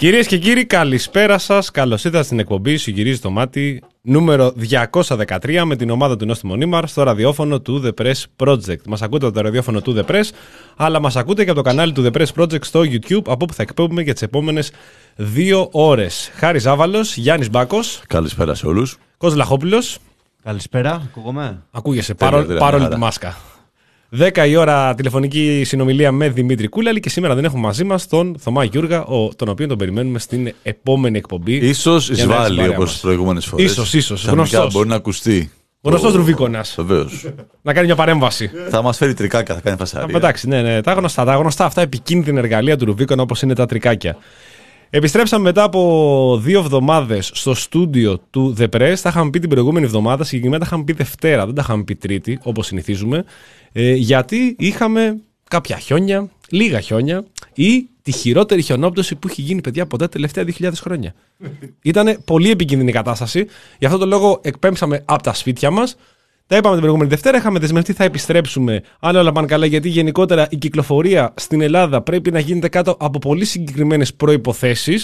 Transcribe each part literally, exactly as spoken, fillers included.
Κυρίες και κύριοι, καλησπέρα σας. Καλώς ήρθατε στην εκπομπή Σου Γυρίζει το Μάτι νούμερο διακόσια δεκατρία με την ομάδα του Νόστιμο Νίμαρ στο ραδιόφωνο του The Press Project. Μας ακούτε από το ραδιόφωνο του The Press, αλλά μας ακούτε και από το κανάλι του The Press Project στο YouTube, από όπου θα εκπέμπουμε για τις επόμενες δύο ώρες. Χάρης Ζάβαλος, Γιάννης Μπάκος. Καλησπέρα σε όλους. Κώστας Λαχόπουλος. Καλησπέρα, ακούγομαι. Ακούγεσαι, παρόλη τη μάσκα. δέκα η ώρα τηλεφωνική συνομιλία με Δημήτρη Κούλαλη και σήμερα δεν έχουμε μαζί μας τον Θωμά Γιούργα, ο, τον οποίο τον περιμένουμε στην επόμενη εκπομπή. Ίσως εισβάλλει όπως τις προηγούμενες φορές. Ίσως, ίσως. Γνωστός. Μπορεί να ακουστεί. Γνωστός Ρουβίκονας. Βεβαίως. Να κάνει μια παρέμβαση. Θα μας φέρει τρικάκια, θα κάνει φασαρία. Εντάξει, ναι, ναι, τα γνωστά, τα γνωστά αυτά επικίνδυνα εργαλεία του Ρουβίκονα όπως είναι τα τρικάκια. Επιστρέψαμε μετά από δύο εβδομάδες στο στούντιο του The Press. Τα είχαμε πει την προηγούμενη εβδομάδα, συγκεκριμένα τα είχαμε πει Δευτέρα, δεν τα είχαμε πει Τρίτη, όπως συνηθίζουμε. Ε, γιατί είχαμε κάποια χιόνια, λίγα χιόνια ή τη χειρότερη χιονόπτωση που έχει γίνει, παιδιά, ποτέ τα τελευταία δύο χιλιάδες χρόνια. Ήταν πολύ επικίνδυνη η κατάσταση. Γι' αυτό το λόγο εκπέμψαμε από τα σπίτια μας. Τα είπαμε την προηγούμενη Δευτέρα, είχαμε δεσμευτεί, θα επιστρέψουμε αν όλα πάνε καλά, γιατί γενικότερα η κυκλοφορία στην Ελλάδα πρέπει να γίνεται κάτω από πολύ συγκεκριμένες προϋποθέσεις.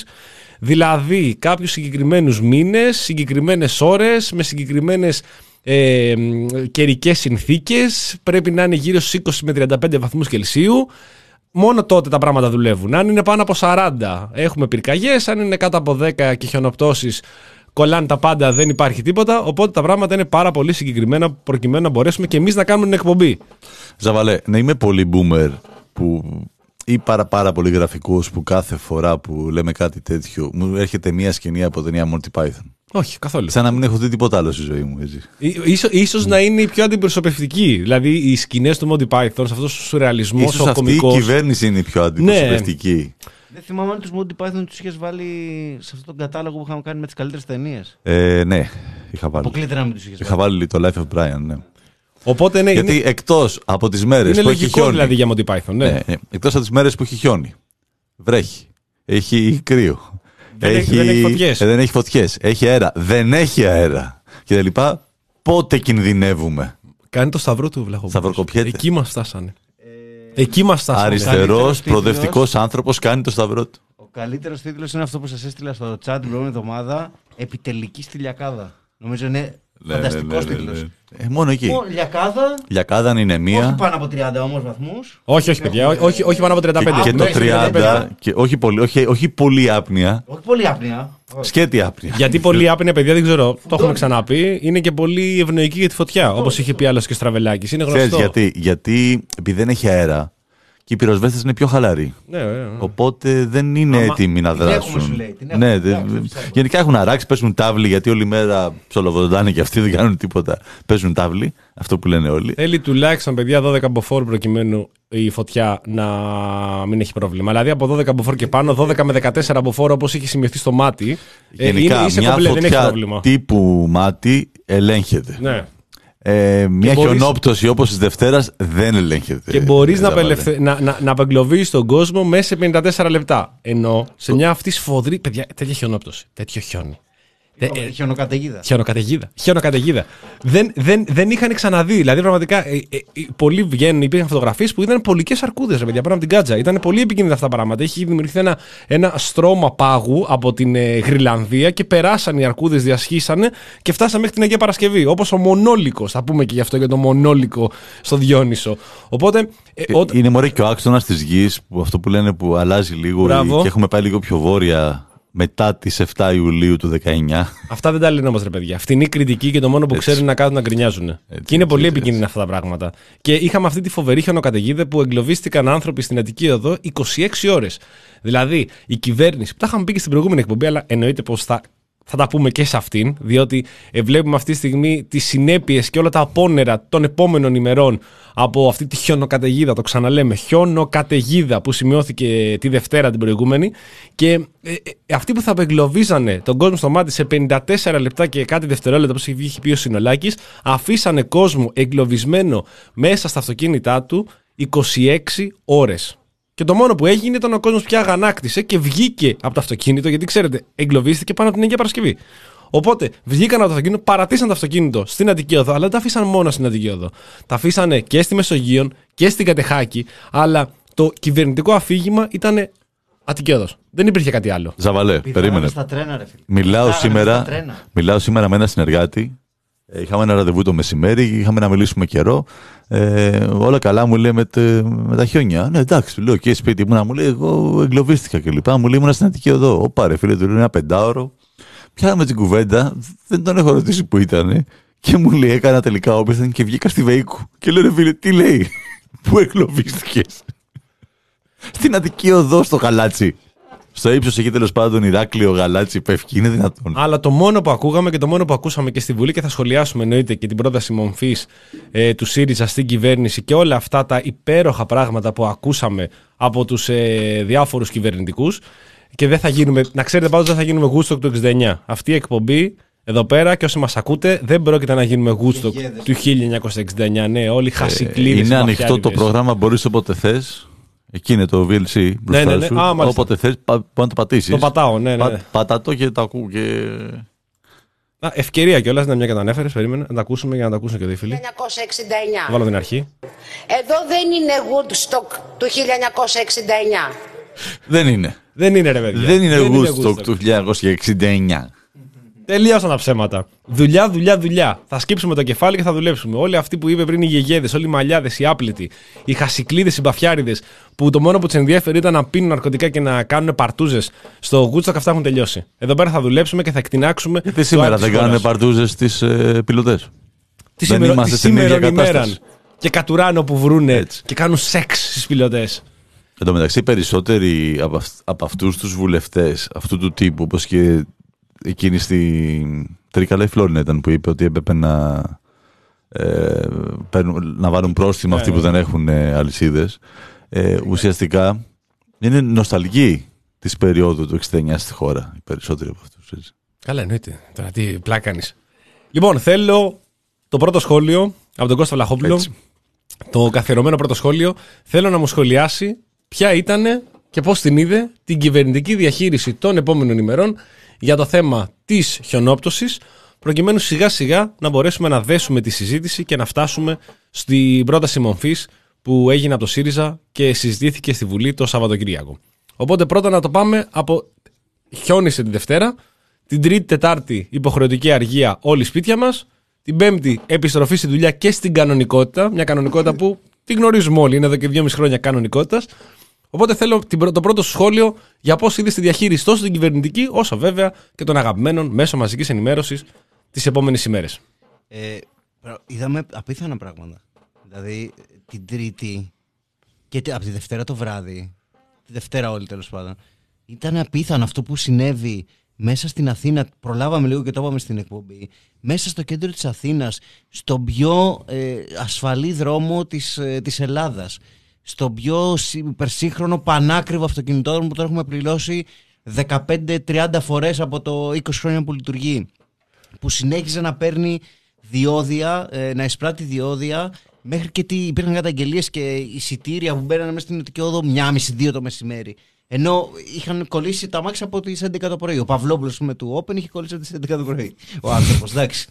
Δηλαδή κάποιους συγκεκριμένους μήνες, συγκεκριμένες ώρες, με συγκεκριμένες ε, καιρικές συνθήκες. Πρέπει να είναι γύρω στους είκοσι με τριάντα πέντε βαθμούς Κελσίου. Μόνο τότε τα πράγματα δουλεύουν. Αν είναι πάνω από σαράντα έχουμε πυρκαγιές, αν είναι κάτω από δέκα και χιονοπτώσεις, κολλάνε τα πάντα, δεν υπάρχει τίποτα. Οπότε τα πράγματα είναι πάρα πολύ συγκεκριμένα προκειμένου να μπορέσουμε και εμείς να κάνουμε την εκπομπή. Ζαβαλέ, να είμαι πολύ boomer που, ή πάρα, πάρα πολύ γραφικός που κάθε φορά που λέμε κάτι τέτοιο μου έρχεται μια σκηνή από ταινία Monty Python. Όχι, καθόλου. Σαν να μην έχω δει τίποτα άλλο στη ζωή μου. Έτσι. Ίσως, ίσως mm. να είναι η πιο αντιπροσωπευτική. Δηλαδή οι σκηνές του Monty Python, σε αυτός ο σουρεαλισμός, ίσως ο αυτή κωμικός. Η κυβέρνηση είναι η πιο αντιπροσωπευτική. Ναι. Δεν θυμάμαι αν τους Monty Python τους είχες βάλει σε αυτόν τον κατάλογο που είχαμε κάνει με τις καλύτερες ταινίες. Ε, ναι, είχα βάλει. Αποκλείται να μην τους είχες είχα βάλει. βάλει το Life of Brian, ναι. Οπότε, ναι, γιατί είναι... εκτός από τις μέρες είναι που έχει χιόνι. δηλαδή για Monty Python, ναι. Ναι, ναι. Εκτός από τις μέρες που έχει χιόνι, βρέχει, έχει κρύο, δεν έχει, δεν έχει φωτιές. Ε, δεν έχει φωτιές, έχει αέρα, δεν έχει αέρα και τα λοιπά, πότε κινδυνεύουμε. Κάνει το σταυρό του Βλαχόπουλος. Σταυροκοπιέται. Εκεί μας φτάσανε. Ε... Εκεί μας φτάσανε. Αριστερός, προοδευτικός άνθρωπος κάνει το σταυρό του. Ο καλύτερος τίτλος είναι αυτό που σας έστειλα στο chat την προηγούμενη εβδομάδα. Επιτελική στη Λιακάδα. Νομίζω είναι ναι, φανταστικός ναι, ναι, τίτλος. ναι, ναι. Ε, μόνο εκεί. Μόνο Λιακάδα. Λιακάδα είναι μία. Όχι πάνω από τριάντα όμως βαθμούς. Όχι, όχι, παιδιά. Όχι, όχι, όχι πάνω από τριάντα πέντε. Και, και το τριάντα. Και όχι, πολύ, όχι, όχι πολύ άπνοια. Όχι πολύ άπνοια. Σκέτη άπνοια. Γιατί πολύ άπνοια, παιδιά, δεν ξέρω. Το έχουμε ξαναπεί. Είναι και πολύ ευνοϊκή για τη φωτιά. Όπως είχε πει άλλος και Στραβελάκης. Είναι γνωστό. Ξέρεις γιατί, γιατί επειδή δεν έχει αέρα και οι πυροσβέστες είναι πιο χαλαροί. Ναι, ναι, ναι. Οπότε δεν είναι Άμα, έτοιμοι να δράσουν. Σου λέει, την ναι, έχουμε, δε, γενικά έχουν αράξει, παίζουν τάβλη, γιατί όλη μέρα ψολοβοντάνε και αυτοί δεν κάνουν τίποτα. Παίζουν τάβλη, αυτό που λένε όλοι. Θέλει τουλάχιστον, παιδιά, δώδεκα μποφόρ προκειμένου η φωτιά να μην έχει πρόβλημα. Δηλαδή από δώδεκα μποφόρ και πάνω, δώδεκα με δεκατέσσερα μποφόρ όπως έχει σημειωθεί στο μάτι. Γενικά, είναι, μια κομπλέ, φωτιά δεν τύπου μάτι ελέγχεται. Ναι. Ε, μια μπορείς... χιονόπτωση όπως της Δευτέρας δεν ελέγχεται. Και μπορείς να, απελευθε... να, να, να απεγκλωβίσεις τον κόσμο μέσα σε πενήντα τέσσερα λεπτά. Ενώ σε μια αυτή σφοδρή. Παιδιά, τέτοια χιονόπτωση. Τέτοιο χιόνι. Ε, χιονοκαταιγίδα. Χιονοκαταιγίδα. Χιονοκαταιγίδα. δεν, δεν, δεν είχαν ξαναδεί. Δηλαδή, πραγματικά, ε, ε, ε, πολλοί βγαίνουν, υπήρχαν φωτογραφίες που ήταν πολικές αρκούδες, παιδιά, πάνω από την Κάτζα. Ήταν πολύ επικίνδυνα αυτά τα πράγματα. Είχε δημιουργηθεί ένα, ένα στρώμα πάγου από την ε, Γρυλανδία και περάσαν οι αρκούδες, διασχίσανε και φτάσαμε μέχρι την Αγία Παρασκευή. Όπως ο Μονόλικος, θα πούμε και γι' αυτό για το Μονόλικο στο Διόνυσο. Οπότε. Ε, ε, ό, είναι μωρέ και ο άξονας της γης, που αυτό που λένε που αλλάζει λίγο. Μπράβο. Και έχουμε πάει λίγο πιο βόρεια. Μετά τις εφτά Ιουλίου του δεκαεννιά. Αυτά δεν τα λένε όμως, ρε παιδιά. Φτηνή κριτική και το μόνο που έτσι. Ξέρουν να κάνουν να γκρινιάζουν. Έτσι, και είναι έτσι, πολύ έτσι, επικίνδυνα έτσι. αυτά τα πράγματα. Και είχαμε αυτή τη φοβερή χιονοκαταιγίδα που εγκλωβίστηκαν άνθρωποι στην Αττική Οδό είκοσι έξι ώρες. Δηλαδή η κυβέρνηση, που τα είχαμε πει και στην προηγούμενη εκπομπή, αλλά εννοείται πως θα. Θα τα πούμε και σε αυτήν, διότι βλέπουμε αυτή τη στιγμή τις συνέπειες και όλα τα απόνερα των επόμενων ημερών από αυτή τη χιονοκαταιγίδα. Το ξαναλέμε, χιονοκαταιγίδα που σημειώθηκε τη Δευτέρα την προηγούμενη. Και ε, ε, αυτοί που θα απεγκλωβίζανε τον κόσμο στο μάτι σε πενήντα τέσσερα λεπτά και κάτι δευτερόλεπτα, όπως είχε πει ο Συνολάκης, αφήσανε κόσμο εγκλωβισμένο μέσα στα αυτοκίνητά του είκοσι έξι ώρες. Και το μόνο που έγινε ήταν ο κόσμος πια αγανάκτησε και βγήκε από το αυτοκίνητο, γιατί ξέρετε, εγκλωβίστηκε πάνω από την Αγία Παρασκευή. Οπότε βγήκαν από το αυτοκίνητο, παρατήσαν το αυτοκίνητο στην Αττική Οδό, αλλά δεν τα αφήσαν μόνο στην Αττική Οδό. Τα αφήσανε και στη Μεσογείο και στην Κατεχάκη, αλλά το κυβερνητικό αφήγημα ήταν Αττική Οδός. Δεν υπήρχε κάτι άλλο. Ζαβαλέ, περίμενε. Στα τρένα, ρε φίλε. Μιλάω σήμερα, μιλάω σήμερα με έναν συνεργάτη. Είχαμε ένα ραντεβού το μεσημέρι, είχαμε να μιλήσουμε καιρό. Ε, όλα καλά, μου λέει με, τε, με τα χιόνια. Ναι, εντάξει, λέω και σπίτι μου να μου λέει, εγώ εγκλωβίστηκα κλπ. Μου λέει, ήμουν στην Αττική Οδό. Ωπα, ρε φίλε, του λέει ένα πεντάωρο. Πιάναμε την κουβέντα, δεν τον έχω ρωτήσει που ήταν. Και μου λέει, έκανα τελικά όπισθεν και βγήκα στη Βεϊκού. Και λέω, ρε φίλε, τι λέει, πού εγκλωβίστηκες? Στην Αττική Οδό, στο Γαλάτσι. Στο ύψος εκεί τέλος πάντων Ηράκλειο, Γαλάτσι, πέφτει, είναι δυνατόν. Αλλά το μόνο που ακούγαμε και το μόνο που ακούσαμε και στη Βουλή και θα σχολιάσουμε εννοείται και την πρόταση μορφής ε, του ΣΥΡΙΖΑ στην κυβέρνηση και όλα αυτά τα υπέροχα πράγματα που ακούσαμε από τους ε, διάφορους κυβερνητικούς. Και δεν θα γίνουμε, να ξέρετε πάντως, δεν θα γίνουμε Woodstock του εξήντα εννιά. Αυτή η εκπομπή εδώ πέρα και όσοι μας ακούτε δεν πρόκειται να γίνουμε Woodstock του χίλια εννιακόσια εξήντα εννιά. Ναι, όλοι χασικλείδες. Ε, είναι ανοιχτό το πρόγραμμα, μπορείς όποτε θες. Εκεί είναι το βι ελ σι μπροστά ναι, ναι, ναι. σου. Α, όποτε θες πα, να το πατήσεις. Το πατάω, ναι, ναι. Πα, πατά το και το ακούω και... Α, ευκαιρία κιόλας, είναι μια και το ανέφερες, περίμενε, να τα ακούσουμε για να τα ακούσουν και οι φίλοι. χίλια εννιακόσια εξήντα εννιά. Βάλω την αρχή. Εδώ δεν είναι Woodstock του χίλια εννιακόσια εξήντα εννιά. Δεν είναι. Δεν είναι, ρε παιδιά. Δεν είναι Woodstock του χίλια εννιακόσια εξήντα εννιά. Τελείωσαν τα ψέματα. Δουλειά, δουλειά, δουλειά. Θα σκύψουμε το κεφάλι και θα δουλέψουμε. Όλοι αυτοί που είπε πριν οι γεγέδες, όλοι οι μαλλιάδες, οι άπλητοι, οι χασικλείδες, οι μπαφιάριδες, που το μόνο που τους ενδιαφέρει ήταν να πίνουν ναρκωτικά και να κάνουν παρτούζες στο Woodstock, αυτά έχουν τελειώσει. Εδώ πέρα θα δουλέψουμε και θα εκτινάξουμε. Γιατί σήμερα δεν κάνουν παρτούζες στις ε, πιλωτές. Τι σήμερα ημέραν. Και κατουράνε όπου βρούνε έτσι. Και κάνουν σεξ στις πιλωτές. Εν τω μεταξύ, περισσότεροι από, αυ- από αυτούς τους βουλευτές αυτού του τύπου, όπως και εκείνη στη Τρίκαλα η Φλόρινα ήταν που είπε ότι έπρεπε να, ε, παίρνουν, να βάλουν πρόστιμα yeah, αυτοί yeah. που δεν έχουν ε, αλυσίδες. Ε, ουσιαστικά είναι νοσταλγοί της περίοδου του εξήντα εννιά στη χώρα, οι περισσότεροι από αυτούς. Έτσι. Καλά, εννοείται. Τώρα τι πλάκα κάνεις. Λοιπόν, θέλω το πρώτο σχόλιο από τον Κώστα Βλαχόπουλο. Έτσι. Το καθιερωμένο πρώτο σχόλιο. Θέλω να μου σχολιάσει ποια ήταν και πώς την είδε την κυβερνητική διαχείριση των επόμενων ημερών για το θέμα της χιονόπτωσης, προκειμένου σιγά σιγά να μπορέσουμε να δέσουμε τη συζήτηση και να φτάσουμε στην πρόταση μορφής που έγινε από το ΣΥΡΙΖΑ και συζητήθηκε στη Βουλή το Σαββατοκύριακο. Οπότε πρώτα να το πάμε από χιόνισε τη Δευτέρα, την Τρίτη, Τετάρτη υποχρεωτική αργία όλοι σπίτια μας, την Πέμπτη επιστροφή στη δουλειά και στην κανονικότητα, μια κανονικότητα που τη γνωρίζουμε όλοι, είναι εδώ και δυόμιση χρόνια κανονικότητας. Οπότε θέλω το πρώτο σου σχόλιο για πώς είδες τη διαχείριση τόσο την κυβερνητική, όσο βέβαια και των αγαπημένων μέσων μαζικής ενημέρωσης τις επόμενες ημέρες. Ε, είδαμε απίθανα πράγματα. Δηλαδή την Τρίτη και από τη Δευτέρα το βράδυ, τη Δευτέρα όλη τέλος πάντων, ήταν απίθανο αυτό που συνέβη μέσα στην Αθήνα. Προλάβαμε λίγο και το είπαμε στην εκπομπή. Μέσα στο κέντρο της Αθήνας, στον πιο ε, ασφαλή δρόμο της, ε, της Ελλάδας. Στο πιο υπερσύγχρονο πανάκριβο αυτοκινητόδρομο που τώρα έχουμε πληρώσει δεκαπέντε τριάντα φορές από το είκοσι χρόνια που λειτουργεί. Που συνέχιζε να παίρνει διόδια, να εισπράττει διόδια, μέχρι και τι υπήρχαν καταγγελίες και εισιτήρια που μπαίνανε μέσα στην Αττική Οδό μία και μισή δύο το μεσημέρι. Ενώ είχαν κολλήσει τα αμάξια από τις έντεκα το πρωί. Ο Παυλόπουλος με του Open είχε κολλήσει από τις έντεκα το πρωί. Ο άνθρωπος, εντάξει.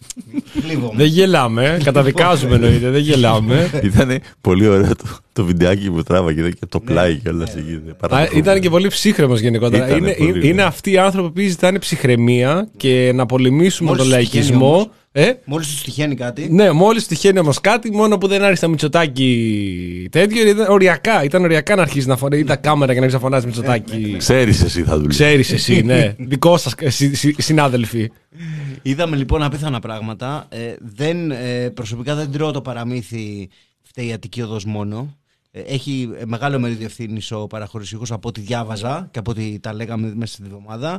Δεν γελάμε, καταδικάζουμε εννοείται, δεν γελάμε. Ήταν πολύ ωραίο το, το βιντεάκι που τράβαγε και το πλάι κιόλας. Ήταν και πολύ ψύχρεμος γενικότερα. Είναι, είναι, είναι αυτοί οι άνθρωποι που ζητάνε ψυχραιμία και να πολεμήσουμε τον λαϊκισμό. Ε? Μόλις τους τυχαίνει κάτι. Ναι, μόλις τους τυχαίνει όμως κάτι, μόνο που δεν άρχισε Μητσοτάκη τέτοιο. Ήταν οριακά, ήταν οριακά να αρχίσει να φοράει τα κάμερα και να ξαφωνάζει Μητσοτάκη. Ξέρεις εσύ θα δουλεύει. Ξέρεις εσύ, ναι. Δικό σας συνάδελφοι. Είδαμε λοιπόν απίθανα πράγματα. Ε, δεν, ε, προσωπικά δεν τρώω το παραμύθι φταίει η Αττική Οδός μόνο. Ε, έχει μεγάλο μερίδιο ευθύνης ο παραχωρησιούχος από ό,τι διάβαζα και από ό,τι τα λέγαμε μέσα στην εβδομάδα.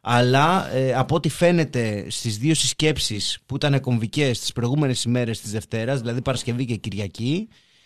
Αλλά ε, από ό,τι φαίνεται στις δύο συσκέψεις που ήταν κομβικές τις προηγούμενες ημέρες της Δευτέρας, δηλαδή Παρασκευή και Κυριακή,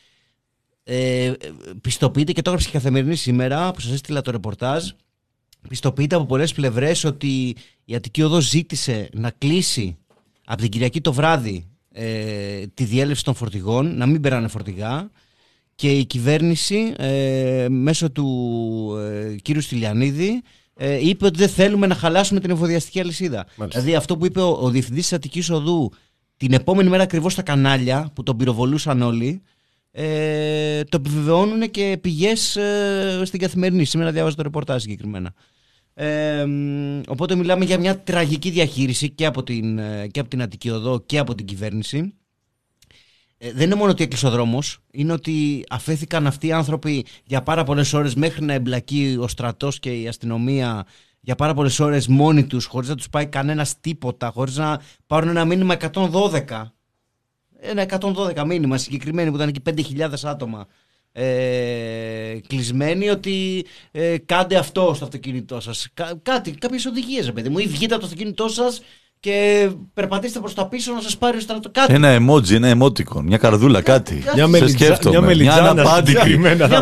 ε, πιστοποιείται, και το έγραψε η Καθημερινή σήμερα που σας έστειλα το ρεπορτάζ, πιστοποιείται από πολλές πλευρές ότι η Αττική Οδός ζήτησε να κλείσει από την Κυριακή το βράδυ ε, τη διέλευση των φορτηγών, να μην περάνε φορτηγά, και η κυβέρνηση ε, μέσω του ε, κύριου Στυλιανίδη Ε, είπε ότι δεν θέλουμε να χαλάσουμε την εφοδιαστική αλυσίδα. Μάλιστα. Δηλαδή αυτό που είπε ο, ο διευθυντής της Αττικής Οδού την επόμενη μέρα ακριβώς στα κανάλια που τον πυροβολούσαν όλοι, ε, το επιβεβαιώνουν και πηγές ε, στην Καθημερινή. Σήμερα διάβαζα το ρεπορτάζ συγκεκριμένα. Ε, οπότε μιλάμε για μια τραγική διαχείριση και από την, και από την Αττική Οδό και από την κυβέρνηση. Ε, δεν είναι μόνο ότι έκλεισε ο δρόμος, είναι ότι αφέθηκαν αυτοί οι άνθρωποι για πάρα πολλές ώρες μέχρι να εμπλακεί ο στρατός και η αστυνομία για πάρα πολλές ώρες μόνοι τους, χωρίς να τους πάει κανένας τίποτα, χωρίς να πάρουν ένα μήνυμα εκατόν δώδεκα. Ένα εκατόν δώδεκα μήνυμα συγκεκριμένοι που ήταν εκεί πέντε χιλιάδες άτομα ε, κλεισμένοι, ότι ε, κάντε αυτό στο αυτοκίνητό σας. Κά, κάτι, κάποιες οδηγίες, παιδί μου, ή βγείτε από το αυτοκίνητό σας και περπατήστε προς τα πίσω να σας πάρει ο στρατό. Κάτι. Ένα emoji, ένα emoticon, μια καρδούλα, κάτι. Μια, μελιτζα, μια μελιτζάνα, μια αναπάντητη.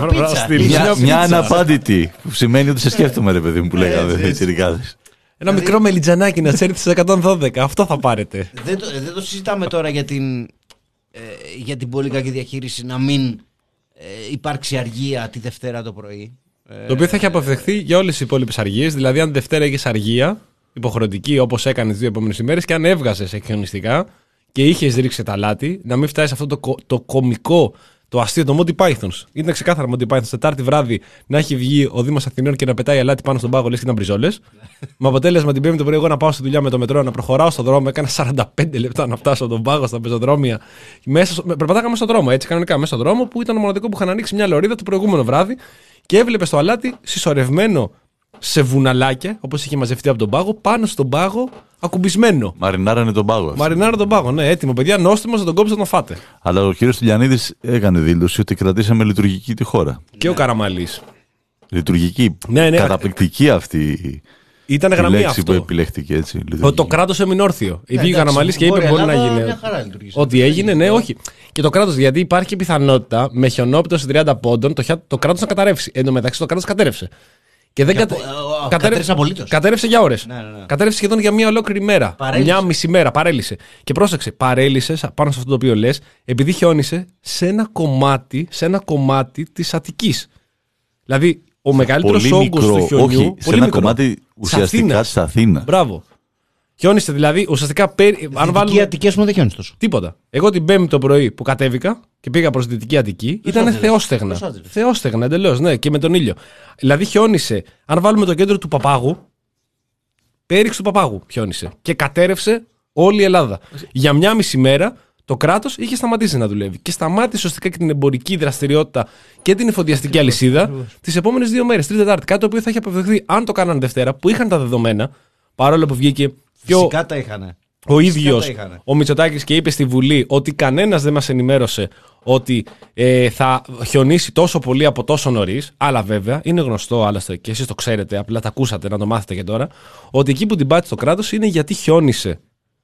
Μια, μια αναπάντητη, που σημαίνει ότι σε σκέφτομαι, ρε παιδί μου, που λέγαμε οι τσιρικάδες. Ένα δηλαδή, μικρό μελιτζανάκι να έρθει στις εκατόν δώδεκα, αυτό θα πάρετε. Δεν το, δεν το συζητάμε τώρα για την, ε, για την πολύ κακή διαχείριση να μην ε, υπάρξει αργία τη Δευτέρα το πρωί. Το οποίο θα έχει αποφευχθεί για όλες τις υπόλοιπες αργίες. Δηλαδή, αν Δευτέρα έχεις αργία υποχρεωτική, όπως έκανε τις δύο επόμενες ημέρες, και αν έβγαζες εκχιονιστικά και είχες ρίξει τα λάτι, να μην φτάσει αυτό το, το κωμικό, το αστείο, το Monty Pythons. Ήταν ξεκάθαρα Monty Pythons, Τετάρτη βράδυ να έχει βγει ο Δήμος Αθηνών και να πετάει αλάτι πάνω στον πάγο, λες και ήταν μπριζόλες. Με αποτέλεσμα την Πέμπτη το πρωί εγώ να πάω στη δουλειά με το μετρό, να προχωράω στον δρόμο. Έκανα σαράντα πέντε λεπτά να φτάσω τον πάγο στα πεζοδρόμια. Μέσα, περπατάγαμε μέσα στον δρόμο, έτσι κανονικά μέσα στον δρόμο, που ήταν το μοναδικό που είχαν ανοίξει μια λωρίδα το προηγούμενο βράδυ και έβλεπε το αλάτι συσσωρευμένο σε βουναλάκια, όπως είχε μαζευτεί από τον πάγο, πάνω στον πάγο, ακουμπισμένο. Μαρινάρανε τον πάγο. Μαρινάρανε τον πάγο, ναι, έτοιμο. Παιδιά, νόστιμο να τον κόψετε να τον φάτε. Αλλά ο κύριος Τηλιανίδης έκανε δήλωση ότι κρατήσαμε λειτουργική τη χώρα. Και ο Καραμαλής. Λειτουργική. Ναι, ναι. Καταπληκτική αυτή Ήταν η γραμμή λέξη αυτό. που επιλέχθηκε έτσι. Το, το κράτος έμεινε όρθιο. Ναι, βγήκε ο Καραμαλής και είπε: μπορεί να γίνει. Ότι έγινε, ναι, όχι. Και το κράτος, γιατί υπάρχει πιθανότητα με χιονόπτωση τριάντα πόντων το, το κράτος να καταρρεύσει. Εν τω μεταξύ το κράτος κατέρευσε. Και δεν κατε... κατέρευσε, κατέρευσε για ώρες. Ναι, ναι, ναι. Κατέρευσε σχεδόν για μία ολόκληρη μέρα. Παρέλυσε. Μια μισή μέρα. Παρέλυσε. Και πρόσεξε, παρέλυσε πάνω σε αυτό το οποίο λες, επειδή χιόνισε σε ένα κομμάτι, σε ένα κομμάτι της Αττικής. Δηλαδή, ο μεγαλύτερος όγκος του χιονιού. Όχι, πολύ σε ένα μικρό, κομμάτι ουσιαστικά της Αθήνα. Μπράβο. Χιόνισε δηλαδή, ουσιαστικά. Πέρι... Αν βάλουμε... Αττική, ας πούμε, δεν χιόνισε τόσο. Τίποτα. Εγώ την Πέμπτη το πρωί που κατέβηκα και πήγα προς Δυτική Αττική, ήταν θεόστεγνα. Θεόστεγνα εντελώς, ναι, και με τον ήλιο. Δηλαδή χιόνισε. Αν βάλουμε το κέντρο του Παπάγου, πέριξ του Παπάγου χιόνισε. Και κατέρευσε όλη η Ελλάδα. Για μια μισή μέρα το κράτος είχε σταματήσει να δουλεύει. Και σταμάτησε ουσιαστικά και την εμπορική δραστηριότητα και την εφοδιαστική αλυσίδα τις επόμενες δύο μέρες, Τρίτη Τετάρτη. Κάτι το οποίο θα είχε αποφευχθεί αν το κάνανε Δευτέρα, που είχαν τα δεδομένα, παρόλο που βγήκε. Φυσικά ο, τα είχανε. Ο ίδιος ο Μητσοτάκης και είπε στη Βουλή ότι κανένας δεν μας ενημέρωσε ότι ε, θα χιονίσει τόσο πολύ από τόσο νωρίς. Αλλά βέβαια είναι γνωστό, άλλωστε και εσείς το ξέρετε, απλά τα ακούσατε να το μάθετε και τώρα, ότι εκεί που την πάτησε το κράτος είναι γιατί χιόνισε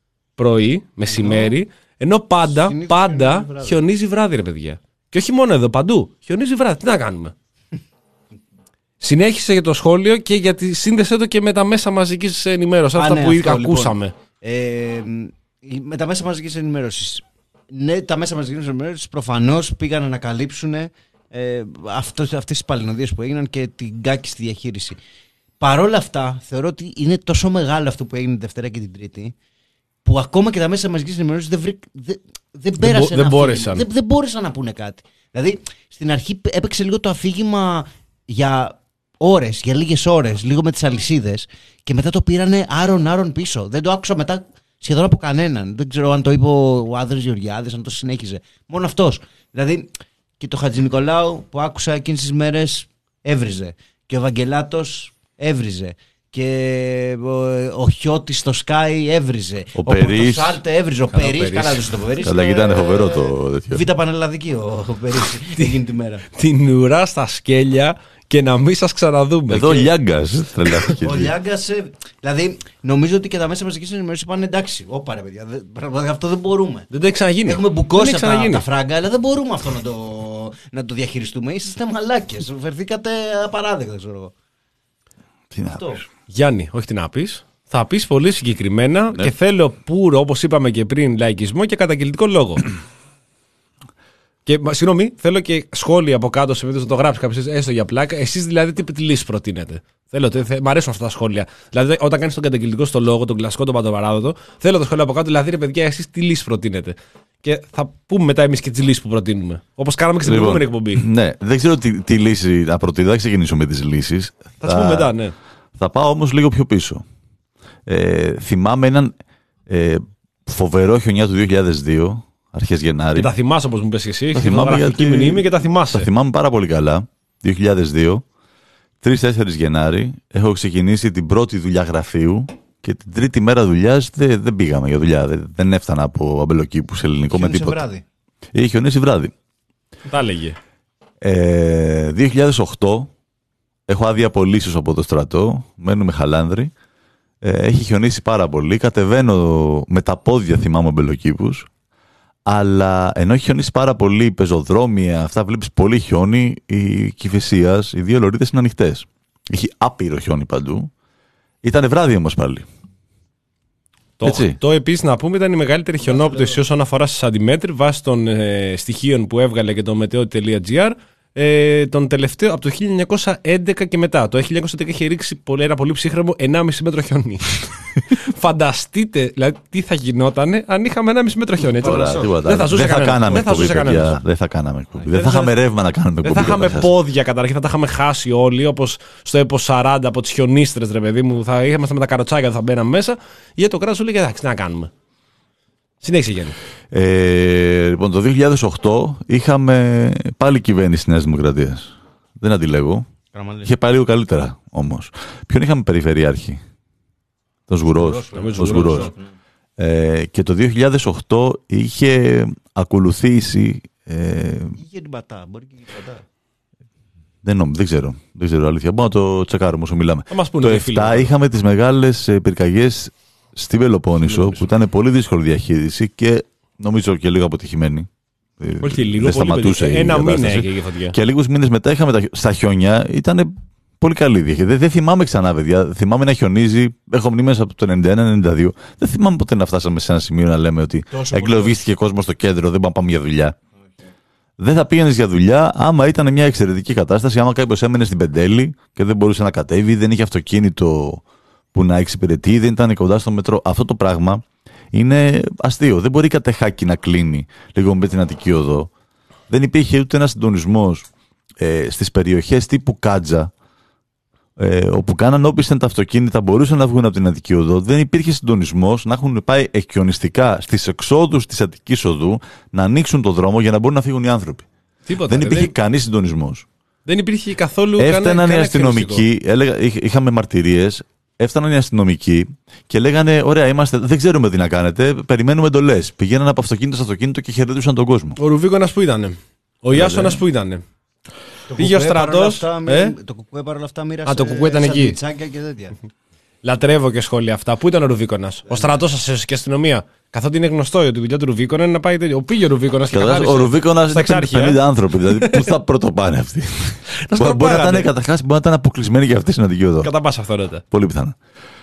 πρωί, μεσημέρι, ενώ πάντα, Συνήθως πάντα βράδυ. Χιονίζει βράδυ, ρε παιδιά. Και όχι μόνο εδώ, παντού. Χιονίζει βράδυ. Τι να κάνουμε. Συνέχισε για το σχόλιο και γιατί σύνδεσέ το και με τα μέσα μαζικής ενημέρωσης. Αυτά ναι, που αυτό, ακούσαμε. Λοιπόν, ε, με τα μέσα μαζικής ενημέρωσης. Ναι, τα μέσα μαζικής ενημέρωσης προφανώς πήγαν να καλύψουν ε, αυτές, αυτές τις παλινοδίες που έγιναν και την κάκιστη διαχείριση. Παρ' όλα αυτά, θεωρώ ότι είναι τόσο μεγάλο αυτό που έγινε τη Δευτέρα και την Τρίτη, που ακόμα και τα μέσα μαζικής ενημέρωσης δεν, βρή, δεν, δεν πέρασε δεν, μπόρεσαν. δεν, δεν μπόρεσαν να πούνε κάτι. Δηλαδή, στην αρχή έπαιξε λίγο το αφήγημα για ώρες, για λίγες ώρες, λίγο με τις αλυσίδες, και μετά το πήρανε άρον-άρον πίσω. Δεν το άκουσα μετά σχεδόν από κανέναν. Δεν ξέρω αν το είπε ο Άδρης Γεωργιάδης, αν το συνέχιζε. Μόνο αυτός. Δηλαδή, και το Χατζηνικολάου που άκουσα εκείνες τις μέρες έβριζε. Και ο Βαγγελάτος έβριζε. Και ο, ο Χιώτης στο Sky έβριζε. Ο Περίς. Ο Σάλτε έβριζε. Ο Περίς. Καλά, δεν το Περίς. Καλά, ήταν φοβερό το τέτοιο. Β' Πανελλαδική ο, ο Περίς εκείνη τη μέρα. Την ουρά στα σκέλια και να μην σας ξαναδούμε. Εδώ ο και... Λιάγκας. Ο Λιάγκας. Δηλαδή, νομίζω ότι και τα μέσα μαζικής ενημέρωσης είπαν εντάξει. Όπα ρε παιδιά, πραγματικά αυτό δεν μπορούμε. Δεν το έχει ξαναγίνει. Έχουμε μπουκώσει τα, τα φράγκα, αλλά δεν μπορούμε αυτό να το, να το διαχειριστούμε. Είσαστε μαλάκες. Φερθήκατε απαράδεκτα, ξέρω εγώ. Τι να πεις. Γιάννη, όχι τι να πεις. Θα πεις πολύ συγκεκριμένα, ναι. Και θέλω πουρο, όπως είπαμε και πριν, λαϊκισμό και καταγγελτικό λόγο. Και συγγνώμη, θέλω και σχόλια από κάτω σε βίντεο να το γράψει κάποιο, έστω για πλάκα. Εσείς δηλαδή τι, τι λύση προτείνετε? Θέλω, θε, μ' αρέσουν αυτά τα σχόλια. Δηλαδή, όταν κάνει τον καταγγελτικό στο λόγο, τον κλασικό, τον παντοπαράδοτο, θέλω το σχόλιο από κάτω. Δηλαδή, ρε παιδιά, εσείς τι λύση προτείνετε? Και θα πούμε μετά εμείς και τις λύσεις που προτείνουμε. Όπως κάναμε και στην λοιπόν, προηγούμενη εκπομπή. Ναι, δεν ξέρω τι, τι λύση να προτείνω. Θα ξεκινήσω με τις λύσεις. Θα τις πούμε μετά, ναι. Θα πάω όμως λίγο πιο πίσω. Ε, θυμάμαι έναν ε, φοβερό χιονιά του δύο χιλιάδες δύο, αρχές Γενάρη. Και τα θυμάσαι όπως μου πες και εσύ. Τα θυμάμαι γιατί μνήμη και τα θυμάσαι. Τα θυμάμαι πάρα πολύ καλά. δύο χιλιάδες δύο, τρεις τέσσερις Γενάρη, έχω ξεκινήσει την πρώτη δουλειά γραφείου και την τρίτη μέρα δουλειάς δεν, δεν πήγαμε για δουλειά. Δεν, δεν έφτανα από αμπελοκήπου σε ελληνικό με τίποτα. Βράδυ. Είχε χιονίσει βράδυ. Τα έλεγε. Ε, δύο χιλιάδες οκτώ έχω άδεια απολύσεως από το στρατό. Μένουμε Χαλάνδρη. Ε, έχει χιονίσει πάρα πολύ. Κατεβαίνω με τα πόδια, θυμάμαι, αμπελοκήπους. Αλλά ενώ έχει χιονίσει πάρα πολύ, πεζοδρόμια, αυτά βλέπεις πολύ χιόνι, η Κηφισίας, οι δύο λωρίδες είναι ανοιχτές. Έχει άπειρο χιόνι παντού. Ήτανε βράδυ όμως πάλι. Το, το επίσης να πούμε ήταν η μεγαλύτερη χιονόπτωση όσον αφορά στις αντιμέτρη βάσει των ε, στοιχείων που έβγαλε και το μετεο.gr ε, τον τελευταίο από το χίλια εννιακόσια έντεκα και μετά. Το χίλια εννιακόσια έντεκα είχε ρίξει πολύ, ένα πολύ ψύχρεμο ενάμιση μέτρο χιόνι. Φανταστείτε δηλαδή, τι θα γινότανε αν είχαμε ενάμιση μέτρο χιόνι. Έτσι, Ωραία, δεν, δεν θα ζούσε δεν θα κάναμε εκπομπή. Δεν θα κάναμε εκπομπή. Δεν θα είχαμε ρεύμα να κάνουμε εκπομπή. Δεν θα είχαμε πόδια καταρχήν, θα τα είχαμε χάσει όλοι όπως στο ΕΠΟ σαράντα από τις χιονίστρες, ρε παιδί μου. Θα είχαμε με τα καροτσάκια, θα μπαίναμε μέσα. Γιατί το κράτος σου λέει εντάξει, τι να κάνουμε. Συνέχισε Γιάννη. Ε, λοιπόν, το δύο χιλιάδες οκτώ είχαμε πάλι κυβέρνηση της Νέας Δημοκρατίας. Δεν αντιλέγω. Είχε πάει λίγο καλύτερα όμως. Ποιον είχαμε περιφερειάρχη? Τον Σγουρός. Τον Σγουρός. Ε, και το δύο χιλιάδες οκτώ είχε ακολουθήσει. Ε, είχε την Πατά. Μπορεί και την Πατά. Δεν, νόμι, δεν ξέρω. Δεν ξέρω αλήθεια. Μπορούμε να το τσεκάρουμε όσο μιλάμε. Το επτά είχαμε τις μεγάλες πυρκαγιές στη Πελοπόννησο, που ήταν πολύ δύσκολη διαχείριση και νομίζω και λίγο αποτυχημένη. Όχι λίγο, δεν σταματούσε πολύ, ένα μήνα έγινε φωτιά. Και λίγους μήνες μετά είχαμε τα, στα χιόνια, ήταν πολύ καλή διαχείριση. Δεν, δεν θυμάμαι ξανά, παιδιά. Θυμάμαι να χιονίζει. Έχω μνήμες από το ενενήντα ένα ενενήντα δύο. Δεν θυμάμαι ποτέ να φτάσαμε σε ένα σημείο να λέμε ότι εγκλωβίστηκε κόσμο στο κέντρο, δεν πάμε, πάμε για δουλειά. Okay. Δεν θα πήγαινε για δουλειά άμα ήταν μια εξαιρετική κατάσταση, άμα κάποιο έμενε στην Πεντέλη και δεν μπορούσε να κατέβει, δεν είχε αυτοκίνητο που να εξυπηρετεί, δεν ήταν κοντά στο μετρό. Αυτό το πράγμα είναι αστείο. Δεν μπορεί η Κατεχάκη να κλείνει λίγο με την Αττική Οδό. Δεν υπήρχε ούτε ένα συντονισμός ε, στις περιοχές τύπου Κάτζα, ε, όπου κάναν όπισθεν τα αυτοκίνητα, μπορούσαν να βγουν από την Αττική Οδό. Δεν υπήρχε συντονισμός να έχουν πάει εκκιονιστικά στις εξόδους της Αττικής Οδού να ανοίξουν το δρόμο για να μπορούν να φύγουν οι άνθρωποι. Τίποτα, δεν υπήρχε δεν... κανείς συντονισμός. Δεν υπήρχε καθόλου. Έφταναν οι αστυνομικοί, έλεγα, είχαμε μαρτυρίες. Έφταναν οι αστυνομικοί και λέγανε: ωραία, είμαστε, δεν ξέρουμε τι να κάνετε, περιμένουμε εντολές. Πηγαίναν από αυτοκίνητο σε αυτοκίνητο και χαιρετούσαν τον κόσμο. Ο Ρουβίκονας που ήτανε? Ο Ιάσονας που ήτανε? Πήγε ο στρατός. Ε? Το κουκουέ παρόλα αυτά μοίρασε. Α, το κουκουέ ήταν εκεί. Και τέτοια. Λατρεύω και σχόλια αυτά. Πού ήταν ο Ρουβίκονας? Ο στρατός σας και αστυνομία. Καθότι είναι γνωστό ότι η δουλειά του Ρουβίκονα είναι να πάει τέτοιο. Πήγε ο Ρουβίκονας και καθάρισε. Ο Ρουβίκονας ήταν πενήντα άνθρωποι. Δηλαδή, πού θα πρωτοπάνε αυτοί? Μπορεί να ήταν καταρχάς, μπορεί να ήταν αποκλεισμένοι για αυτή την Αττική Οδό. Κατά πάσα αυθορότητα. Πολύ πιθανό.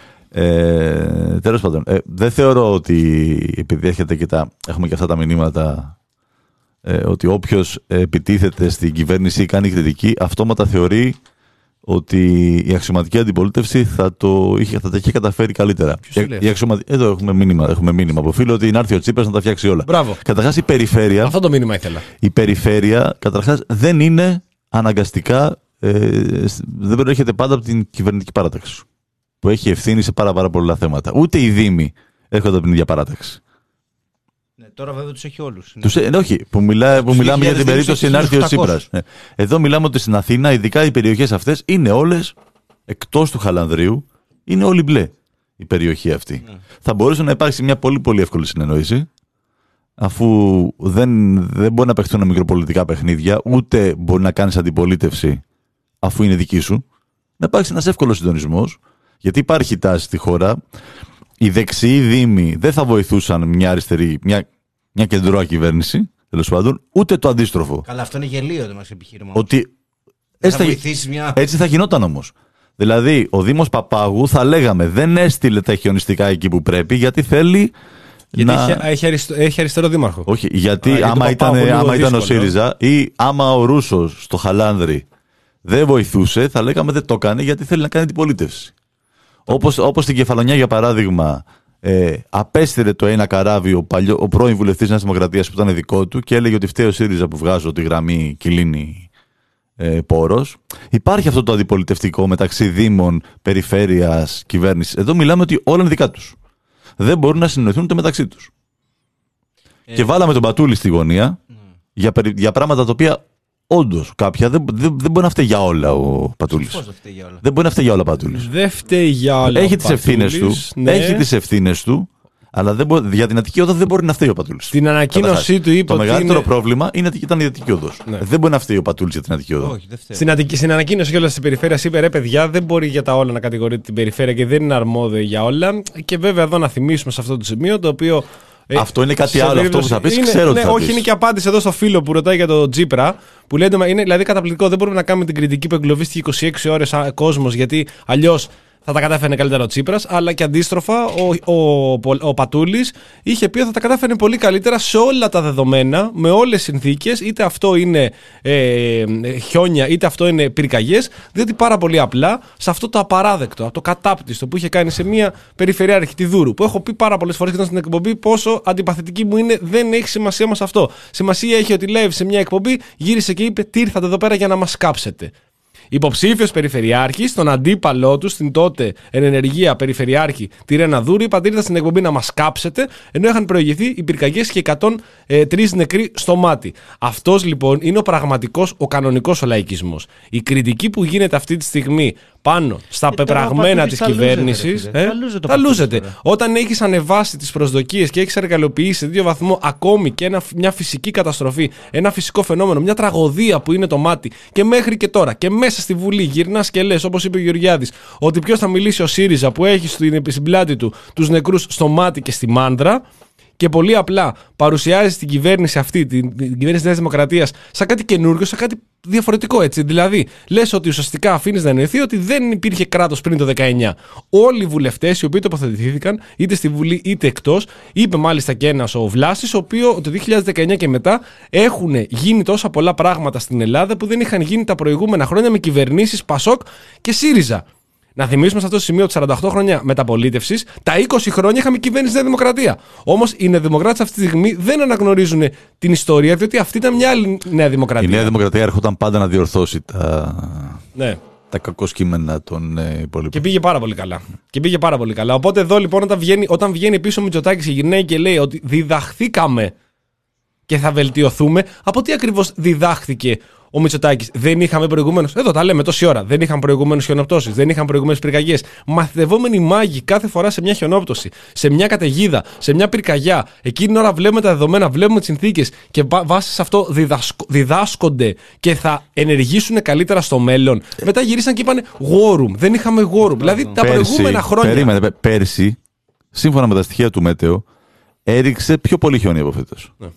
Ε, τέλος πάντων, ε, δεν θεωρώ ότι επειδή έρχεται και τα, έχουμε και αυτά τα μηνύματα ε, ότι όποιος επιτίθεται στην κυβέρνηση ή κάνει κριτική, αυτόματα θεωρεί ότι η αξιωματική αντιπολίτευση θα, το είχε, θα τα είχε καταφέρει καλύτερα. Η, η αξιωματι... Εδώ έχουμε μήνυμα, έχουμε μήνυμα από φίλο ότι να έρθει ο Τσίπρας να τα φτιάξει όλα. Μπράβο. Καταρχάς η περιφέρεια. Αυτό το μήνυμα ήθελα. Η περιφέρεια καταρχάς δεν είναι αναγκαστικά. Ε, δεν προέρχεται πάντα από την κυβερνητική παράταξη που έχει ευθύνη σε πάρα, πάρα πολλά θέματα. Ούτε οι Δήμοι έρχονται από την ίδια παράταξη. Ναι, τώρα βέβαια τους έχει όλους. Τους, ε, όχι, που, μιλά, που μιλάμε για την περίπτωση να έρθει ο Τσίπρας. Ε, εδώ μιλάμε ότι στην Αθήνα, ειδικά οι περιοχές αυτές, είναι όλες εκτός του Χαλανδρίου, είναι όλοι μπλε η περιοχή αυτή. Ναι. Θα μπορούσε να υπάρξει μια πολύ πολύ εύκολη συνεννόηση, αφού δεν, δεν μπορεί να παιχτούν μικροπολιτικά παιχνίδια, ούτε μπορεί να κάνεις αντιπολίτευση αφού είναι δική σου, να υπάρξει ένας εύκολος συντονισμός, γιατί υπάρχει τάση στη χώρα. Οι δεξιοί δήμοι δεν θα βοηθούσαν μια αριστερή, μια, μια κεντρώα κυβέρνηση, τέλος πάντων, ούτε το αντίστροφο. Καλά, αυτό είναι γελίο το μας επιχείρημα. Ότι έτσι θα, μια... έτσι θα γινόταν όμως. Δηλαδή, ο Δήμος Παπάγου θα λέγαμε δεν έστειλε τα χιονιστικά εκεί που πρέπει, γιατί θέλει Γιατί να... έχει, έχει, αριστο, έχει αριστερό δήμαρχο. Όχι, γιατί Α, άμα, γιατί ήταν, άμα ήταν ο δύσκολο. ΣΥΡΙΖΑ ή άμα ο Ρούσος στο Χαλάνδρι δεν βοηθούσε, θα λέγαμε δεν το έκανε γιατί θέλει να κάνει την πολίτευση. Όπως, όπως στην Κεφαλονιά, για παράδειγμα, ε, απέστειλε το ένα καράβι ο, παλιό, ο πρώην βουλευτής Νέας Δημοκρατίας που ήταν δικό του και έλεγε ότι φταίει ο ΣΥΡΙΖΑ που βγάζω τη γραμμή Κιλίνη ε, Πόρος. Υπάρχει αυτό το αντιπολιτευτικό μεταξύ Δήμων, Περιφέρειας, Κυβέρνησης. Εδώ μιλάμε ότι όλα είναι δικά τους. Δεν μπορούν να συνοηθούν το μεταξύ τους. Ε, και βάλαμε τον Πατούλη στη γωνία ναι. για, για πράγματα τα οποία όντως κάποια δεν, δεν, δεν μπορεί να φταίει για όλα ο Πατούλης. Πώς δεν φταίει για όλα. Δεν μπορεί να φταίει για όλα ο Πατούλης. Δεν φταίει για όλα. Έχει τις ευθύνες του. Ναι. Έχει τις ευθύνες του. Αλλά δεν μπορεί, για την Αττική Όδο δεν μπορεί να φταίει ο Πατούλης. Στην ανακοίνωσή του είπε το ότι. Το μεγαλύτερο είναι... πρόβλημα είναι ότι ήταν η Αττική Όδος. Ναι. Δεν μπορεί να φταίει ο Πατούλης για την Αττική Όδο. Όχι, δεν στην, Αττική, στην ανακοίνωση κιόλας της περιφέρειας είπε ρε παιδιά, δεν μπορεί για τα όλα να κατηγορείται την περιφέρεια και δεν είναι αρμόδιο για όλα. Και βέβαια εδώ να θυμίσουμε σε αυτό το σημείο το οποίο. Αυτό είναι κάτι άλλο. Αυτό που θα πει, ξέρω ναι, τι θα όχι, πεις. είναι και απάντηση εδώ στο φίλο που ρωτάει για το Τζίπρα. Που λέει είναι δηλαδή καταπληκτικό. Δεν μπορούμε να κάνουμε την κριτική που εγκλωβίστηκε είκοσι έξι ώρες κόσμος γιατί αλλιώς θα τα κατάφερνε καλύτερα ο Τσίπρας. Αλλά και αντίστροφα ο, ο, ο, ο Πατούλης είχε πει ότι θα τα κατάφερνε πολύ καλύτερα σε όλα τα δεδομένα, με όλες τις συνθήκες. Είτε αυτό είναι ε, χιόνια, είτε αυτό είναι πυρκαγιές. Διότι πάρα πολύ απλά σε αυτό το απαράδεκτο, το κατάπτυστο που είχε κάνει σε μια περιφερειάρχη, τη Δούρου, που έχω πει πάρα πολλές φορές και ήταν στην εκπομπή πόσο αντιπαθητική μου είναι, δεν έχει σημασία μας αυτό. Σημασία έχει ότι λέει σε μια εκπομπή γύρισε και είπε τι ήρθατε εδώ πέρα για να μας κάψετε. Υποψήφιος περιφερειάρχης, τον αντίπαλό του, στην τότε εν ενεργεία περιφερειάρχη τη Ρένα Δούρου, είπαν ήρθα στην εκπομπή να μας κάψετε, ενώ είχαν προηγηθεί οι πυρκαγιές και εκατόν τρεις νεκροί στο μάτι. Αυτός λοιπόν είναι ο πραγματικός, ο κανονικός ο λαϊκισμός. Η κριτική που γίνεται αυτή τη στιγμή πάνω στα ε, πεπραγμένα της κυβέρνησης. Τα λούζεται. Όταν έχεις ανεβάσει τις προσδοκίες και έχεις εργαλειοποιήσει σε δύο βαθμό ακόμη και ένα, μια φυσική καταστροφή, ένα φυσικό φαινόμενο, μια τραγωδία που είναι το μάτι και μέχρι και τώρα και μέσα στη Βουλή γυρνάς και λες, όπως είπε ο Γεωργιάδης, ότι ποιος θα μιλήσει ο ΣΥΡΙΖΑ που έχει στην πλάτη του τους νεκρούς στο μάτι και στη μάντρα. Και πολύ απλά παρουσιάζει την κυβέρνηση αυτή, την, την κυβέρνηση της Νέας Δημοκρατίας, σαν κάτι καινούργιο, σαν κάτι διαφορετικό έτσι. Δηλαδή, λες ότι ουσιαστικά αφήνεις να εννοηθεί ότι δεν υπήρχε κράτος πριν το δεκαεννιά. Όλοι οι βουλευτές οι οποίοι τοποθετήθηκαν, είτε στη Βουλή είτε εκτός, είπε μάλιστα και ένας ο Βλάσης, ο οποίος το δύο χιλιάδες δεκαεννιά και μετά έχουν γίνει τόσα πολλά πράγματα στην Ελλάδα που δεν είχαν γίνει τα προηγούμενα χρόνια με κυβερνήσεις Πασόκ και ΣΥΡΙΖΑ. Να θυμίσουμε σε αυτό το σημείο ότι σαράντα οκτώ χρόνια μεταπολίτευσης, τα είκοσι χρόνια είχαμε κυβέρνηση Νέα Δημοκρατία. Όμως οι νεοδημοκράτες αυτή τη στιγμή δεν αναγνωρίζουν την ιστορία, διότι αυτή ήταν μια άλλη Νέα Δημοκρατία. Η Νέα Δημοκρατία έρχονταν πάντα να διορθώσει τα, ναι. τα κακοσκήμενα των ε, υπόλοιπων. Και πήγε πάρα πολύ καλά. Και πήγε πάρα πολύ καλά. Οπότε εδώ λοιπόν όταν βγαίνει, όταν βγαίνει πίσω ο Μητσοτάκης και γυρνάει και λέει ότι διδαχθήκαμε και θα βελτιωθούμε, από τι ακριβώς διδάχθηκε ο Μητσοτάκης? Δεν είχαμε προηγουμένως, εδώ τα λέμε τόση ώρα, δεν είχαν προηγουμένως χιονοπτώσεις, δεν είχαν προηγουμένως πυρκαγιές. Μαθητευόμενοι μάγοι κάθε φορά σε μια χιονόπτωση, σε μια καταιγίδα, σε μια πυρκαγιά. Εκείνη την ώρα βλέπουμε τα δεδομένα, βλέπουμε τις συνθήκες και βάσει σε αυτό διδάσκω, διδάσκονται και θα ενεργήσουν καλύτερα στο μέλλον. Μετά γυρίσαν και είπαν war room. Δεν είχαμε war room. Δηλαδή τα πέρσι, προηγούμενα χρόνια. Περίμενε, πέρσι, σύμφωνα με τα στοιχεία του Μέτεο, έριξε πιο πολύ χιόνι από φέτος. Ναι.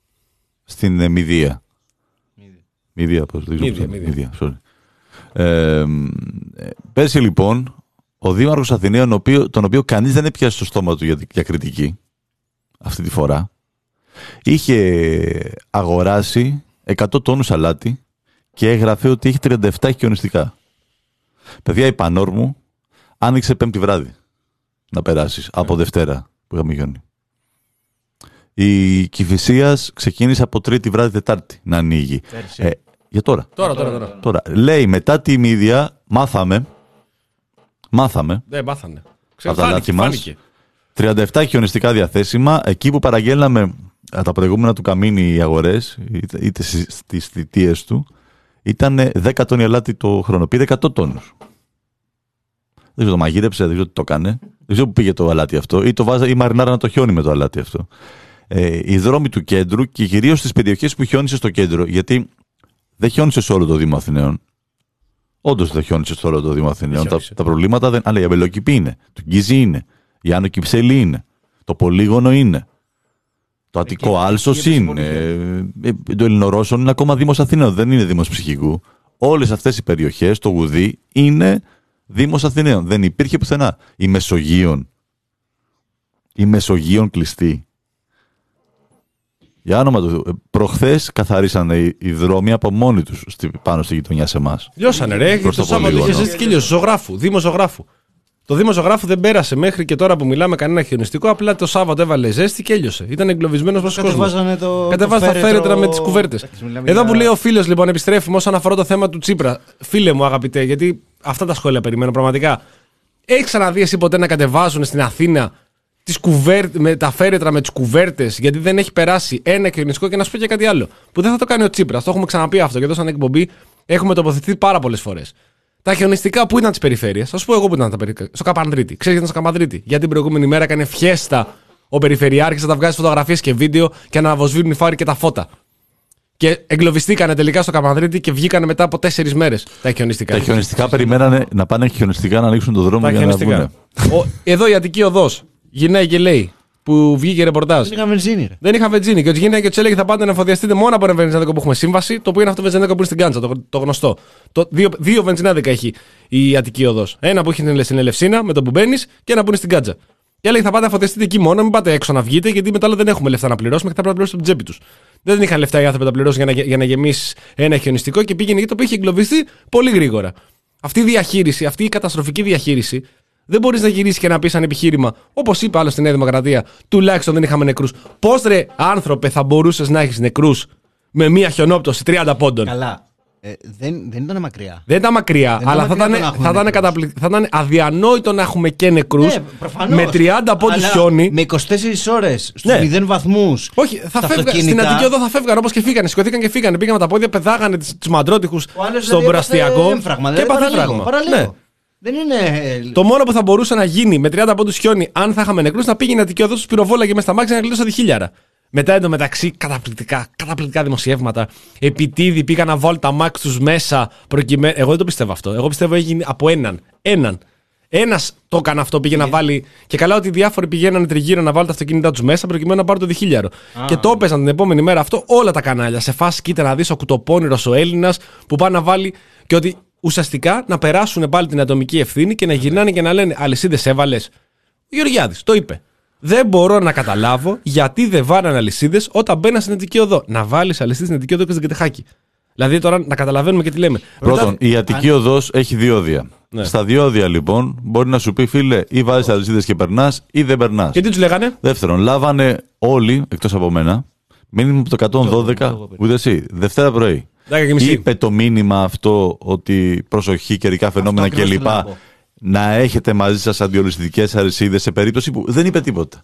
Στην ε, Μηδία. Μηδία, πώς δεν ξέρω. Μηδία, sorry. Ε, πέρσι λοιπόν, ο Δήμαρχος Αθηναίων, οποίο, τον οποίο κανείς δεν έπιασε στο στόμα του για, για κριτική, αυτή τη φορά, είχε αγοράσει εκατό τόνους αλάτι και έγραφε ότι έχει τριάντα επτά χιονιστικά. Παιδιά, η Πανόρμου άνοιξε πέμπτη βράδυ να περάσεις, από Δευτέρα που είχαμε χιόνι. Η Κηφισίας ξεκίνησε από Τρίτη βράδυ Τετάρτη να ανοίγει. Ε, για τώρα. Τώρα, τώρα, τώρα. τώρα. Λέει μετά τη Μύδια μάθαμε. Μάθαμε. Δεν μάθανε. Από τα λάθη μας. τριάντα επτά χιονιστικά διαθέσιμα. Εκεί που παραγγέλναμε τα προηγούμενα του Καμίνη οι αγορές, είτε στις θητείες του, ήταν δέκα τόνοι αλάτι το χρόνο. Πήρε εκατό τόνους. Δεν ξέρω το μαγείρεψε, δεν ξέρω τι το έκανε. Δεν ξέρω που πήγε το αλάτι αυτό. Ή το βάζα, ή μαρινάρα το χιόνι με το αλάτι αυτό. Ε, οι δρόμοι του κέντρου και κυρίως στις περιοχές που χιόνισε στο κέντρο, γιατί δεν χιόνισε σε όλο το Δήμο Αθηναίων. Όντως δεν χιόνισε σε όλο το Δήμο Αθηναίων. Τα, τα προβλήματα δεν. Αλλά η Αμπελοκηπή είναι. Το Γκίζι είναι. Η Άνω Κυψέλη είναι. Το Πολύγωνο είναι. Το Αττικό Άλσος είναι. Ε, ε, το Ελληνορώσον είναι ακόμα Δήμος Αθηναίων. Δεν είναι Δήμος Ψυχικού. Όλες αυτές οι περιοχές, το Γουδί, είναι Δήμος Αθηναίων. Δεν υπήρχε πουθενά. Η Μεσογείων. Η Μεσογείων κλειστή. Για όνομα του, προχθές καθαρίσανε οι, οι δρόμοι από μόνοι τους πάνω στη γειτονιά σε εμάς. Λιώσανε, ρε. Το, το Σάββατο είχε ζέστη και λιώσει. Ζωγράφου, Δήμο Ζωγράφου. Το Δήμο Ζωγράφου δεν πέρασε μέχρι και τώρα που μιλάμε κανένα χιονιστικό. Απλά το Σάββατο έβαλε ζέστη και έλειωσε. Ήταν εγκλωβισμένο μέσα στον κόσμο. Κατεβάζανε τα φέρετρα με τις κουβέρτες. Εδώ που λέει ο φίλος, λοιπόν, επιστρέφουμε όσον αφορά το θέμα του Τσίπρα. Φίλε μου, αγαπητέ, γιατί αυτά τα σχόλια περιμένω πραγματικά. Έχει ξαναδεί εσύ ποτέ να κατεβάζουν στην Αθήνα τις κουβέρ... με τα φέρετρα με τις κουβέρτες, γιατί δεν έχει περάσει ένα χιονιστικό? Και να σου πω και κάτι άλλο που δεν θα το κάνει ο Τσίπρας. Το έχουμε ξαναπεί αυτό και εδώ σαν εκπομπή έχουμε τοποθετηθεί πάρα πολλές φορές. Τα χιονιστικά που ήταν της περιφέρειας, θα σου πω εγώ που ήταν τα περιφέρεια. Στο Καπανδρίτη. Ξέρεις γιατί ήταν στο Καπανδρίτη? Γιατί την προηγούμενη μέρα έκανε φιέστα ο περιφερειάρχης να τα βγάζει φωτογραφίες και βίντεο και να αναβοσβήνουν οι φάροι και τα φώτα. Και εγκλωβιστήκανε τελικά στο Καπανδρίτη και βγήκανε μετά από τέσσερις μέρες τα χιονιστικά. Τα χιονιστικά περιμένανε να πάνε χιονιστικά να ανοίξουν τον δρόμο για να βγουν. Εδώ η Αττική Οδός γυρνάει και λέει, που βγήκε ρεπορτάζ. Δεν είχα βενζίνη. Ρε. Δεν είχα βενζίνη. Και ο Τζιγίνια και ο Τσέλεγη θα πάτε να εφοδιαστείτε μόνο από ένα βενζινάδικο που έχουμε σύμβαση, το οποίο είναι αυτό το βενζινάδικο που είναι στην Κάντσα, το, το γνωστό. Το, δύο δύο βενζινάδικα έχει η Αττική Οδός. Ένα που έχει στην Ελευσίνα με το που μπαίνει και ένα που είναι στην Κάντσα. Και έλεγε θα πάτε να εφοδιαστείτε εκεί μόνο, μην πάτε έξω να βγείτε, γιατί μετά δεν έχουμε λεφτά να πληρώσουμε και θα πρέπει να πληρώσουμε την τσέπη του. Δεν είχαν λεφτά οι άνθρωποι να πληρώσουν για να, για να γεμίσει ένα χιονιστικό και πήγαινε εκεί το οποίο είχε εγκλωβιστεί πολύ γρήγορα. Αυτή η διαχείριση, αυτή η καταστροφική διαχείριση. Δεν μπορείς να γυρίσεις και να πεις σαν επιχείρημα, όπως είπε άλλο στη Νέα Δημοκρατία, τουλάχιστον δεν είχαμε νεκρούς. Πώς ρε άνθρωπε θα μπορούσες να έχεις νεκρούς με μία χιονόπτωση τριάντα πόντων? Καλά. Ε, δεν, δεν ήταν μακριά. Δεν ήταν μακριά, δεν αλλά μακριά θα, ήταν, θα, ήταν καταπληκ... θα ήταν αδιανόητο να έχουμε και νεκρούς ναι, με τριάντα πόντους χιόνι. Με είκοσι τέσσερις ώρες στους ναι. μηδέν βαθμούς. Όχι, θα φεύγα, στην Αττική Οδό θα φεύγαν όπως και φύγανε. Σηκωθήκαν και φύγανε. Πήγαν με τα πόδια, πεδάγανε τους μαντρότυχους στον Προαστιακό. Και έπαθε φράγμα. Δεν είναι... Το μόνο που θα μπορούσε να γίνει με τριάντα πόντους χιόνι, αν θα είχαμε νεκρούς, να πήγαινε Αττική Οδό του πυροβόλαγε μέσα στα μάξια να γλίτωσε τη χίλιαρα. Μετά εντωμεταξύ καταπληκτικά, καταπληκτικά δημοσιεύματα. Επιτίδη πήγαν να βάλουν τα μάξ τους μέσα προκειμένου. Εγώ δεν το πιστεύω αυτό. Εγώ πιστεύω έγινε από έναν. Έναν. Ένας το έκανε αυτό, πήγε να βάλει. Και καλά ότι οι διάφοροι πηγαίνανε τριγύρω να βάλουν τα αυτοκίνητά τους μέσα προκειμένου να πάρουν το διχίλιαρο. Ah. Και το έπαιζαν την επόμενη μέρα αυτό όλα τα κανάλια. Σε φάση κοίτα να δεις ο κουτοπώνηρος ο Έλληνας που πάει να βάλει. Και ότι ουσιαστικά να περάσουν πάλι την ατομική ευθύνη και να γυρνάνε και να λένε αλυσίδες έβαλες. Ο Γεωργιάδης το είπε. Δεν μπορώ να καταλάβω γιατί δεν βάλανε αλυσίδες όταν μπαίνα στην Αττική Οδό. Να βάλεις αλυσίδες στην Αττική Οδό και στην Κετεχάκη. Δηλαδή τώρα να καταλαβαίνουμε και τι λέμε. Πρώτον, Μετά... η Αττική Οδός έχει διόδια. Ναι. Στα διόδια λοιπόν μπορεί να σου πει φίλε, ή βάζεις αλυσίδες και περνάς ή δεν περνάς. Και τι τους λέγανε? Δεύτερον, λάβανε όλοι εκτός από μένα μήνυμα από το εκατόν δώδεκα, ούτε εσύ, Δευτέρα πρωί. Είπε το μήνυμα αυτό ότι προσοχή, καιρικά φαινόμενα κλπ. Να έχετε μαζί σας αντιολισθητικές αλυσίδες σε περίπτωση που δεν είπε τίποτα.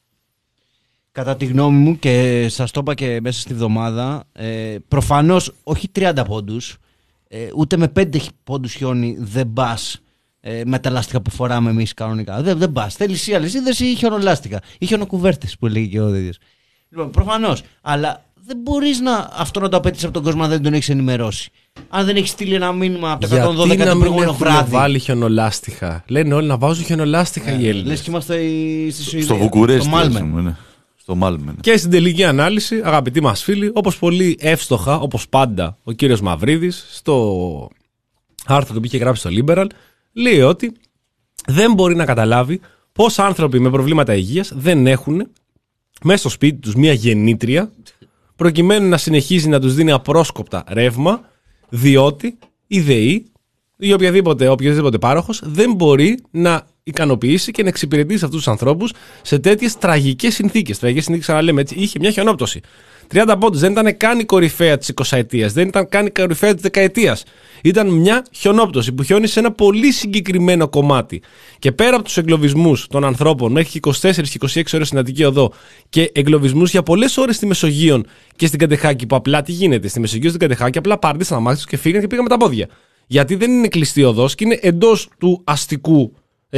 Κατά τη γνώμη μου, και σας το είπα και μέσα στη βδομάδα, ε, προφανώς όχι τριάντα πόντους, ε, ούτε με πέντε πόντους χιόνι δεν πας ε, με τα λάστιχα που φοράμε εμείς κανονικά. Δεν, δεν πας. Θέλεις ή αλυσίδες ή χιονολάστιχα. Ή χιονοκουβέρτες που έλεγε και ο Δίδιος. Λοιπόν, προφανώς. Αλλά δεν μπορείς να, αυτό να το απαιτήσεις από τον κόσμο αν δεν τον έχεις ενημερώσει. Αν δεν έχεις στείλει ένα μήνυμα από το εκατόν δώδεκα το προηγούμενο βράδυ. Γιατί να βάλει χιονολάστιχα? Λένε όλοι να βάζουν χιονολάστιχα οι Έλληνες. Λες και είμαστε στη Σουηδία. Στο Βουκουρέστι. Στο Μάλμε. Στο Μάλμε. Και στην τελική ανάλυση, αγαπητοί μας φίλοι, όπως πολύ εύστοχα, όπως πάντα, ο κύριος Μαυρίδης, στο άρθρο που είχε γράψει στο Liberal, λέει ότι δεν μπορεί να καταλάβει πώς άνθρωποι με προβλήματα υγείας δεν έχουν μέσα στο σπίτι τους μία γεννήτρια προκειμένου να συνεχίζει να τους δίνει απρόσκοπτα ρεύμα, διότι η ΔΕΗ ή οποιαδήποτε, οποιοδήποτε πάροχος δεν μπορεί να ικανοποιήσει και να εξυπηρετήσει αυτούς τους ανθρώπους σε τέτοιες τραγικές συνθήκες. Τραγικές συνθήκες, ξαναλέμε έτσι, είχε μια χιονόπτωση. τριάντα πόντους, δεν ήταν καν η κορυφαία της εικοσαετίας, δεν ήταν καν η κορυφαία της δεκαετίας. Ήταν μια χιονόπτωση που χιόνισε ένα πολύ συγκεκριμένο κομμάτι. Και πέρα από τους εγκλωβισμούς των ανθρώπων μέχρι είκοσι τέσσερις και είκοσι έξι ώρες στην Αττική Οδό και εγκλωβισμούς για πολλές ώρες στη Μεσογείο και στην Κατεχάκη, που απλά τι γίνεται, στη Μεσογείο στην Κατεχάκη απλά πάρτησαν τα μάτια τους και φύγαν και πήγαν με τα πόδια. Γιατί δεν είναι κλειστή οδός και είναι εντός του αστικού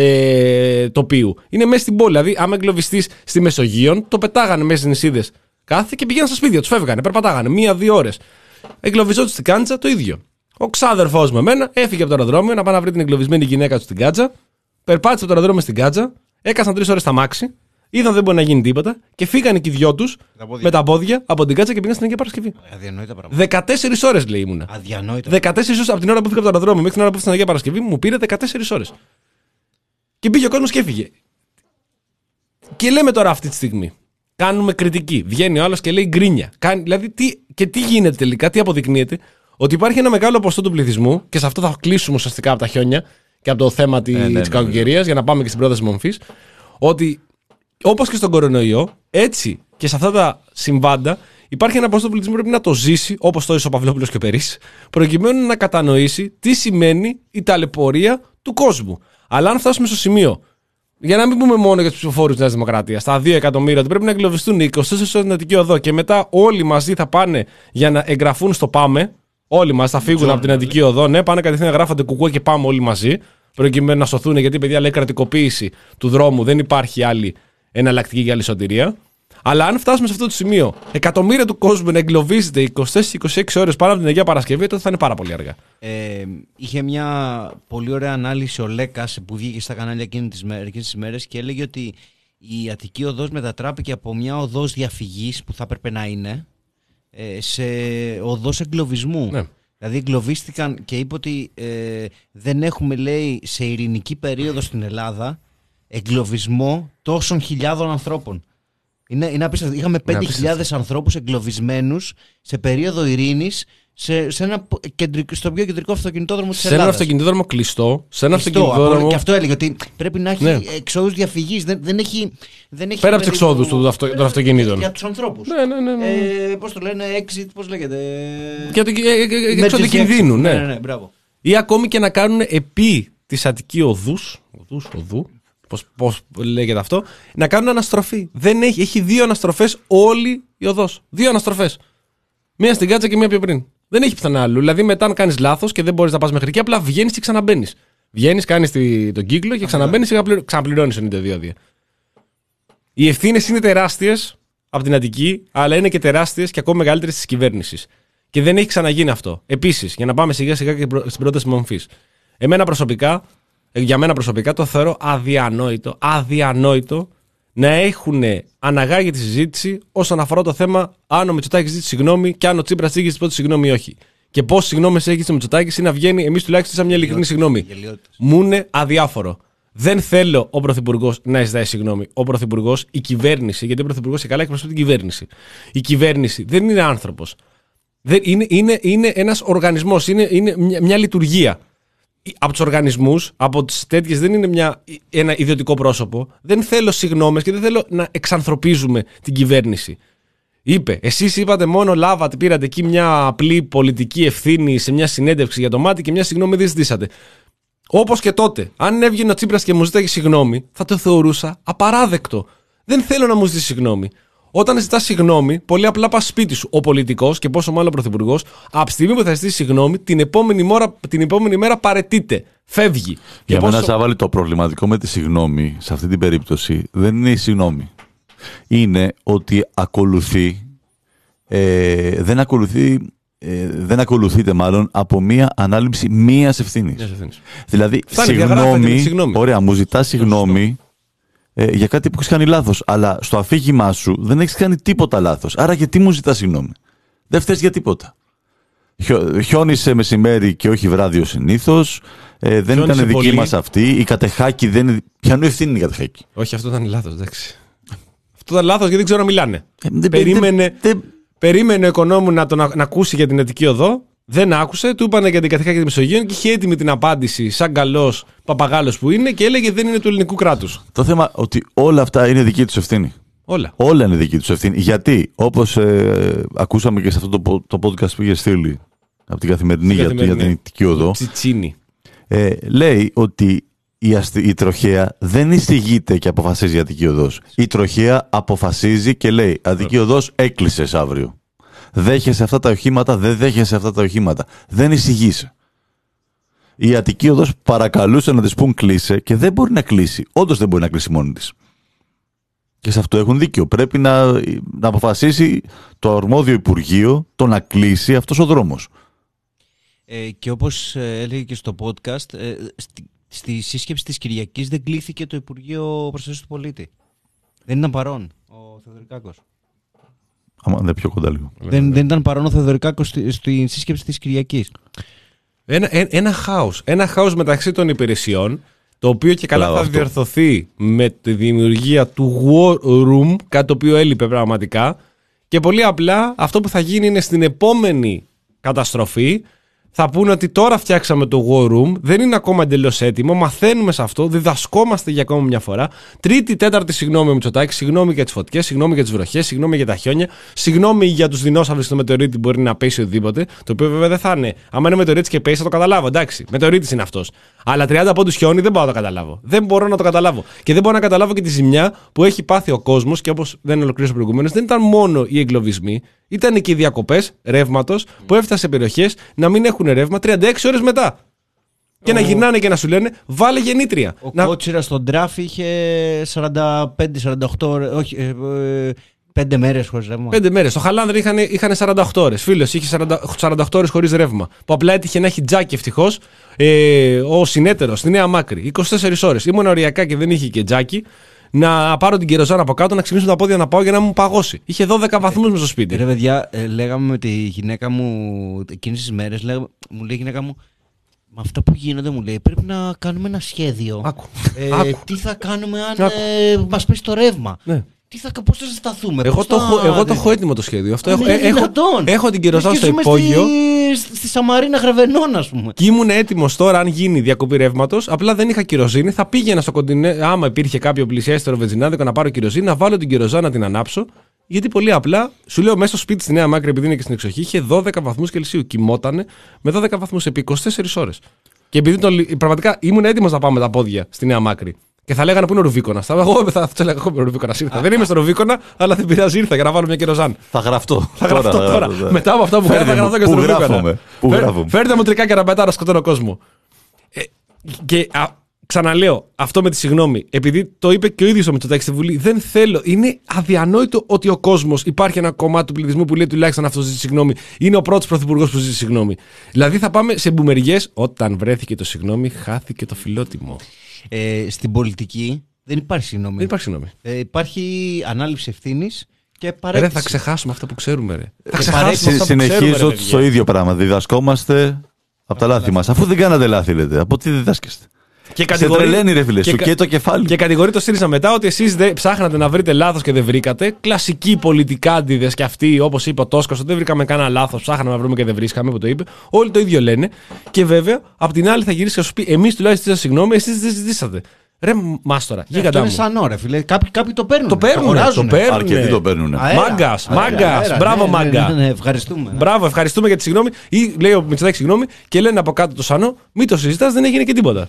ε, τοπίου. Είναι μέσα στην πόλη. Δηλαδή, άμα εγκλωβιστείς στη Μεσογείο, το πετάγανε μέσα στις νησίδες. Κάθε και πηγαίναν στα σπίτια τους, φεύγανε, περπατάγανε μία-δύο ώρες. Εγκλωβιζόντουσαν στην Κάντσα το ίδιο. Ο ξάδερφός με μένα έφυγε από το αεροδρόμιο να πάει να βρει την εγκλωβισμένη γυναίκα του στην Κάντσα. Περπάτησε από το αεροδρόμιο στην Κάντσα, έκαναν τρεις ώρες στα μάξι, είδαν δεν μπορεί να γίνει τίποτα και φύγανε και οι δυο τους με τα πόδια από την Κάτσα και πήγαν στην Αγία Παρασκευή. Αδιανόητα πράγματα. δεκατέσσερις ώρες λέει ήμουνα. Αδιανόητα. δεκατέσσερις ώρες από την ώρα που φύγα από το αεροδρόμιο μέχρι την ώρα που έφτασα στην Αγία Παρασκευή μου πήρε δεκατέσσερις ώρες. Και πήγε ο κόσμος και έφυγε. Και λέμε τώρα αυτή τη στιγμή, κάνουμε κριτική. Βγαίνει ο άλλος και λέει γκρίνια. Κάνει, δηλαδή, τι, και τι γίνεται τελικά, τι αποδεικνύεται? Ότι υπάρχει ένα μεγάλο ποσοστό του πληθυσμού, και σε αυτό θα κλείσουμε ουσιαστικά από τα χιόνια και από το θέμα της ναι, ναι, κακοκαιρίας, ναι. για να πάμε και στην πρόταση μορφής, ότι όπως και στον κορονοϊό, έτσι και σε αυτά τα συμβάντα, υπάρχει ένα ποσοστό του πληθυσμού που πρέπει να το ζήσει, όπως το ίσο ο Παυλόπουλος και ο Περίς, προκειμένου να κατανοήσει τι σημαίνει η ταλαιπωρία του κόσμου. Αλλά αν φτάσουμε στο σημείο, για να μην πούμε μόνο για τους ψηφοφόρους της Νέας Δημοκρατίας, στα δύο εκατομμύρια, ότι πρέπει να εγκλωβιστούν οι είκοσι τέσσερις ώρες στην Αττική Οδό και μετά όλοι μαζί θα πάνε για να εγγραφούν στο ΠΑΜΕ. Όλοι μας θα φύγουν από την Αττική Οδό, ναι, πάνε κατευθείαν να γράφονται κουκουέ και πάμε όλοι μαζί, προκειμένου να σωθούν, γιατί παιδιά λέει κρατικοποίηση του δρόμου, δεν υπάρχει άλλη εναλλακτική για άλλη σωτηρία. Αλλά αν φτάσουμε σε αυτό το σημείο, εκατομμύρια του κόσμου να εγκλωβίζεται είκοσι τέσσερις είκοσι έξι ώρες πάνω από την Αγία Παρασκευή, τότε θα είναι πάρα πολύ αργά. Ε, είχε μια πολύ ωραία ανάλυση ο Λέκας που βγήκε στα κανάλια εκείνες τις μέρες και έλεγε ότι η Αττική Οδός μετατράπηκε από μια οδός διαφυγής που θα έπρεπε να είναι σε οδός εγκλωβισμού. Ναι. Δηλαδή εγκλωβίστηκαν και είπε ότι ε, δεν έχουμε, λέει, σε ειρηνική περίοδο στην Ελλάδα εγκλωβισμό τόσων χιλιάδων ανθρώπων. Είναι, είναι απίστευτο. Είχαμε πέντε χιλιάδες ανθρώπους εγκλωβισμένους σε περίοδο ειρήνης σε, σε ένα κεντρικό, στο πιο κεντρικό αυτοκινητόδρομο της Ελλάδας. Σε ένα αυτοκινητόδρομο κλειστό. Σε ένα κλειστό, αυτοκινητόδρομο. Και αυτό έλεγε ότι πρέπει να έχει ναι. εξόδους διαφυγής. Δεν, δεν έχει, δεν έχει πέρα από τους εξόδους του, αυτο, των αυτοκινήτων. Για τους ανθρώπους. Ναι, ναι, ναι, ναι. Ε, πώς το λένε, exit, πώς λέγεται. Για το εξόδου κινδύνου, ναι. Ναι, ναι, ναι, μπράβο. Ή ακόμη και να κάνουν επί της Αττική Οδούς, οδούς, οδού, πώς, πώς λέγεται αυτό, να κάνουν αναστροφή. Δεν έχει, έχει δύο αναστροφές όλη η οδός. Δύο αναστροφές. Μία στην Κάτσα και μία πιο πριν. Δεν έχει πουθενά άλλου. Δηλαδή, μετά, αν κάνεις λάθος και δεν μπορείς να πας μέχρι εκεί, απλά βγαίνεις και ξαναμπαίνεις. Βγαίνεις, κάνεις τον κύκλο και ξαναμπαίνεις και ξαναπληρώνεις ενενήντα δύο δία. Οι ευθύνες είναι τεράστιες από την Αττική, αλλά είναι και τεράστιες και ακόμα μεγαλύτερες της κυβέρνησης. Και δεν έχει ξαναγίνει αυτό. Επίσης, για να πάμε σιγά σιγά και στην πρόταση μορφής. Εμένα προσωπικά, για μένα προσωπικά, το θεωρώ αδιανόητο, αδιανόητο να έχουν αναγάγει τη συζήτηση όσον αφορά το θέμα αν ο Μητσοτάκης ζήτησε συγγνώμη και αν ο Τσίπρας ζήτησε πρώτη συγγνώμη ή όχι. Και πόσες συγγνώμες έχει ο Μητσοτάκης ή να βγαίνει, εμείς τουλάχιστον σαν μια ειλικρινή συγγνώμη. Μου είναι αδιάφορο. Δεν θέλω ο Πρωθυπουργός να ζητάει συγγνώμη. Ο Πρωθυπουργός, η κυβέρνηση, γιατί ο Πρωθυπουργός και καλά εκπροσωπεί την κυβέρνηση. Η κυβέρνηση δεν είναι άνθρωπος. Δεν, είναι, είναι, είναι ένας οργανισμός, είναι, είναι μια, μια λειτουργία. Από τους οργανισμούς, από τις τέτοιες, δεν είναι μια, ένα ιδιωτικό πρόσωπο. Δεν θέλω συγγνώμες και δεν θέλω να εξανθρωπίζουμε την κυβέρνηση. Είπε, εσείς είπατε μόνο λάβατε, πήρατε εκεί μια απλή πολιτική ευθύνη σε μια συνέντευξη για το μάτι και μια συγγνώμη δεν ζητήσατε. Όπως και τότε, αν έβγαινε ο Τσίπρας και μου ζητάει συγγνώμη, θα το θεωρούσα απαράδεκτο. Δεν θέλω να μου ζητήσει συγγνώμη. Όταν ζητά συγγνώμη, πολύ απλά πα σπίτι σου. Ο πολιτικός και πόσο μάλλον ο πρωθυπουργός, από τη στιγμή που θα ζητήσει συγγνώμη, την επόμενη, μόρα, την επόμενη μέρα παραιτείται. Φεύγει. Για και μένα, πόσο... Σάββαλη, το προβληματικό με τη συγγνώμη σε αυτή την περίπτωση δεν είναι η συγγνώμη. Είναι ότι ακολουθεί, ε, δεν ακολουθεί. Ε, δεν ακολουθείται μάλλον από μία ανάληψη μίας ευθύνης. Δηλαδή, συγγνώμη, συγγνώμη, ωραία, μου ζητά συγγνώμη ε, για κάτι που έχεις κάνει λάθος, αλλά στο αφήγημά σου δεν έχεις κάνει τίποτα λάθος. Άρα γιατί μου ζητά συγγνώμη? Δεν φταίς για τίποτα. Χιό, χιόνισε μεσημέρι και όχι βράδυ ως συνήθως. Ε, δεν χιόνισε ήταν δική πολύ. Μας αυτή. Η Κατεχάκη δεν είναι. Ποιανού ευθύνη είναι η Κατεχάκη? Όχι, αυτό ήταν λάθος, εντάξει. Αυτό ήταν λάθος γιατί δεν ξέρω να μιλάνε. Ε, δεν, Περίμενε. Δεν, δεν, Περίμενε ο οικονόμου να τον να ακούσει για την Αττική Οδό. Δεν άκουσε. Του είπανε για την Κατεχάκη και τη Μεσογείο και είχε έτοιμη την απάντηση, σαν καλός παπαγάλος που είναι, και έλεγε δεν είναι του ελληνικού κράτους. Το θέμα ότι όλα αυτά είναι δική του ευθύνη. Όλα. Όλα είναι δική του ευθύνη. Γιατί, όπως ε, ακούσαμε και σε αυτό το, το podcast που είχε στείλει από την Καθημερινή, για, για την Αττική Οδό, Τσιτσίνη. Ε, λέει ότι η, αστη, η τροχέα δεν εισηγείται και αποφασίζει η Αττική Οδός. Η τροχέα αποφασίζει και λέει Αττική Οδός έκλεισες αύριο. Δέχεσαι αυτά τα οχήματα, δεν δέχεσαι αυτά τα οχήματα. Δεν εισηγείσαι. Η Αττική Οδός παρακαλούσε να της πούν κλείσε και δεν μπορεί να κλείσει. Όντως δεν μπορεί να κλείσει μόνη της. Και σε αυτό έχουν δίκιο. Πρέπει να, να αποφασίσει το αρμόδιο Υπουργείο το να κλείσει αυτός ο δρόμος. Ε, και όπως ε, έλεγε και στο podcast, ε, στη, στη σύσκεψη της Κυριακής δεν κλείθηκε το Υπουργείο Προστασίας του Πολίτη. Δεν ήταν παρόν ο Θεοδωρικάκος. Άμα δεν πιο κοντά λίγο. Δεν, δεν ήταν παρόν ο Θεοδωρικάκος στη, στη σύσκεψη της Κυριακής. Ένα, ένα, ένα χάος. Ένα χάος μεταξύ των υπηρεσιών. το οποίο και καλά Μπράβο, θα αυτό. διορθωθεί με τη δημιουργία του War Room, κάτι το οποίο έλειπε πραγματικά. Και πολύ απλά αυτό που θα γίνει είναι στην επόμενη καταστροφή θα πούνε ότι τώρα φτιάξαμε το War Room, δεν είναι ακόμα εντελώς έτοιμο, μαθαίνουμε σε αυτό, διδασκόμαστε για ακόμα μια φορά. Τρίτη, τέταρτη, συγγνώμη ο Μητσοτάκης, συγγνώμη για τις φωτιές, συγγνώμη για τις βροχές, συγγνώμη για τα χιόνια, συγγνώμη για τους δεινόσαυρους στο μετεωρίτη μπορεί να πέσει οτιδήποτε. Το οποίο βέβαια δεν θα είναι. Αν είναι μετεωρίτη και πέσει, θα το καταλάβω. Εντάξει, μετεωρίτη είναι αυτός. Αλλά τριάντα πόντους χιόνι δεν μπορώ να το καταλάβω. Δεν μπορώ να το καταλάβω. Και δεν μπορώ να καταλάβω και τη ζημιά που έχει πάθει ο κόσμος και όπως δεν ολοκλήρωσα προηγουμένως, δεν ήταν μόνο οι εγκλωβισμοί. Ήταν και οι διακοπές ρεύματος που έφτασε σε περιοχές να μην έχουν ρεύμα τριάντα έξι ώρες μετά. Και ο... να γυρνάνε και να σου λένε βάλε γεννήτρια. Ο να... Κότσιρας στον τράφι είχε σαράντα πέντε σαράντα οκτώ ώρες, όχι, ε, ε, πέντε μέρες χωρίς ρεύμα. Πέντε μέρες. Στο Χαλάνδρη είχαν, είχαν σαράντα οκτώ ώρες. Φίλος είχε σαράντα οκτώ ώρες χωρίς ρεύμα. Που απλά έτυχε να έχει τζάκι ευτυχώς. Ε, ο συνέτερος στη Νέα Μάκρη. είκοσι τέσσερις ώρες. Ήμουν οριακά και δεν είχε και τζάκι. Να πάρω την κεροζάνα από κάτω, να ξυπνήσω τα πόδια να πάω για να μου παγώσει. Είχε δώδεκα βαθμούς μες στο σπίτι. Ρε παιδιά, ε, λέγαμε με τη γυναίκα μου εκείνες τις μέρες, λέγαμε, μου λέει η γυναίκα μου, με αυτά που γίνονται μου λέει, πρέπει να κάνουμε ένα σχέδιο. Άκου. Ε, Άκου. Τι θα κάνουμε αν ε, μας πέσει το ρεύμα. Ναι. Τι θα, πώς θα σταθούμε. Εγώ, πώς το, θα... έχω, εγώ το έχω έτοιμο το σχέδιο. Αυτό έχω, Είναι έχω, δυνατόν. έχω την κεροζάνα στο Και ζούμε υπόγειο. Στη, στη Σαμαρίνα Γρεβενών, ας πούμε. Και ήμουν έτοιμο τώρα, αν γίνει διακοπή ρεύματος, απλά δεν είχα κυροζίνη. Θα πήγαινα στο κοντινέ, άμα υπήρχε κάποιο πλησιέστερο βενζινάδικο, να πάρω κυροζίνη, να βάλω την κεροζάνα να την ανάψω. Γιατί πολύ απλά, σου λέω μέσα στο σπίτι στη Νέα Μάκρη, επειδή είναι και στην εξοχή, είχε δώδεκα βαθμούς Κελσίου. Κοιμότανε με δώδεκα βαθμούς επί είκοσι τέσσερις ώρες. Και επειδή το, πραγματικά ήμουν έτοιμο να πάω με τα πόδια στη Νέα Μάκρη. Και θα λέγανε που είναι ο Ρουβίκονας. Θα εγώ θα του έλεγα: εγώ ο Ρουβίκονας ήρθα. Δεν είμαι στο Ρουβίκονα, αλλά δεν πειράζει, ήρθα για να βάλω μια κεροζάν. Θα γραφτώ. Θα γραφτώ τώρα. τώρα. τώρα. Μετά από αυτά που κάνω, θα γραφτώ και στο Ρουβίκονα. Φέρ, φέρτε μου τρικάκια να πετάω να σκοτώνω κόσμο. Ε, και α, ξαναλέω, αυτό με τη συγγνώμη, επειδή το είπε και ο ίδιος ο Μητσοτάκης στη Βουλή, δεν θέλω. Είναι αδιανόητο ότι ο κόσμος, υπάρχει ένα κομμάτι του πληθυσμού που λέει τουλάχιστον αυτό ζητήσει συγγνώμη. Είναι ο πρώτος πρωθυπουργός που ζητήσει συγγνώμη. Δηλαδή θα πάμε σε μπουμεριές. Όταν βρέθηκε το συγγνώμη, χάθηκε το φιλότιμο. Ε, στην πολιτική δεν υπάρχει συγγνώμη. Δεν υπάρχει συγγνώμη. Ε, υπάρχει ανάληψη ευθύνης και παρέτηση. Ρε, θα ξεχάσουμε αυτό που ξέρουμε. Ρε. Θα ξεχάσουμε αυτό που συνεχίζω ξέρουμε, στο ίδιο πράγμα. Διδασκόμαστε από τα λάθη μας. Αφού δεν κάνατε λάθη, λέτε. Από τι διδάσκεστε. Και σε τρελαίνει, ρε φίλε, και σου και το κεφάλι. Και κατηγορεί το ΣΥΡΙΖΑ μετά ότι εσείς ψάχνατε να βρείτε λάθος και δεν βρήκατε. Κλασικοί πολιτικάντιδες και αυτοί, όπως είπε ο Τόσκας, ότι δεν βρήκαμε κανένα λάθος. Ψάχναμε να βρούμε και δεν βρίσκαμε, που το είπε. Όλοι το ίδιο λένε. Και βέβαια, απ' την άλλη θα γυρίσει και θα σου πει: εμείς τουλάχιστον ζητήσαμε συγγνώμη, εσείς δεν ζητήσατε. Ρε μάστορα, γίγαντά μου. Είναι σαν ώρα, φίλε. Κάποιοι, κάποιοι το παίρνουν. Το παίρνουν. Το παίρνουν. Αρκετοί το παίρνουν. Μάγκας, μάγκας. Μπράβο, μάγκα. Ναι, ναι, ευχαριστούμε. Μπράβο, ευχαριστούμε για τη συγγνώμη. Ή λέει ο Μητσοτάκης συγγνώμη και λένε από κάτω το σανό: μην το συζητάς, δεν έγινε και τίποτα.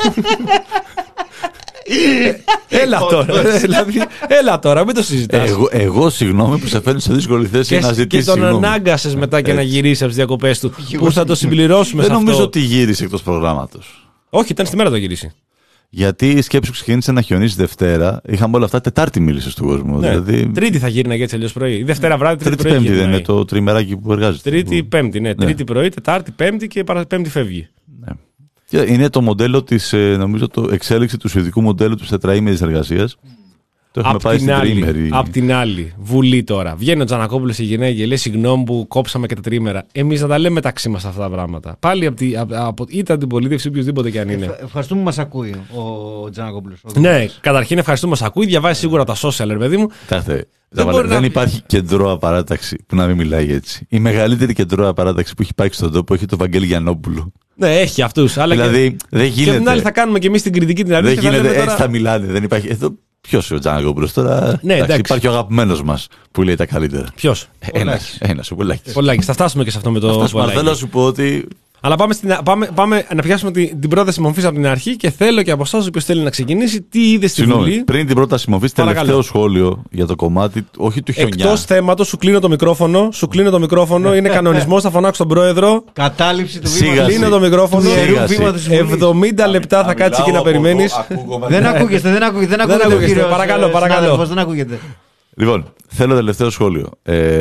Έλα τώρα, δηλαδή, έλα τώρα, μην το συζητάς. Εγώ, εγώ συγγνώμη που σε φέρνει σε δύσκολη θέση και, να ζητήσεις συγγνώμη. Και τον ανάγκασες μετά και να γυρίσει από τις διακοπές του, που θα το συμπληρώσουμε σε αυτό. αυτό. Δεν νομίζω ότι γύρισε εκτός προγράμματος. Όχι, ήταν στη μέρα το γυρίσει. Γιατί η σκέψη που ξεκίνησε να χιονίσει Δευτέρα, είχαμε όλα αυτά. Τετάρτη μίλησε στον κόσμο. Ναι. Δηλαδή... Τρίτη θα γύρναγε έτσι αλλιώς πρωί. Δευτέρα βράδυ, Τρίτη, τρίτη Πέμπτη δεν είναι το τριμεράκι που εργάζεται. Τρίτη, που... Πέμπτη, ναι. ναι. Τρίτη πρωί, Τετάρτη, Πέμπτη και Πέμπτη φεύγει. Ναι. Και είναι το μοντέλο της, νομίζω, το εξέλιξη του σουηδικού μοντέλου της τετραήμερης εργασίας. Το έχουμε απ πάει στην τριήμερη. Απ' την άλλη, Βουλή τώρα. Βγαίνει ο Τζανακόπουλος και γυρνάει και λέει: συγγνώμη που κόψαμε και τα τριήμερα. Εμείς να τα λέμε μεταξύ μας αυτά τα πράγματα. Πάλι από τη, από, από, είτε από την πολιτεύση, οποιοδήποτε και αν είναι. Ε, ευχαριστούμε που μας ακούει ο Τζανακόπουλος. Ναι, καταρχήν ευχαριστούμε που μας ακούει. Διαβάζει σίγουρα τα social, ρε παιδί μου. Κοιτάξτε, δεν, δεν να... υπάρχει κεντρώα παράταξη που να μην μιλάει έτσι. Η μεγαλύτερη κεντρώα παράταξη που έχει υπάρξει στον τόπο έχει το Βαγγέλη Γιαννόπουλο. Ναι, έχει αυτούς. Δηλαδή, και... δεν γίνεται. Και την άλλη θα κάνουμε και εμείς την κριτική την άλλη. Δεν γίνεται, έτσι τώρα... θα μιλάνε. Δεν υπάρχει. Εδώ... Ποιος ο Τζανακόπουλος τώρα. Ναι, εντάξει, υπάρχει ο αγαπημένος μας που λέει τα καλύτερα. Ποιος? Ένας, ένας, ο Πολάκης. Πολάκης, θα φτάσουμε και σε αυτό με το Πολάκη. Θέλω να σου πω ότι. Αλλά πάμε, στην, πάμε, πάμε να πιάσουμε την, την πρόταση μορφής από την αρχή και θέλω και από εσάς, όποιος θέλει να ξεκινήσει, τι είδε στη Βουλή. Πριν την πρόταση μορφής, τελευταίο σχόλιο για το κομμάτι, όχι του χιονιά. Εκτός θέματος, σου κλείνω το μικρόφωνο. Σου κλείνω το μικρόφωνο. Είναι κανονισμός, θα φωνάξω τον πρόεδρο. Κατάληψη του βήματος. Κλείνω το μικρόφωνο. εβδομήντα λεπτά θα κάτσει εκεί να περιμένεις. Δεν ακούγεστε, δεν ακούγεστε. Δεν ακούγεστε. Παρακαλώ, παρακαλώ. Δεν ακούγεται. Λοιπόν, θέλω τελευταίο σχόλιο.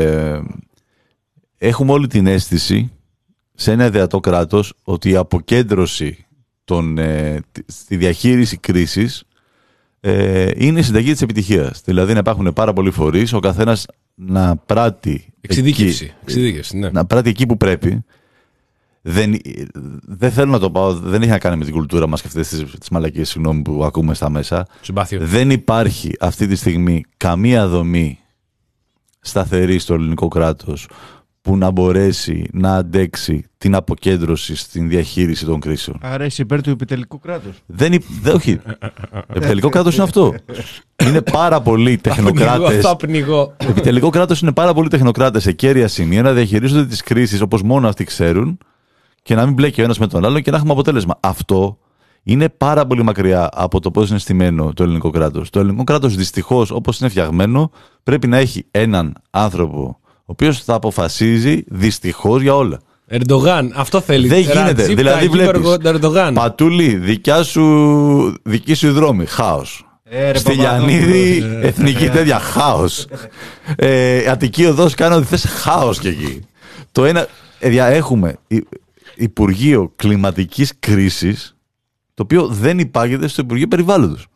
Έχουμε όλη την αίσθηση σε ένα ιδεατό κράτος ότι η αποκέντρωση των, ε, στη διαχείριση κρίσης ε, είναι η συνταγή της επιτυχίας. Δηλαδή να υπάρχουν πάρα πολλοί φορείς, ο καθένας να πράττει εξειδίκευση, εκεί, εξειδίκευση, ναι. να πράττει εκεί που πρέπει. Δεν, δεν θέλω να το πάω, δεν έχει να κάνει με την κουλτούρα μας και αυτές τις, τις μαλακίες, συγγνώμη, που ακούμε στα μέσα. Συμπάθειο. Δεν υπάρχει αυτή τη στιγμή καμία δομή σταθερή στο ελληνικό κράτος που να μπορέσει να αντέξει την αποκέντρωση στην διαχείριση των κρίσεων. Άρα είσαι υπέρ του επιτελικού κράτους. Δεν, υ... δεν όχι. Επιτελικό κράτος είναι αυτό. Είναι πάρα πολλοί τεχνοκράτες. Επιτελικό κράτος είναι πάρα πολλοί τεχνοκράτες σε κέρια σημεία να διαχειρίζονται τις κρίσεις όπως μόνο αυτοί ξέρουν και να μην μπλέκει ο ένας με τον άλλον και να έχουμε αποτέλεσμα. Αυτό είναι πάρα πολύ μακριά από το πώς είναι στημένο το ελληνικό κράτος. Το ελληνικό κράτος, δυστυχώς, όπως είναι φτιαγμένο, πρέπει να έχει έναν άνθρωπο ο οποίος θα αποφασίζει δυστυχώς για όλα. Ερντογάν, αυτό θέλει. Δεν γίνεται. Ρατζίπτα, δηλαδή βλέπεις, Πατούλη, δικιά σου, δική σου δρόμη, χάος. Ε, Στυλιανίδη, ε, εθνική ε, τέτοια, χάος. Ε, Αττική Οδός, κάνω ότι θες, χάος και εκεί. Το ένα, ε, έχουμε Υπουργείο Κλιματικής Κρίσης, το οποίο δεν υπάγεται στο Υπουργείο Περιβάλλοντος.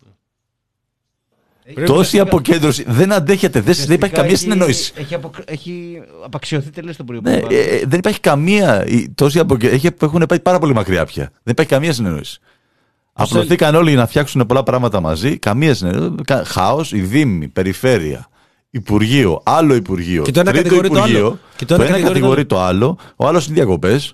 Τόση αποκέντρωση δεν αντέχεται, δεν, δεν υπάρχει καμία συνεννόηση. Έχει, απο, έχει απαξιωθεί τελείως το Υπουργείο ναι, Περιβάλλοντος. Ε, δεν υπάρχει καμία. Τόση αποκέντρωση. Έχουν πάει πάρα πολύ μακριά πια. Δεν υπάρχει καμία συνεννόηση. Απλωθήκαν όλοι να φτιάξουν πολλά πράγματα μαζί. Καμία συνεννόηση. Χάος, η Δήμη, Περιφέρεια, Υπουργείο, άλλο Υπουργείο. Και το ένα τρίτο Υπουργείο. Το, άλλο, και το, το ένα ένα κατηγορεί το άλλο. Ο άλλος είναι διακοπές.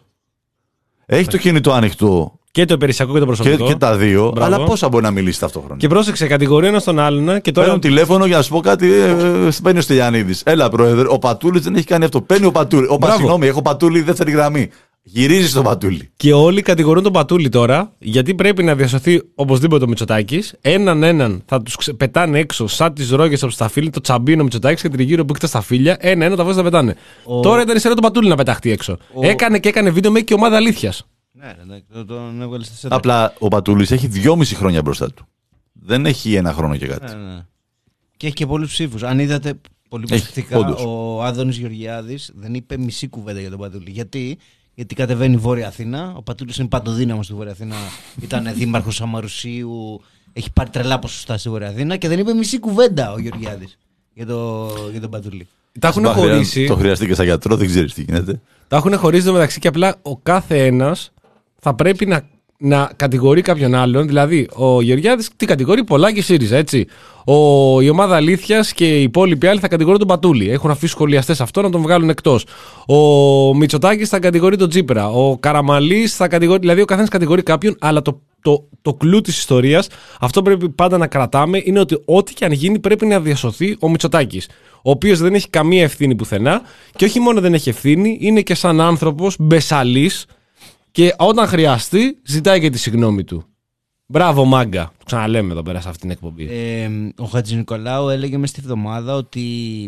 Έχει το κινητό ανοιχτό. Και το υπηρεσιακό και το προσωπικό. Και, και τα δύο. Μπράβο. Αλλά πόσα μπορεί να μιλήσει ταυτόχρονα. Και πρόσεξε, κατηγορεί ένα τον άλλον. Και τώρα... Παίρνω τηλέφωνο για να σου πω κάτι. Ε, παίρνει ο Στυλιανίδης. Έλα, πρόεδρε. Ο Πατούλης δεν έχει κάνει αυτό. Παίρνει ο Πατούλης. Ο Πασινόμη, έχω Πατούλη δεύτερη γραμμή. Γυρίζει στον Πατούλη. Και όλοι κατηγορούν τον Πατούλη τώρα, γιατί πρέπει να διασωθεί οπωσδήποτε ο Μητσοτάκης. Έναν έναν θα τους ξε... πετάνε έξω, σαν τις ρόγες από στα φίλια, το τσαμπίνο Μητσοτάκης και τριγύρω που έχετε στα φίλια. Ένα-ένα τα βάζει να πετάνε. Ο... Τώρα ήταν η σειρά του Πατούλη να πεταχτεί έξω. Ο... Έκανε και έκανε βίντεο με και ομάδα αλήθειας. Ναι, ναι, τον έβγαλε στη Απλά ο Πατούλης έχει δυόμιση χρόνια μπροστά του. Δεν έχει ένα χρόνο και κάτι. Ναι, ναι. Και έχει και πολλούς ψήφους. Αν είδατε πολύ προσεκτικά, ο Άδωνης Γεωργιάδης δεν είπε μισή κουβέντα για τον Πατούλη. Γιατί, Γιατί κατεβαίνει η Βόρεια Αθήνα. Ο Πατούλης είναι παντοδύναμος στη Βόρεια Αθήνα. Ήταν δήμαρχος Σαμαρουσίου. Έχει πάρει τρελά ποσοστά στη Βόρεια Αθήνα και δεν είπε μισή κουβέντα ο Γεωργιάδης για, το, για τον Πατούλη. Τα έχουν χωρίσει. Το χρειαστεί και σαν γιατρό, δεν ξέρεις τι γίνεται. Τα έχουν χωρίσει το μεταξύ και απλά ο κάθε ένας θα πρέπει να, να κατηγορεί κάποιον άλλον. Δηλαδή, ο Γεωργιάδης τι κατηγορεί, Πολάκη ΣΥΡΙΖΑ, έτσι. Ο, η ομάδα Αλήθειας και οι υπόλοιποι άλλοι θα κατηγορούν τον Πατούλη. Έχουν αφήσει σχολιαστές αυτό να τον βγάλουν εκτός. Ο Μητσοτάκης θα κατηγορεί τον Τσίπρα. Ο Καραμαλής θα κατηγορεί. Δηλαδή, ο καθένας κατηγορεί κάποιον, αλλά το, το, το κλου της ιστορίας, αυτό πρέπει πάντα να κρατάμε, είναι ότι ό,τι και αν γίνει πρέπει να διασωθεί ο Μητσοτάκης. Ο οποίος δεν έχει καμία ευθύνη πουθενά και όχι μόνο δεν έχει ευθύνη, είναι και σαν άνθρωπος μπεσαλής. Και όταν χρειαστεί, ζητάει και τη συγγνώμη του. Μπράβο, μάγκα. Το ξαναλέμε εδώ πέρα σε αυτήν την εκπομπή. Ε, ο Χατζηνικολάου έλεγε μες στη βδομάδα ότι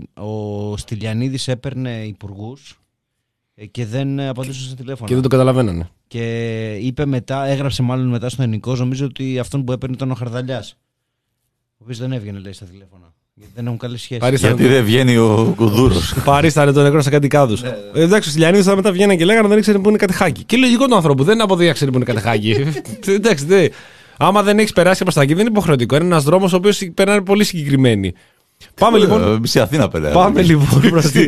ο Στυλιανίδης έπαιρνε υπουργούς και δεν απαντούσε στα τηλέφωνα. Και δεν το καταλαβαίνανε. Και είπε μετά, έγραψε μάλλον μετά στο Ενικό, νομίζω ότι αυτόν που έπαιρνε ήταν ο Χαρδαλιάς. Ο οποίος δεν έβγαινε, λέει, στα τηλέφωνα. Γιατί δεν έχουν καλή σχέση. Παρίστανε γιατί το... δεν βγαίνει ο Κουδούρος. Παρίστανε τον νεκρό σε κάτι κάδους. ε, εντάξει, ο Στυλιανίδης θα μετά βγαίνανε και λέγανε δεν ήξερε που είναι κατηχάκι. Και λογικό του ανθρώπου, δεν είναι από δύο ξέρει που είναι κατηχάκι. Εντάξει, δε. Άμα δεν έχει περάσει από τα εκεί, δεν είναι υποχρεωτικό. Είναι ένας δρόμος ο οποίος περνάει πολύ συγκεκριμένοι. Πάμε λοιπόν. Μισή Αθήνα περνάει. Πάμε λοιπόν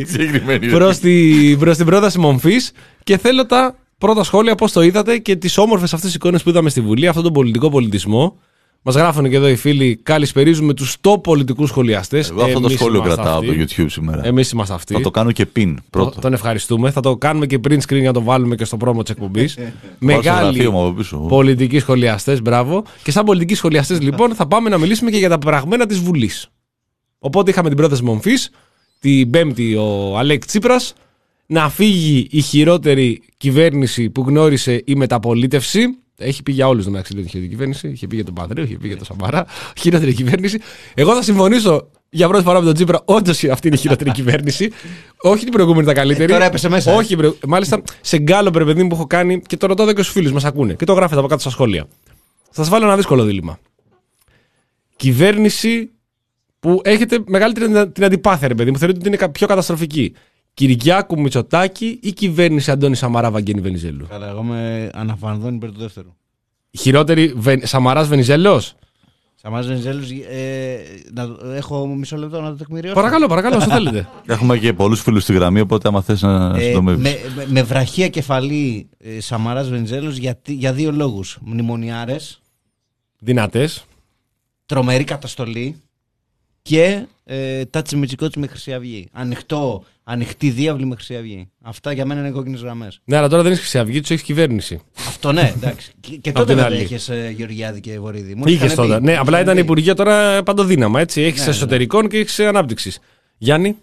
προς την πρόταση μομφής και θέλω τα πρώτα σχόλια πώς το είδατε και τις όμορφες αυτές εικόνες που είδαμε στη Βουλή, αυτόν τον πολιτικό πολιτισμό. Μας γράφουν και εδώ οι φίλοι, καλησπερίζουμε τους top πολιτικούς σχολιαστές. Εγώ αυτό το σχόλιο κρατάω από το YouTube σήμερα. Εμείς είμαστε αυτοί. Θα το κάνω και pin πρώτο. Το, τον ευχαριστούμε. Θα το κάνουμε και print screen για να το βάλουμε και στο πρόμο της εκπομπής. Μεγάλοι πολιτικοί σχολιαστές, μπράβο. Και σαν πολιτικοί σχολιαστές λοιπόν θα πάμε να μιλήσουμε και για τα πραγμένα της Βουλής. Οπότε είχαμε την πρόταση μομφής, την Πέμπτη ο Αλέξη Τσίπρας, να φύγει η χειρότερη κυβέρνηση που γνώρισε η μεταπολίτευση. Έχει πει για όλους τον μεταξύ, την κυβέρνηση. Είχε πει για τον Παδρέο, είχε πει για τον Σαμαρά. Χειρότερη κυβέρνηση. Εγώ θα συμφωνήσω για πρώτη φορά με τον Τσίπρα. Όντως αυτή είναι η χειρότερη κυβέρνηση. Όχι την προηγούμενη, τα καλύτερη. Ε, τώρα έπεσε μέσα. Όχι, ε. Μάλιστα σε γκάλο παιδί που έχω κάνει και το ρωτάω εδώ και στους φίλους μας ακούνε. Και το γράφετε από κάτω στα σχόλια. Θα σας βάλω ένα δύσκολο δίλημμα. Κυβέρνηση που έχετε μεγαλύτερη την αντιπάθεια, ρε παιδί μου. Θεωρείτε ότι είναι πιο καταστροφική. Κυριάκου Μητσοτάκη ή κυβέρνηση Αντώνη Σαμαρά Βαγγένη Βενιζέλου? Καλά, εγώ με αναφανδόν υπέρ του δεύτερου. Χειρότερη Βεν... Σαμαράς Βενιζέλος. Σαμάρας Βενιζέλος, ε, να, έχω μισό λεπτό να το τεκμηριώσω. Παρακαλώ, παρακαλώ, όσο θέλετε. Έχουμε και πολλούς φίλους στη γραμμή, οπότε άμα θες να ε, συντομεύεις. Με, με, με βραχία κεφαλή ε, Σαμάρας Βενιζέλος για, για δύο λόγους. Μνημονιάρες. Δυνατές. Τρομερή καταστολή. Και ε, τάτσι Μητσικότσι με Χρυσή Αυγή. Ανοιχτό, ανοιχτή διάβλη με Χρυσή Αυγή. Αυτά για μένα είναι κόκκινες γραμμές. Ναι, αλλά τώρα δεν έχει Χρυσή Αυγή, του έχει κυβέρνηση. Αυτό ναι, εντάξει. και, και τότε δεν είχε ε, Γεωργιάδη και Βορύδη. Είχε τότε. Ναι, απλά ήταν υπουργεία τώρα παντοδύναμα. Έχει ναι, εσωτερικών ναι. και έχει ανάπτυξη. Γιάννη.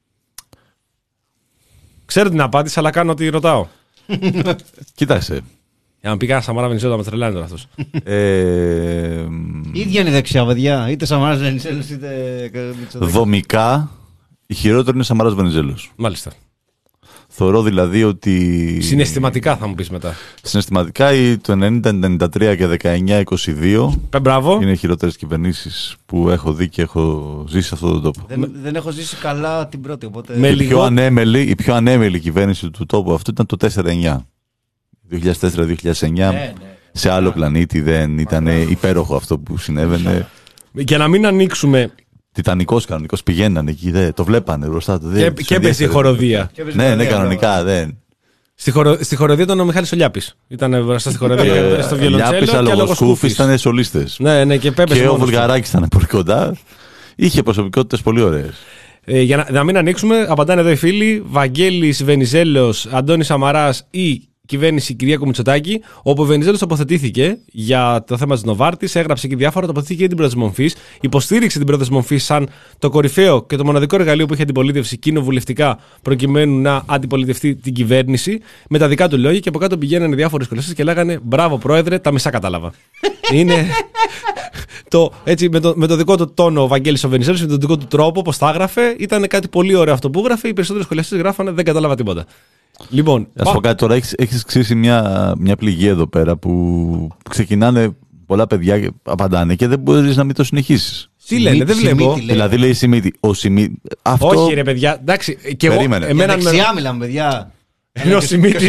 Ξέρω την απάντηση, αλλά κάνω ότι ρωτάω. Κοίταξε. Για να πει κανένα Σαμάρα Βενιζέλο, να με τρελάνει τώρα αυτός. Ε, ίδια είναι η δεξιά, παιδιά. Είτε Σαμάρας Βενιζέλος, είτε. Δομικά, η χειρότερη είναι Σαμάρας Βενιζέλος. Μάλιστα. Θεωρώ δηλαδή ότι. Συναισθηματικά θα μου πεις μετά. Συναισθηματικά το ενενήντα ενενήντα τρία και δεκαεννιά είκοσι δύο Μπράβο. Είναι οι χειρότερες κυβερνήσεις που έχω δει και έχω ζήσει σε αυτόν τον τόπο. Δεν, Με... δεν έχω ζήσει καλά την πρώτη. Οπότε... Η, λιγό... πιο ανέμελη, η πιο ανέμελη κυβέρνηση του τόπου αυτού ήταν το τέσσερα εννιά. δύο χιλιάδες τέσσερα δύο χιλιάδες εννιά. Ναι, ναι. Σε άλλο πλανήτη δεν ήταν υπέροχο αυτό που συνέβαινε. Για να μην ανοίξουμε. Τιτανικός κανονικός, πηγαίνανε εκεί, δε, το βλέπανε μπροστά του. Και, και έπαιζε η χοροδία. Ναι, ναι, κανονικά δεν. Στη, χορο, στη χοροδία ήταν ο Μιχάλης ο Λιάπης. Ήταν μπροστά στη χοροδία στο βιολοντσέλο. Λιάπης, αλλά ο Σκούφης ήταν σολίστες. Ναι, ναι, και και ο Βουλγαράκης ήταν πολύ κοντά. Είχε προσωπικότητες πολύ ωραίες. Ε, για να, να μην ανοίξουμε, απαντάνε εδώ οι φίλοι. Βαγγέλης Βενιζέλος, Αντώνης Σαμαράς ή κυβέρνηση Κυριάκου Μητσοτάκη, όπου ο Βενιζέλος τοποθετήθηκε για το θέμα της Νοβάρτης, έγραψε και διάφορα, τοποθετήθηκε για την πρόταση Μομφής, υποστήριξε την πρόταση Μομφής σαν το κορυφαίο και το μοναδικό εργαλείο που είχε αντιπολίτευση κοινοβουλευτικά προκειμένου να αντιπολιτευτεί την κυβέρνηση, με τα δικά του λόγια, και από κάτω πηγαίνανε διάφορες κολοσσίες και λέγανε μπράβο πρόεδρε, τα μισά κατάλαβα. Είναι. Το, έτσι, με, το, με το δικό του τόνο ο Βαγγέλης ο Βενιζέλος, με τον δικό του τρόπο, πώς τα έγραφε, ήταν κάτι πολύ ωραίο αυτό που έγραφε. Οι περισσότεροι σχολιαστές γράφανε δεν κατάλαβα τίποτα. Λοιπόν, να σου πω κάτι τώρα, έχεις, έχεις ξύσει μια, μια πληγή εδώ πέρα που ξεκινάνε πολλά παιδιά και απαντάνε και δεν μπορείς να μην το συνεχίσεις. Τι λένε, δεν βλέπω. Δηλαδή λέει Σιμίτη. Ο Σιμίτη. Αυτό... Όχι ρε παιδιά, εντάξει. Και περίμενε. Εγώ, εμένα δεξιά με... μιλάμε παιδιά. Είναι ο Σιμίτη.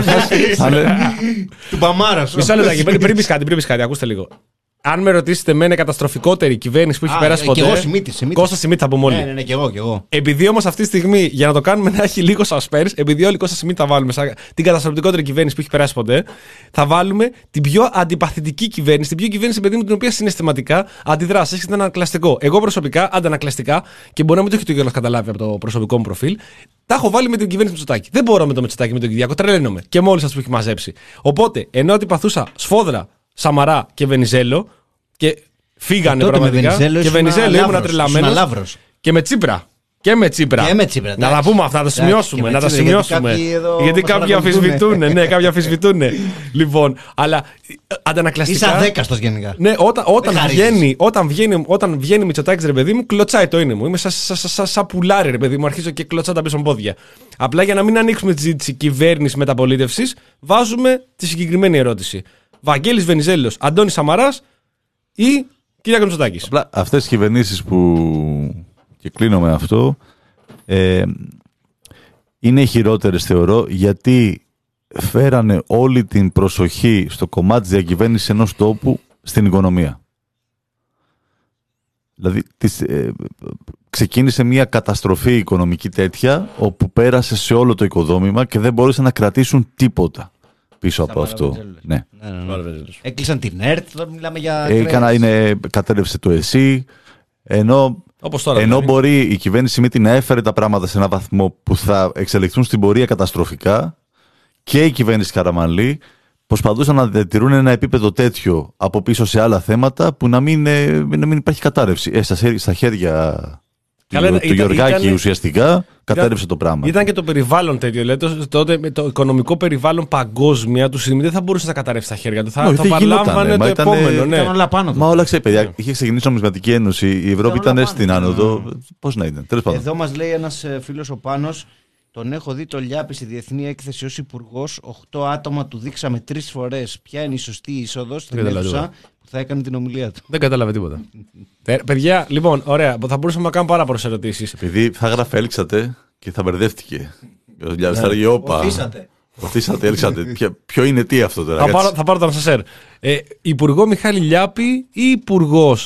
Του Παμάρα σου. Μισό λεπτάκι, πριν πεις κάτι, πριν πεις κάτι, ακούστε λίγο. Αν με ρωτήσετε με είναι καταστροφικότερη κυβέρνηση που έχει Α, πέρασει ποτέ. Και εγώ Σιμίτη. Κώστα Σιμίτη θα πούμε όλοι. Ναι, ναι, ναι, και εγώ, και εγώ. Επειδή όμως αυτή τη στιγμή για να το κάνουμε να έχει λίγο suspense, επειδή όλοι Κώστα Σιμίτη θα βάλουμε σαν την καταστροφικότερη κυβέρνηση που έχει περάσει ποτέ, θα βάλουμε την πιο αντιπαθητική κυβέρνηση, την πιο κυβέρνηση παιδί μου την οποία συναισθηματικά αντιδράσει. Έχετε ένα ανακλαστικό. Εγώ προσωπικά, αντανακλαστικά, και μπορεί να μην το έχετε κιόλας καταλάβει από το προσωπικό μου προφίλ, τα έχω βάλει με την κυβέρνηση Μητσοτάκη. Δεν μπορώ με το Μητσοτάκη, με τον Κυριάκο, τρελαίνομαι. Και με όλους σας που έχει μαζέψει. Οπότε, ενώ αντιπαθούσα Σφόδρα, Σαμαρά και Βενιζέλο. Και φύγανε πραγματικά. Και Βενιζέλο ήμουν τρελαμένος. Και με Τσίπρα. Και με Τσίπρα. Και με Τσίπρα να τα πούμε αυτά, να τα σημειώσουμε. Να τα σημειώσουμε. Γιατί κάποιοι αμφισβητούν. Ναι, κάποιοι αμφισβητούν. Λοιπόν, αλλά αντανακλαστικά. Είσαι αδέκαστος γενικά. Ναι, όταν, όταν, βγαίνει, όταν, βγαίνει, όταν βγαίνει Μητσοτάκης ρε παιδί μου, κλωτσάει το είναι μου. Είμαι σαν σα, σα, σα, πουλάρι ρε παιδί μου. Αρχίζω και κλωτσάω τα πίσω μου πόδια. Απλά για να μην ανοίξουμε τη ζήτηση κυβέρνηση μεταπολίτευσης, βάζουμε τη συγκεκριμένη ερώτηση. Βαγγέλης Βενιζέλος, Αντώνης Σαμαράς ή Κυριάκος Μητσοτάκης. Απλά αυτές οι κυβερνήσεις που. Και κλείνω με αυτό. Ε, είναι οι χειρότερες θεωρώ γιατί φέρανε όλη την προσοχή στο κομμάτι της διακυβέρνησης ενός τόπου στην οικονομία. Δηλαδή της, ε, ξεκίνησε μια καταστροφή οικονομική τέτοια όπου πέρασε σε όλο το οικοδόμημα και δεν μπόρεσαν να κρατήσουν τίποτα πίσω από αυτό. Ναι. Ναι, ναι, ναι. Έκλεισαν την ΕΡΤ, τώρα μιλάμε για. Έκανα, είναι, κατέρευσε το ΕΣΥ, ενώ. Όπως τώρα, Ενώ δηλαδή. μπορεί η κυβέρνηση Σιμίτη να έφερε τα πράγματα σε έναν βαθμό που θα εξελιχθούν στην πορεία καταστροφικά και η κυβέρνηση Καραμανλή προσπαθούσαν να διατηρούν ένα επίπεδο τέτοιο από πίσω σε άλλα θέματα που να μην, να μην υπάρχει κατάρρευση. Ε, στα, στα χέρια Καλά, του, ήταν, του Γεωργάκη ήταν, ουσιαστικά ήταν, κατέρευσε το πράγμα. Ήταν και το περιβάλλον τέτοιο. Δηλαδή, τότε με το οικονομικό περιβάλλον παγκόσμια του Σιμίτη δεν θα μπορούσε να καταρρεύσει στα χέρια του. Θα, Όχι, θα παρλάμβανε το ήταν, επόμενο. Ναι. Όλα πάνω του. Μα όλα ξέρει, παιδιά. Είχε ξεκινήσει η Νομισματική Ένωση, η Ευρώπη ήταν στην άνοδο. Πώς να ήταν. Τέλος πάντων. Εδώ μας λέει ένας φίλος ο Πάνος, τον έχω δει το Λιάπη στη διεθνή έκθεση ως υπουργός. Οχτώ άτομα του δείξαμε τρεις φορές ποια είναι η σωστή είσοδος στην αίθουσα που θα έκανε την ομιλία του. Δεν κατάλαβε τίποτα. Παιδιά, λοιπόν, ωραία. Θα μπορούσαμε να κάνουμε πάρα πολλές ερωτήσεις. Επειδή θα γράφε έλξατε και θα μπερδεύτηκε. Ο Λιάπης θα έλεγε όπα. Οθήσατε. Οθήσατε, έλξατε. Ποιο είναι τι αυτό τώρα. Θα πάρω, θα πάρω το ανσασέρ. Ε, Υπουργό Μιχάλη Λιάπη ή Υπουργός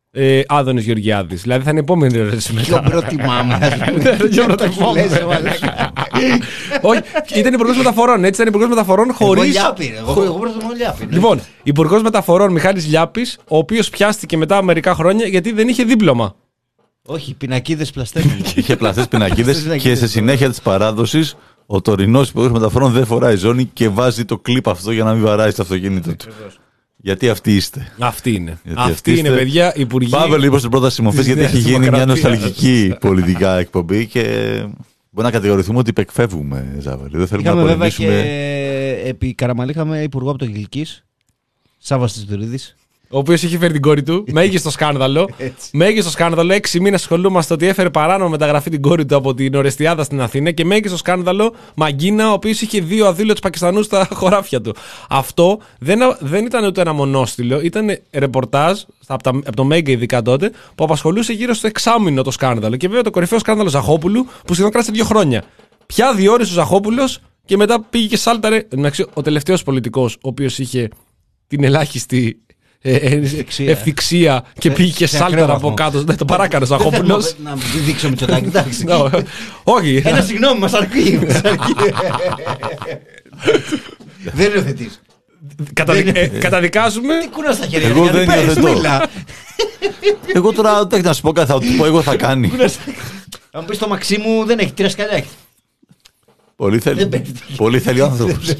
ε, Άδωνης Γεωργιάδης. Δηλαδή θα είναι η επόμενη ερώτηση μετά. Ποιο προτιμάμε. Ποιο προτιμάμε. Όχι, ήταν υπουργός μεταφορών. Έτσι ήταν υπουργός μεταφορών χωρίς. Εγώ προτιμώ Λιάπη. Λοιπόν, υπουργός μεταφορών Μιχάλης Λιάπης, ο οποίος πιάστηκε μετά μερικά χρόνια γιατί δεν είχε δίπλωμα. Όχι, πινακίδες πλαστές. Είχε πλαστές πινακίδες και σε συνέχεια της παράδοσης ο τωρινός υπουργός μεταφορών δεν φοράει ζώνη και βάζει το κλιπ αυτό για να μην βαράει στο αυτοκίνητο του. Γιατί αυτοί είστε. Αυτή είναι. Γιατί αυτή αυτοί είναι, είστε... παιδιά, υπουργοί. Πάμε λοιπόν στην πρόταση μορφής, γιατί έχει γίνει μια νοσταλγική πολιτικά εκπομπή και μπορεί να κατηγορηθούμε ότι υπεκφεύγουμε, Ζάβαλη. Δεν θέλουμε είχαμε να βέβαια πολεμήσουμε. Και επί Καραμαλή είχαμε υπουργό από το Γιλικής, Σάββας Τεστουρίδης. Ο οποίος είχε φέρει την κόρη του. Μέγιστο σκάνδαλο. Μέγιστο σκάνδαλο. Έξι μήνες ασχολούμαστε ότι έφερε παράνομο μεταγραφή την κόρη του από την Ορεστιάδα στην Αθήνα. Και μέγιστο σκάνδαλο Μαγκίνα, ο οποίος είχε δύο αδήλωτους Πακιστανούς στα χωράφια του. Αυτό δεν, δεν ήταν ούτε ένα μονόστιλο. Ήταν ρεπορτάζ από, τα, από το Μέγκα, ειδικά τότε, που απασχολούσε γύρω στο εξάμηνο το σκάνδαλο. Και βέβαια το κορυφαίο σκάνδαλο Ζαχόπουλου, που σχεδόν κράτησε δύο χρόνια. Πια διόρισε ο Ζαχόπουλος και μετά πήγε και σάλταρε. Εντάξει, ο τελευταίος πολιτικός, ο οποίος είχε την ελάχιστη. Ευθυξία και πήγε και σάλταρα από κάτω. Δεν το παράκανε ο Ζαχόπουλος. Να μην δείξω με τσοτάκι, εντάξει. Όχι. Ένα συγγνώμη, μας αρκεί. Δεν υιοθετείς. Καταδικάζουμε. Τι κούνα στα χέρια. Εγώ δεν υιοθετώ. Εγώ τώρα δεν να σου πω κάτι, θα του πω εγώ θα κάνει. Αν πεις το Μαξίμου δεν έχει, τρία σκαλιά. Πολύ θέλει. Πολύ θέλει ο άνθρωπος.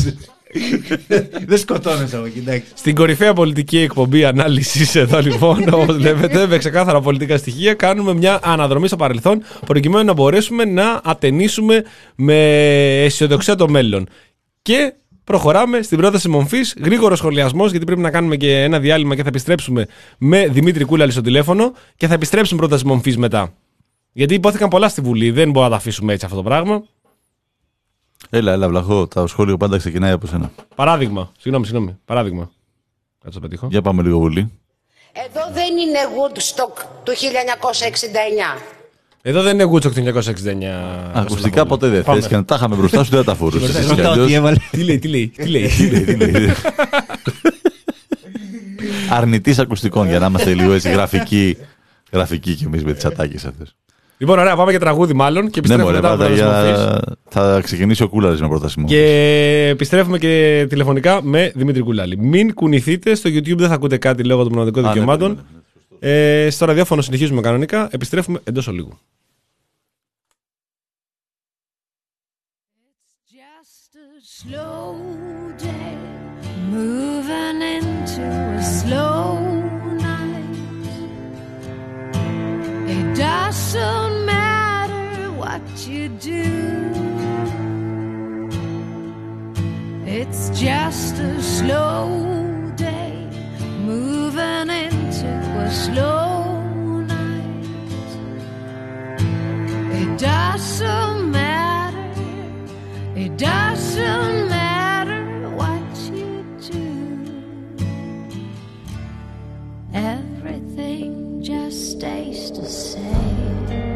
Δεν σκοτώνεσαι από εκεί, εντάξει. Στην κορυφαία πολιτική εκπομπή ανάλυσης εδώ λοιπόν, όπως βλέπετε, με ξεκάθαρα πολιτικά στοιχεία, κάνουμε μια αναδρομή στο παρελθόν προκειμένου να μπορέσουμε να ατενίσουμε με αισιοδοξία το μέλλον. Και προχωράμε στην πρόταση μορφής. Γρήγορο σχολιασμός, γιατί πρέπει να κάνουμε και ένα διάλειμμα και θα επιστρέψουμε με Δημήτρη Κούλαλη στο τηλέφωνο και θα επιστρέψουμε πρόταση μορφής μετά. Γιατί υπόθηκαν πολλά στη Βουλή, δεν μπορούμε να τα αφήσουμε έτσι αυτό το πράγμα. Έλα, έλα, Βλαχό, το σχόλιο πάντα ξεκινάει από σένα. Παράδειγμα, συγγνώμη, συγγνώμη. Παράδειγμα. Κάτσε το πετύχω. Για πάμε λίγο Βουλή. Εδώ δεν είναι Woodstock του χίλια εννιακόσια εξήντα εννιά. Εδώ δεν είναι Woodstock του χίλια εννιακόσια εξήντα εννιά. Ακουστικά ποτέ δεν θες και να τα είχαμε μπροστά σου δεν τα φορούσες. Τι λέει, τι λέει, τι λέει. Αρνητής ακουστικών για να είμαστε λίγο έτσι γραφικοί κι εμείς με τις ατάκες αυτές. Λοιπόν, ωραία, πάμε για τραγούδι μάλλον και επιστρέφουμε ναι, μετά από για... Θα ξεκινήσει ο Κούλαλης με πρόταση μου. Και επιστρέφουμε και τηλεφωνικά με Δημήτρη Κούλαλη. Μην κουνηθείτε, στο YouTube δεν θα ακούτε κάτι λόγω των πνευματικών δικαιωμάτων. Ναι, ναι, ναι, ναι. Ε, στο ραδιόφωνο συνεχίζουμε κανονικά. Επιστρέφουμε εντός ολίγου. Doesn't matter what you do. It's just a slow day moving into a slow night. It doesn't matter. It doesn't matter what you do. Everything just stays the same.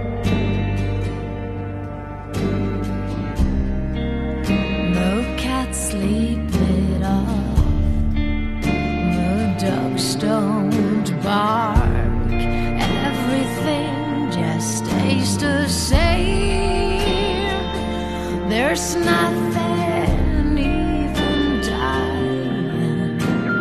No cats sleep it off. No dogs don't bark. Everything just stays the same. There's nothing even dying.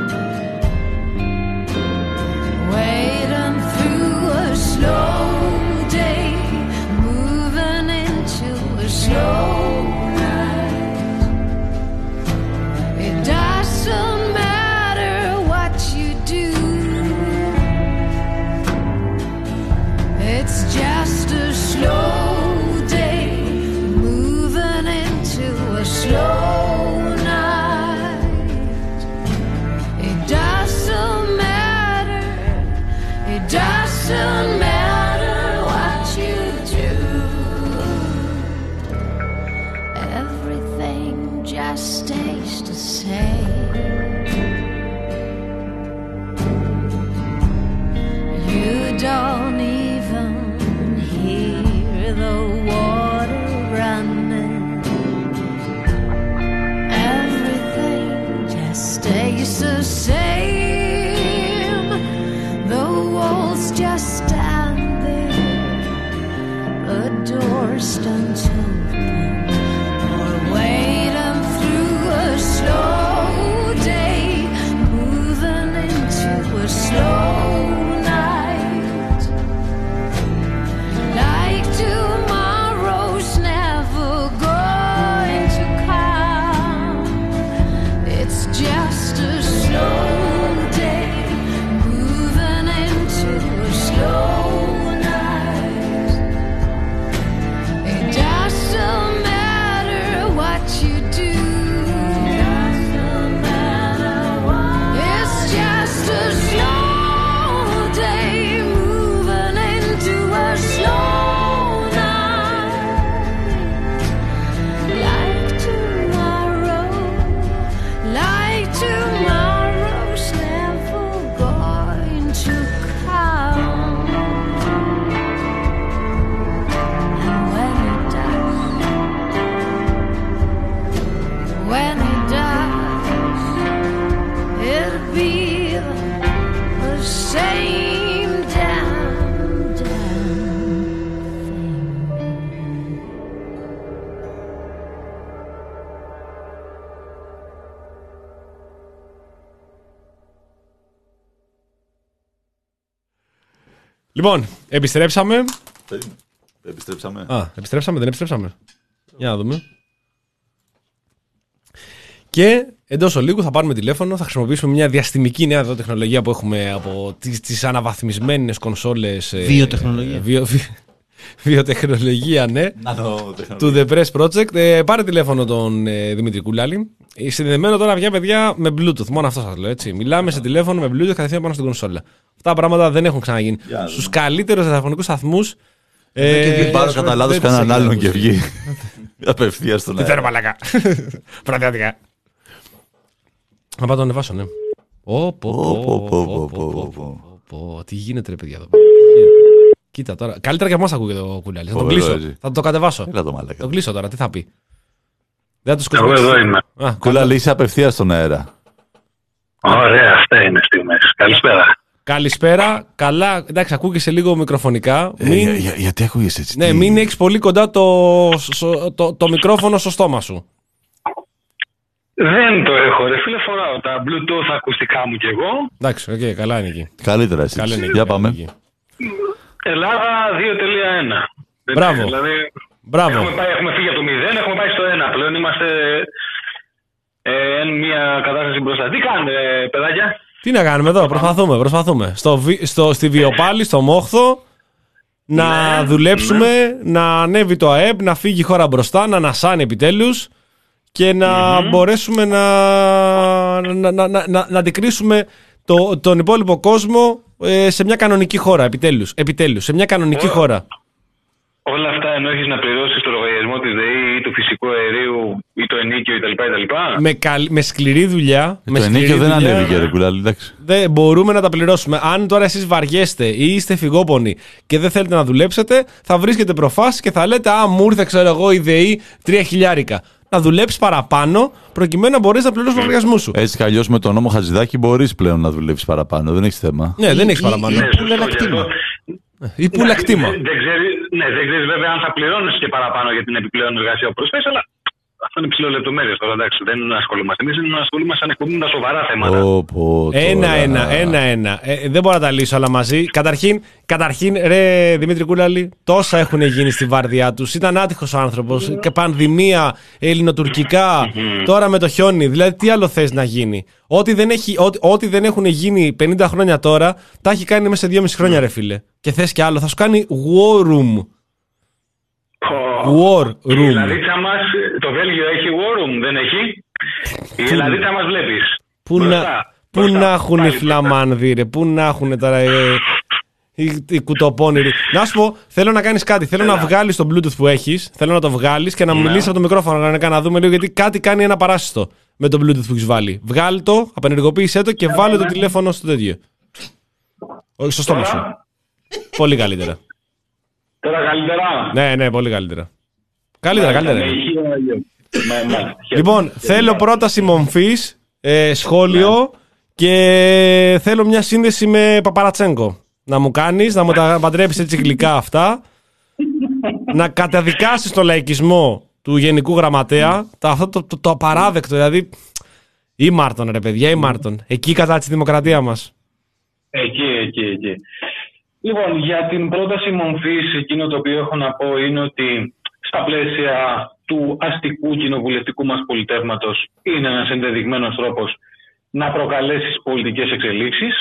Waiting through a slow day, moving into a slow night. It doesn't matter what you do. It's just a slow day, moving into a slow night. It doesn't matter. It doesn't matter what you do. Everything just stays the same. You don't even hear the water running. Everything just stays the same. The wall Λοιπόν, επιστρέψαμε. Επιστρέψαμε. Α, επιστρέψαμε, δεν επιστρέψαμε. Για να δούμε. Και εντός ολίγου θα πάρουμε τηλέφωνο, θα χρησιμοποιήσουμε μια διαστημική νέα εδώ τεχνολογία που έχουμε από τις, τις αναβαθμισμένες κονσόλες. Βιοτεχνολογία. Ε, βιο, βιο, βιοτεχνολογία, ναι. Νανοτεχνολογία. Του The Press Project. Ε, πάρε τηλέφωνο τον ε, Δημήτρη Κούλαλη. Συνδεμένο τώρα πια, παιδιά, με Bluetooth. Μόνο αυτό σας λέω, έτσι. Μιλάμε σε τηλέφωνο με Bluetooth κατευθείαν πάνω στην κονσόλα. Αυτά τα πράγματα δεν έχουν ξαναγίνει. Στους καλύτερους ραδιοφωνικούς σταθμούς. Ε, και πάρω κατά λάθος κανέναν άλλον και βγει. Απευθείας στον αέρα. Τι θέλω, μαλάκα. Βραδιάτικα. Να πάω το ανεβάσω, ναι. Ω, πω, τι γίνεται ρε παιδιά εδώ. Κοίτα τώρα. Καλύτερα και από εμάς ακούγεται ο Κούλαλης. Θα τον κλείσω. Θα το κατεβάσω. Έλα το μαλάκα. Θα τον κλείσω τώρα. Τι θα πει. Δεν θα το Εγώ εδώ είμαι. Κούλαλη, είσαι απευθείας στον αέρα. Ωραία, αυτά είναι στιγμές. Καλησπέρα. Καλησπέρα. Καλά. Εντάξει, ακούγεσαι λίγο μικροφωνικά. Ε, μην... για, για, γιατί ακούγεσαι έτσι. Ναι, τι... μην έχεις πολύ κοντά το, το, το, το μικρόφωνο στο στόμα σου. Δεν το έχω, ρε φίλε. Φοράω τα Bluetooth ακουστικά μου κι εγώ. Εντάξει, okay, καλά είναι εκεί. Καλύτερα εσύ. Καλά είναι εκεί. Για πάμε. Εκεί. Ελλάδα δύο κόμμα ένα. Μπράβο. Δηλαδή, Μπράβο. Έχουμε, πάει, έχουμε φύγει από το μηδέν, έχουμε πάει στο ένα. Πλέον είμαστε εν μια κατάσταση μπροστά. Τι κάνετε, παιδάκια? Τι να κάνουμε εδώ, προσπαθούμε, προσπαθούμε. Στο, βι- στο, στη Βιοπάλη, στο Μόχθο, να Ναι, δουλέψουμε, να ανέβει το ΑΕΠ, να φύγει η χώρα μπροστά, να ανασάνει επιτέλους και να μπορέσουμε να, να, να, να, να, να αντικρίσουμε το, τον υπόλοιπο κόσμο ε, σε μια κανονική χώρα, επιτέλους, επιτέλους σε μια κανονική Ωραία. χώρα. Όλα αυτά ενώ έχεις να πληρώσεις το λογαριασμό της ΔΕΗ ή του φυσικού αερίου ή το ενίκιο κτλ. Με, καλ, με σκληρή δουλειά. Ε, με το σκληρή ενίκιο δεν δουλειά, ανέβηκε, ρε Κούλαλη, εντάξει. δεν μπορούμε να τα πληρώσουμε. Αν τώρα εσείς βαριέστε ή είστε φυγόπονοι και δεν θέλετε να δουλέψετε, θα βρίσκετε προφάσεις και θα λέτε «Α, μου ήρθε, ξέρω εγώ, η ΔΕΗ τρία χιλιάρικα». Να δουλέψεις παραπάνω προκειμένου να μπορείς να πληρώσεις τον λογαριασμό σου. Έτσι κι αλλιώς με τον νόμο Χατζηδάκη μπορείς πλέον να δουλεύεις παραπάνω, δεν έχεις θέμα. Ναι, δεν έχεις παραπάνω. Ναι, Πουλ ένα σωστό, γι' αυτό. κτήμα. Ή πουλα κτήμα. Δεν, δεν ξέρεις, ναι, δεν ξέρεις βέβαια αν θα πληρώνεις και παραπάνω για την επιπλέον εργασία που προσφέρεις, αλλά αυτό είναι ψηλό λεπτομέρειες τώρα, εντάξει, δεν ασχολούμαστε. Εμείς ασχολούμαστε αν εκπομπούμε τα σοβαρά θέματα. Ω, πω, Ένα, τώρα. ένα, ένα, ένα. Ε, δεν μπορώ να τα λύσω όλα μαζί. Καταρχήν, καταρχήν, ρε Δημήτρη Κούλαλη, τόσα έχουν γίνει στη βάρδιά τους. Ήταν άτυχος ο άνθρωπος. Και πανδημία, ελληνοτουρκικά, τώρα με το χιόνι. Δηλαδή, τι άλλο θες να γίνει. Ό,τι δεν, έχει, ό,τι, ό,τι δεν έχουν γίνει πενήντα χρόνια τώρα, τα έχει κάνει μέσα σε δυόμισι χρόνια, ρε φίλε. Και θες κι άλλο. Θα σου κάνει war room. War Η room. Ελλαδίτσα μας, το Βέλγιο έχει war room, δεν έχει. Η Ελλαδίτσα μας βλέπεις. Πού να, Μπροστά, πού μπροστά, να έχουν οι πάλι φλαμάνδοι, ρε, πού να έχουν τώρα ε, οι, οι κουτοπώνηροι. Να σου πω, θέλω να κάνεις κάτι. Θέλω να βγάλεις το Bluetooth που έχεις, θέλω να το βγάλεις και να Ναι. μιλήσεις από το μικρόφωνο να, να δούμε λίγο γιατί κάτι κάνει ένα παράσιστο με το Bluetooth που έχεις βάλει. Βγάλει το, απενεργοποίησέ το και βάλε το τηλέφωνο στο τέτοιο. Όχι, στο στόμα σου. Τώρα, Πολύ καλύτερα. τώρα καλύτερα. Ναι, ναι, πολύ καλύτερα. Καλύτερα, καλύτερα. Με ηχείο, αλλιώς. Με- με- Λοιπόν, θέλω πρόταση μομφής, ε, σχόλιο και θέλω μια σύνδεση με Παπαρατσέγκο. Να μου κάνεις, να μου τα παντρέψεις έτσι γλυκά αυτά. Να καταδικάσεις τον λαϊκισμό του Γενικού Γραμματέα. Το, αυτό το, το, το απαράδεκτο, δηλαδή. Ή Μάρτον, ρε παιδιά, ή Μάρτον. Εκεί κατά τη δημοκρατία μας. Εκεί, εκεί, εκεί. Λοιπόν, για την πρόταση μομφής, εκείνο το οποίο έχω να πω είναι ότι στα πλαίσια του αστικού κοινοβουλευτικού μας πολιτεύματος είναι ένας ενδεδειγμένος τρόπος να προκαλέσεις πολιτικές εξελίξεις.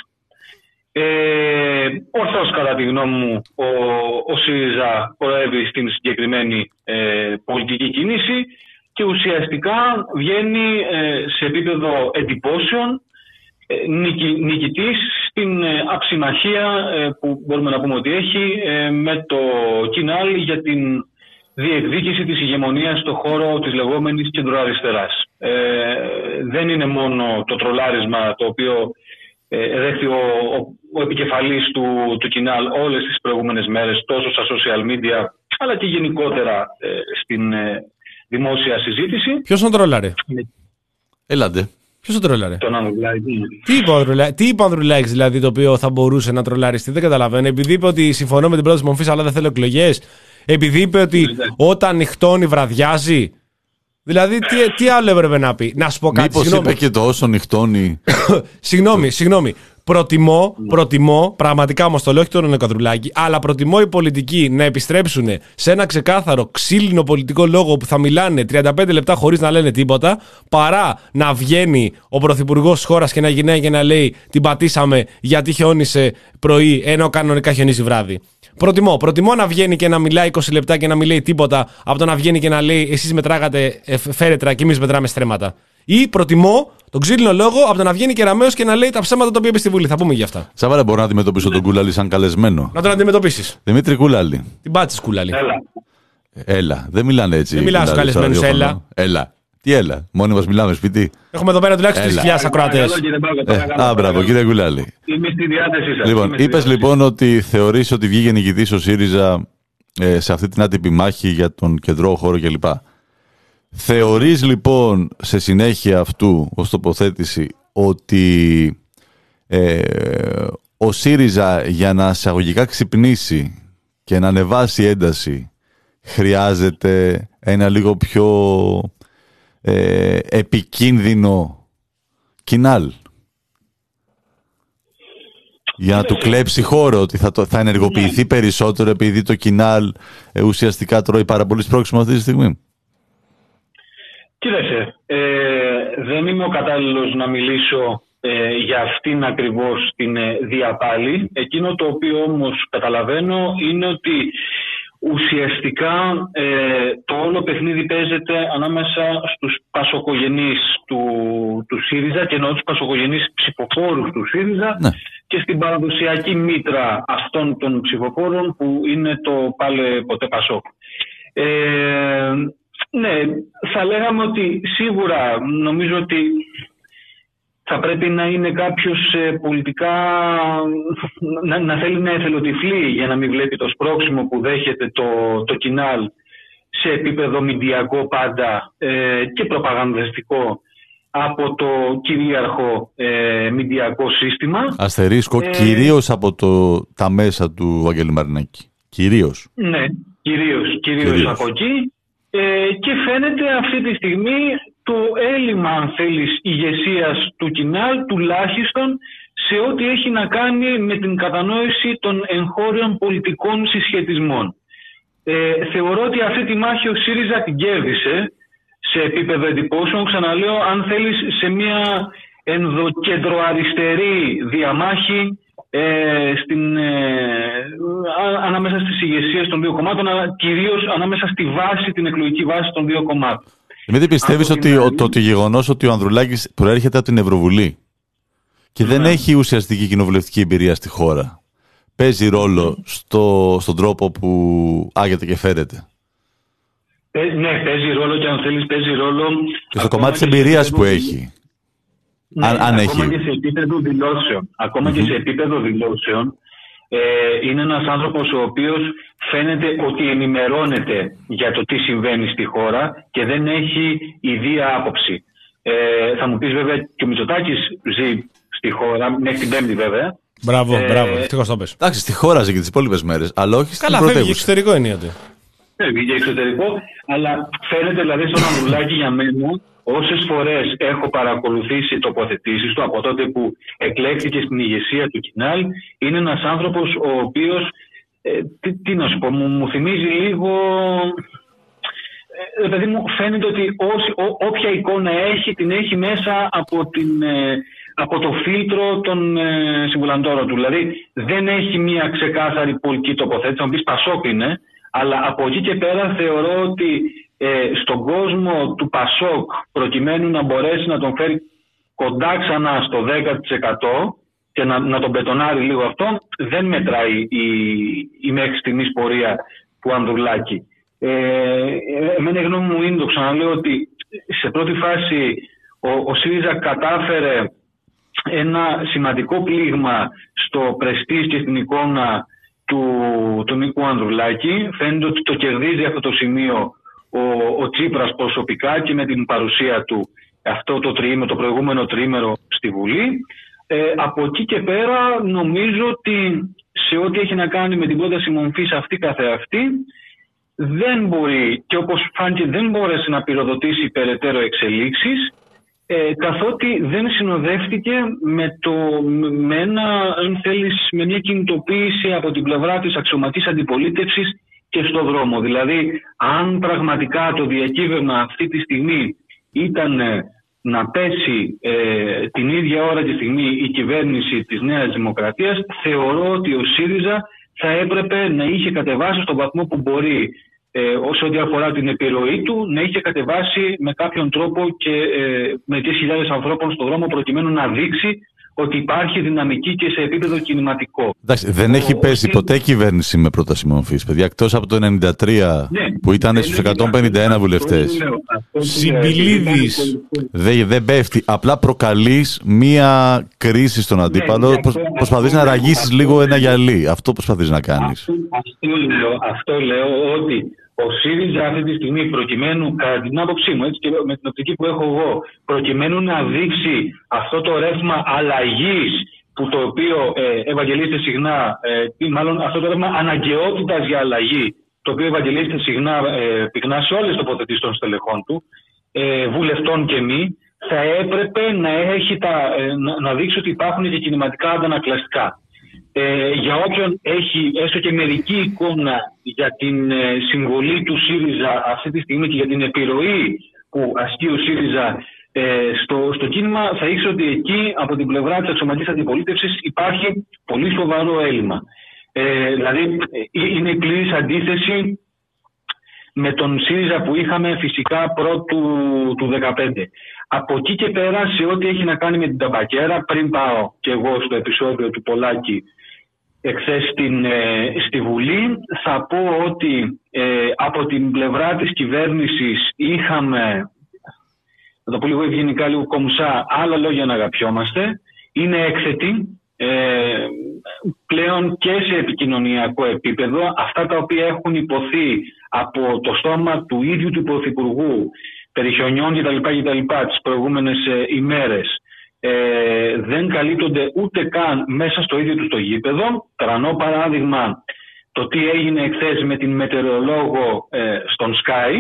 Ε, ορθώς, κατά τη γνώμη μου, ο, ο ΣΥΡΙΖΑ προέβη στην συγκεκριμένη ε, πολιτική κίνηση και ουσιαστικά βγαίνει ε, σε επίπεδο εντυπώσεων ε, νικη, νικητής στην ε, αψημαχία ε, που μπορούμε να πούμε ότι έχει ε, με το Κινάλ για την διεκδίκηση της ηγεμονίας στον χώρο της λεγόμενης κεντροαριστεράς. Ε, δεν είναι μόνο το τρολάρισμα το οποίο ε, δέχτηκε ο, ο, ο επικεφαλής του, του Κινάλ όλες τις προηγούμενες μέρες, τόσο στα social media αλλά και γενικότερα ε, στην ε, δημόσια συζήτηση. Ποιος τον τρόλαρε. Έλατε. Ποιος τον τρόλαρε. Τον Ανδρουλάκη. Τι είπε ο Ανδρουλάκης, τι είπε ο Ανδρουλάκης δηλαδή το οποίο θα μπορούσε να τρολαριστεί, δεν καταλαβαίνω. Επειδή είπε ότι συμφωνώ με την πρόταση μομφής αλλά δεν θέλω εκλογές. Επειδή είπε ότι όταν νυχτώνει βραδιάζει. Δηλαδή, τι, τι άλλο έπρεπε να πει. Να σου πω κάτι. Μήπως είπε και το όσο νυχτώνει. Συγγνώμη, συγγνώμη. Προτιμώ, προτιμώ, πραγματικά όμως το λέω, όχι τον Νίκο Ανδρουλάκη, αλλά προτιμώ οι πολιτικοί να επιστρέψουν σε ένα ξεκάθαρο ξύλινο πολιτικό λόγο που θα μιλάνε τριάντα πέντε λεπτά χωρίς να λένε τίποτα, παρά να βγαίνει ο πρωθυπουργός της χώρας και να γυρνάει και να λέει την πατήσαμε γιατί χιόνισε πρωί ενώ κανονικά χιονίζει βράδυ. Προτιμώ, προτιμώ να βγαίνει και να μιλάει είκοσι λεπτά και να μην λέει τίποτα από το να βγαίνει και να λέει εσείς μετράγατε φέρετρα και εμείς μετράμε στρέμματα. Ή προτιμώ τον ξύλινο λόγο από το να βγαίνει Κεραμέως και να λέει τα ψέματα τα οποία είπε στη Βουλή. Θα πούμε για αυτά. Σάββαρα, μπορώ να αντιμετωπίσω τον Κούλαλη σαν καλεσμένο. Να τον αντιμετωπίσει. Δημήτρη Κούλαλη. Την πάτησε Κούλαλη. Έλα. Έλα. Δεν μιλάνε έτσι. Δεν μιλάνε στου καλεσμένου. Έλα. Έλα. Τι έλα. Μόνοι μας μιλάμε σπίτι. Έχουμε εδώ πέρα τουλάχιστον τρεις χιλιάδες ακροατές. Α, μπράβο, κύριε Κούλαλη. Είμαι στη διάθεσή σας. Λοιπόν, είπες λοιπόν ότι θεωρείς ότι βγήκε νικητής ο ΣΥΡΙΖΑ ε, σε αυτή την άτυπη μάχη για τον κεντρό χώρο κλπ. Θεωρείς λοιπόν σε συνέχεια αυτού ως τοποθέτηση ότι ε, ο ΣΥΡΙΖΑ για να εισαγωγικά ξυπνήσει και να ανεβάσει ένταση χρειάζεται ένα λίγο πιο ε, επικίνδυνο κοινάλ για να του κλέψει χώρο, ότι θα, το, θα ενεργοποιηθεί περισσότερο επειδή το κοινάλ ε, ουσιαστικά τρώει πάρα πολύ σπρώξιμο αυτή τη στιγμή? Κοίταξε, ε, δεν είμαι ο κατάλληλος να μιλήσω ε, για αυτήν ακριβώς την ε, διαπάλη. Εκείνο το οποίο όμως καταλαβαίνω είναι ότι ουσιαστικά ε, το όλο παιχνίδι παίζεται ανάμεσα στους πασοκογενείς του, του ΣΥΡΙΖΑ, και εννοώ τους πασοκογενείς ψηφοφόρους του ΣΥΡΙΖΑ, ναι, και στην παραδοσιακή μήτρα αυτών των ψηφοφόρων που είναι το πάλε ποτέ Πασόκ. Ε, Ναι, θα λέγαμε ότι σίγουρα νομίζω ότι θα πρέπει να είναι κάποιος ε, πολιτικά, να, να θέλει να εθελοτυφλεί για να μην βλέπει το σπρώξιμο που δέχεται το, το κοινάλ σε επίπεδο μηντιακό πάντα ε, και προπαγανδιστικό από το κυρίαρχο ε, μηντιακό σύστημα. Αστερίσκο, ε, κυρίως από το, τα μέσα του Βαγγέλη Μαρινάκη. Κυρίως. Ναι, κυρίως, κυρίως, κυρίως. από εκεί. Ε, και φαίνεται αυτή τη στιγμή το έλλειμμα, αν θέλεις, ηγεσίας του κοινάλ, τουλάχιστον σε ό,τι έχει να κάνει με την κατανόηση των εγχώριων πολιτικών συσχετισμών. Ε, θεωρώ ότι αυτή τη μάχη ο ΣΥΡΙΖΑ την κέρδισε σε επίπεδο εντυπώσεων, ξαναλέω, αν θέλεις, σε μια ενδοκεντροαριστερή διαμάχη Ε, στην, ε, ανάμεσα στις ηγεσίες των δύο κομμάτων, αλλά κυρίως ανάμεσα στη βάση, την εκλογική βάση των δύο κομμάτων. Μην πιστεύεις ότι το, το, το γεγονός ότι ο Ανδρουλάκης προέρχεται από την Ευρωβουλή και ναι, δεν έχει ουσιαστική κοινοβουλευτική εμπειρία στη χώρα παίζει ρόλο στο, στον τρόπο που άγεται και φέρεται? Ε, ναι, παίζει ρόλο, και αν θέλεις παίζει ρόλο και στο κομμάτι της εμπειρίας που έχει. Ναι, αν, αν ακόμα έχει. και σε επίπεδο δηλώσεων. Ακόμα mm-hmm. και σε επίπεδο δηλώσεων ε, είναι ένας άνθρωπος ο οποίος φαίνεται ότι ενημερώνεται για το τι συμβαίνει στη χώρα και δεν έχει ιδία άποψη. Ε, θα μου πεις βέβαια και ο Μητσοτάκης ζει στη χώρα, μέχρι την Πέμπτη βέβαια. Μπράβο, ε, μπράβο, ευτυχώς το πες. Εντάξει, στη χώρα ζει και τις υπόλοιπες μέρες, αλλά όχι στην πρωτεύουσα. Καλά, φεύγει εξωτερικό ενίοτε. Φεύγει και εξωτερικό, αλλά φαίνεται δηλαδή στον Ανδρουλάκη για μένα, όσες φορές έχω παρακολουθήσει τοποθετήσεις του από τότε που εκλέχθηκε στην ηγεσία του κοινάλ, είναι ένας άνθρωπος ο οποίος, ε, τι, τι να σου πω, μου, μου θυμίζει λίγο, ε, δηλαδή μου φαίνεται ότι όσοι, ό, όποια εικόνα έχει, την έχει μέσα από, την, ε, από το φίλτρο των ε, συμβουλαντόρων του. Δηλαδή δεν έχει μια ξεκάθαρη πολιτική τοποθέτηση, θα μου πεις Πασόκ είναι, αλλά από εκεί και πέρα θεωρώ ότι ε, στον κόσμο του Πασόκ, προκειμένου να μπορέσει να τον φέρει κοντά ξανά στο δέκα τοις εκατό και να, να τον πετονάρει λίγο αυτό, δεν μετράει η, η μέχρι στιγμής πορεία του Ανδρουλάκη. Ε, εμένα η γνώμη μου είναι, το ξαναλέω, ότι σε πρώτη φάση ο, ο ΣΥΡΙΖΑ κατάφερε ένα σημαντικό πλήγμα στο πρεστίζ και στην εικόνα του, του Νίκου Ανδρουλάκη. Φαίνεται ότι το κερδίζει αυτό το σημείο ο, ο Τσίπρας προσωπικά και με την παρουσία του αυτό το τριήμερο, το προηγούμενο τριήμερο στη Βουλή. Ε, από εκεί και πέρα νομίζω ότι σε ό,τι έχει να κάνει με την πρόταση μορφής αυτή καθεαυτή δεν μπορεί και όπως φάνηκε δεν μπόρεσε να πυροδοτήσει περαιτέρω εξελίξεις, ε, καθότι δεν συνοδεύτηκε με, το, με, ένα, αν θέλεις, με μια κινητοποίηση από την πλευρά της αξιωματικής αντιπολίτευσης και στο δρόμο. Δηλαδή, αν πραγματικά το διακύβευμα αυτή τη στιγμή ήταν να πέσει ε, την ίδια ώρα και στιγμή η κυβέρνηση της Νέας Δημοκρατίας, θεωρώ ότι ο ΣΥΡΙΖΑ θα έπρεπε να είχε κατεβάσει στον βαθμό που μπορεί, ε, όσο αφορά την επιρροή του, να είχε κατεβάσει με κάποιον τρόπο και ε, μερικές χιλιάδες ανθρώπων στον δρόμο, προκειμένου να δείξει ότι υπάρχει δυναμική και σε επίπεδο κινηματικό. Εντάξει, δεν ο, έχει πέσει ο... ποτέ κυβέρνηση με πρόταση μορφής, παιδιά, εκτός από το ενενήντα τρία, ναι, που ήταν στους εκατόν πενήντα ένα βουλευτές. Συμπιλίδης. Δεν δε πέφτει. Απλά προκαλείς μία κρίση στον αντίπαλο. Ναι, Προσ, προσπαθείς να ραγίσεις λίγο ένα γυαλί. Αυτό προσπαθείς να κάνεις. Αυτό, αυτό, λέω, αυτό λέω ότι ο ΣΥΡΙΖΑ αυτή τη στιγμή, προκειμένου, κατά την άποψή μου, έτσι και με την οπτική που έχω εγώ, προκειμένου να δείξει αυτό το ρεύμα αλλαγής, που το οποίο ε, ευαγγελίζεται συχνά, ε, ή μάλλον αυτό το ρεύμα αναγκαιότητας για αλλαγή, το οποίο ευαγγελίζεται συχνά ε, πυκνά σε όλες τις τοποθετήσεις των στελεχών του, ε, βουλευτών και μη, θα έπρεπε να, έχει τα, ε, να, να δείξει ότι υπάρχουν και κινηματικά αντανακλαστικά. Ε, για όποιον έχει έστω και μερική εικόνα για την ε, συμβολή του ΣΥΡΙΖΑ αυτή τη στιγμή και για την επιρροή που ασκεί ο ΣΥΡΙΖΑ ε, στο, στο κίνημα, θα ήξερε ότι εκεί από την πλευρά της αξιωματικής αντιπολίτευσης υπάρχει πολύ σοβαρό έλλειμμα. Ε, δηλαδή ε, είναι πλήρης αντίθεση με τον ΣΥΡΙΖΑ που είχαμε φυσικά πρώτου του δεκαπέντε. Από εκεί και πέρα, σε ό,τι έχει να κάνει με την ταμπακέρα, πριν πάω και εγώ στο επεισόδιο του Πολάκη εχθές στην, ε, στη Βουλή, θα πω ότι ε, από την πλευρά της κυβέρνησης είχαμε, θα το πω λίγο ευγενικά, λίγο κομψά, άλλα λόγια να αγαπιόμαστε. Είναι έκθετη ε, πλέον και σε επικοινωνιακό επίπεδο. Αυτά τα οποία έχουν υποθεί από το στόμα του ίδιου του Πρωθυπουργού περί χιονιών κτλ. τις προηγούμενες ε, ημέρες ε, δεν καλύπτονται ούτε καν μέσα στο ίδιο του το γήπεδο. Τρανό παράδειγμα το τι έγινε εχθές με την μετεωρολόγο ε, στον Sky.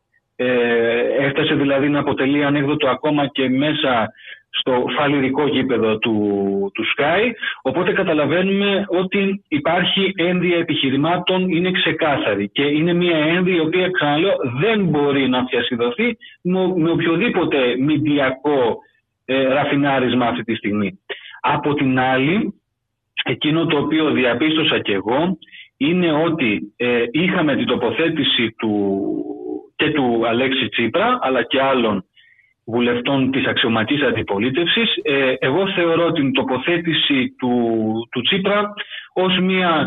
Ε, έφτασε δηλαδή να αποτελεί ανέκδοτο ακόμα και μέσα στο φαλιρικό γήπεδο του, του Sky. Οπότε καταλαβαίνουμε ότι υπάρχει ένδυα επιχειρημάτων, είναι ξεκάθαρη και είναι μια ένδυα η οποία, ξαναλέω, δεν μπορεί να διασυνδοθεί με, με οποιοδήποτε μηντιακό ε, ραφινάρισμα αυτή τη στιγμή. Από την άλλη, εκείνο το οποίο διαπίστωσα και εγώ είναι ότι ε, είχαμε την τοποθέτηση του, και του Αλέξη Τσίπρα αλλά και άλλων βουλευτών της αξιωματικής αντιπολίτευσης. Ε, εγώ θεωρώ την τοποθέτηση του, του Τσίπρα ως μια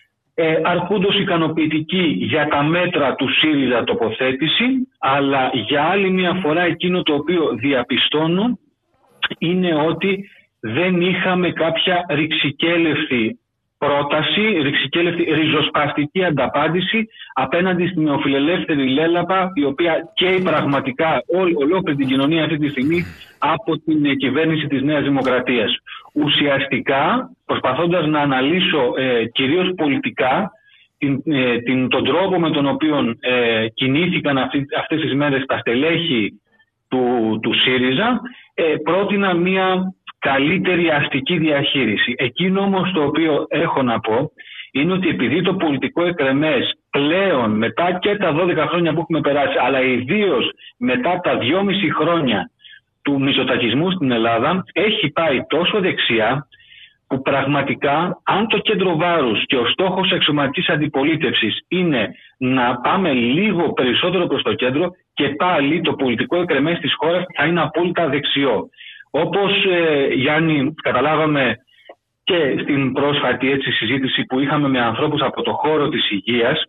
ε, αρκούντος ικανοποιητική για τα μέτρα του ΣΥΡΙΖΑ τοποθέτηση, αλλά για άλλη μια φορά εκείνο το οποίο διαπιστώνω είναι ότι δεν είχαμε κάποια ρηξικέλευτη πρόταση, ρηξικέλευτη ριζοσπαστική ανταπάντηση απέναντι στην νεοφιλελεύθερη λέλαπα, η οποία καίει πραγματικά όλη, ολόκληρη την κοινωνία αυτή τη στιγμή από την κυβέρνηση της Νέας Δημοκρατίας. Ουσιαστικά, προσπαθώντας να αναλύσω ε, κυρίως πολιτικά την, ε, την, τον τρόπο με τον οποίο ε, κινήθηκαν αυτή, αυτές τις μέρες τα στελέχη του, του ΣΥΡΙΖΑ, ε, πρότεινα μία καλύτερη αστική διαχείριση. Εκείνο όμως το οποίο έχω να πω είναι ότι επειδή το πολιτικό εκρεμές πλέον μετά και τα δώδεκα χρόνια που έχουμε περάσει, αλλά ιδίως μετά τα δυόμιση χρόνια του μητσοτακισμού στην Ελλάδα, έχει πάει τόσο δεξιά που πραγματικά αν το κέντρο βάρους και ο στόχος αξιωματικής αντιπολίτευσης είναι να πάμε λίγο περισσότερο προς το κέντρο, και πάλι το πολιτικό εκρεμές της χώρας θα είναι απόλυτα δεξιό. Όπως ε, Γιάννη καταλάβαμε και στην πρόσφατη έτσι, συζήτηση που είχαμε με ανθρώπους από το χώρο της υγείας,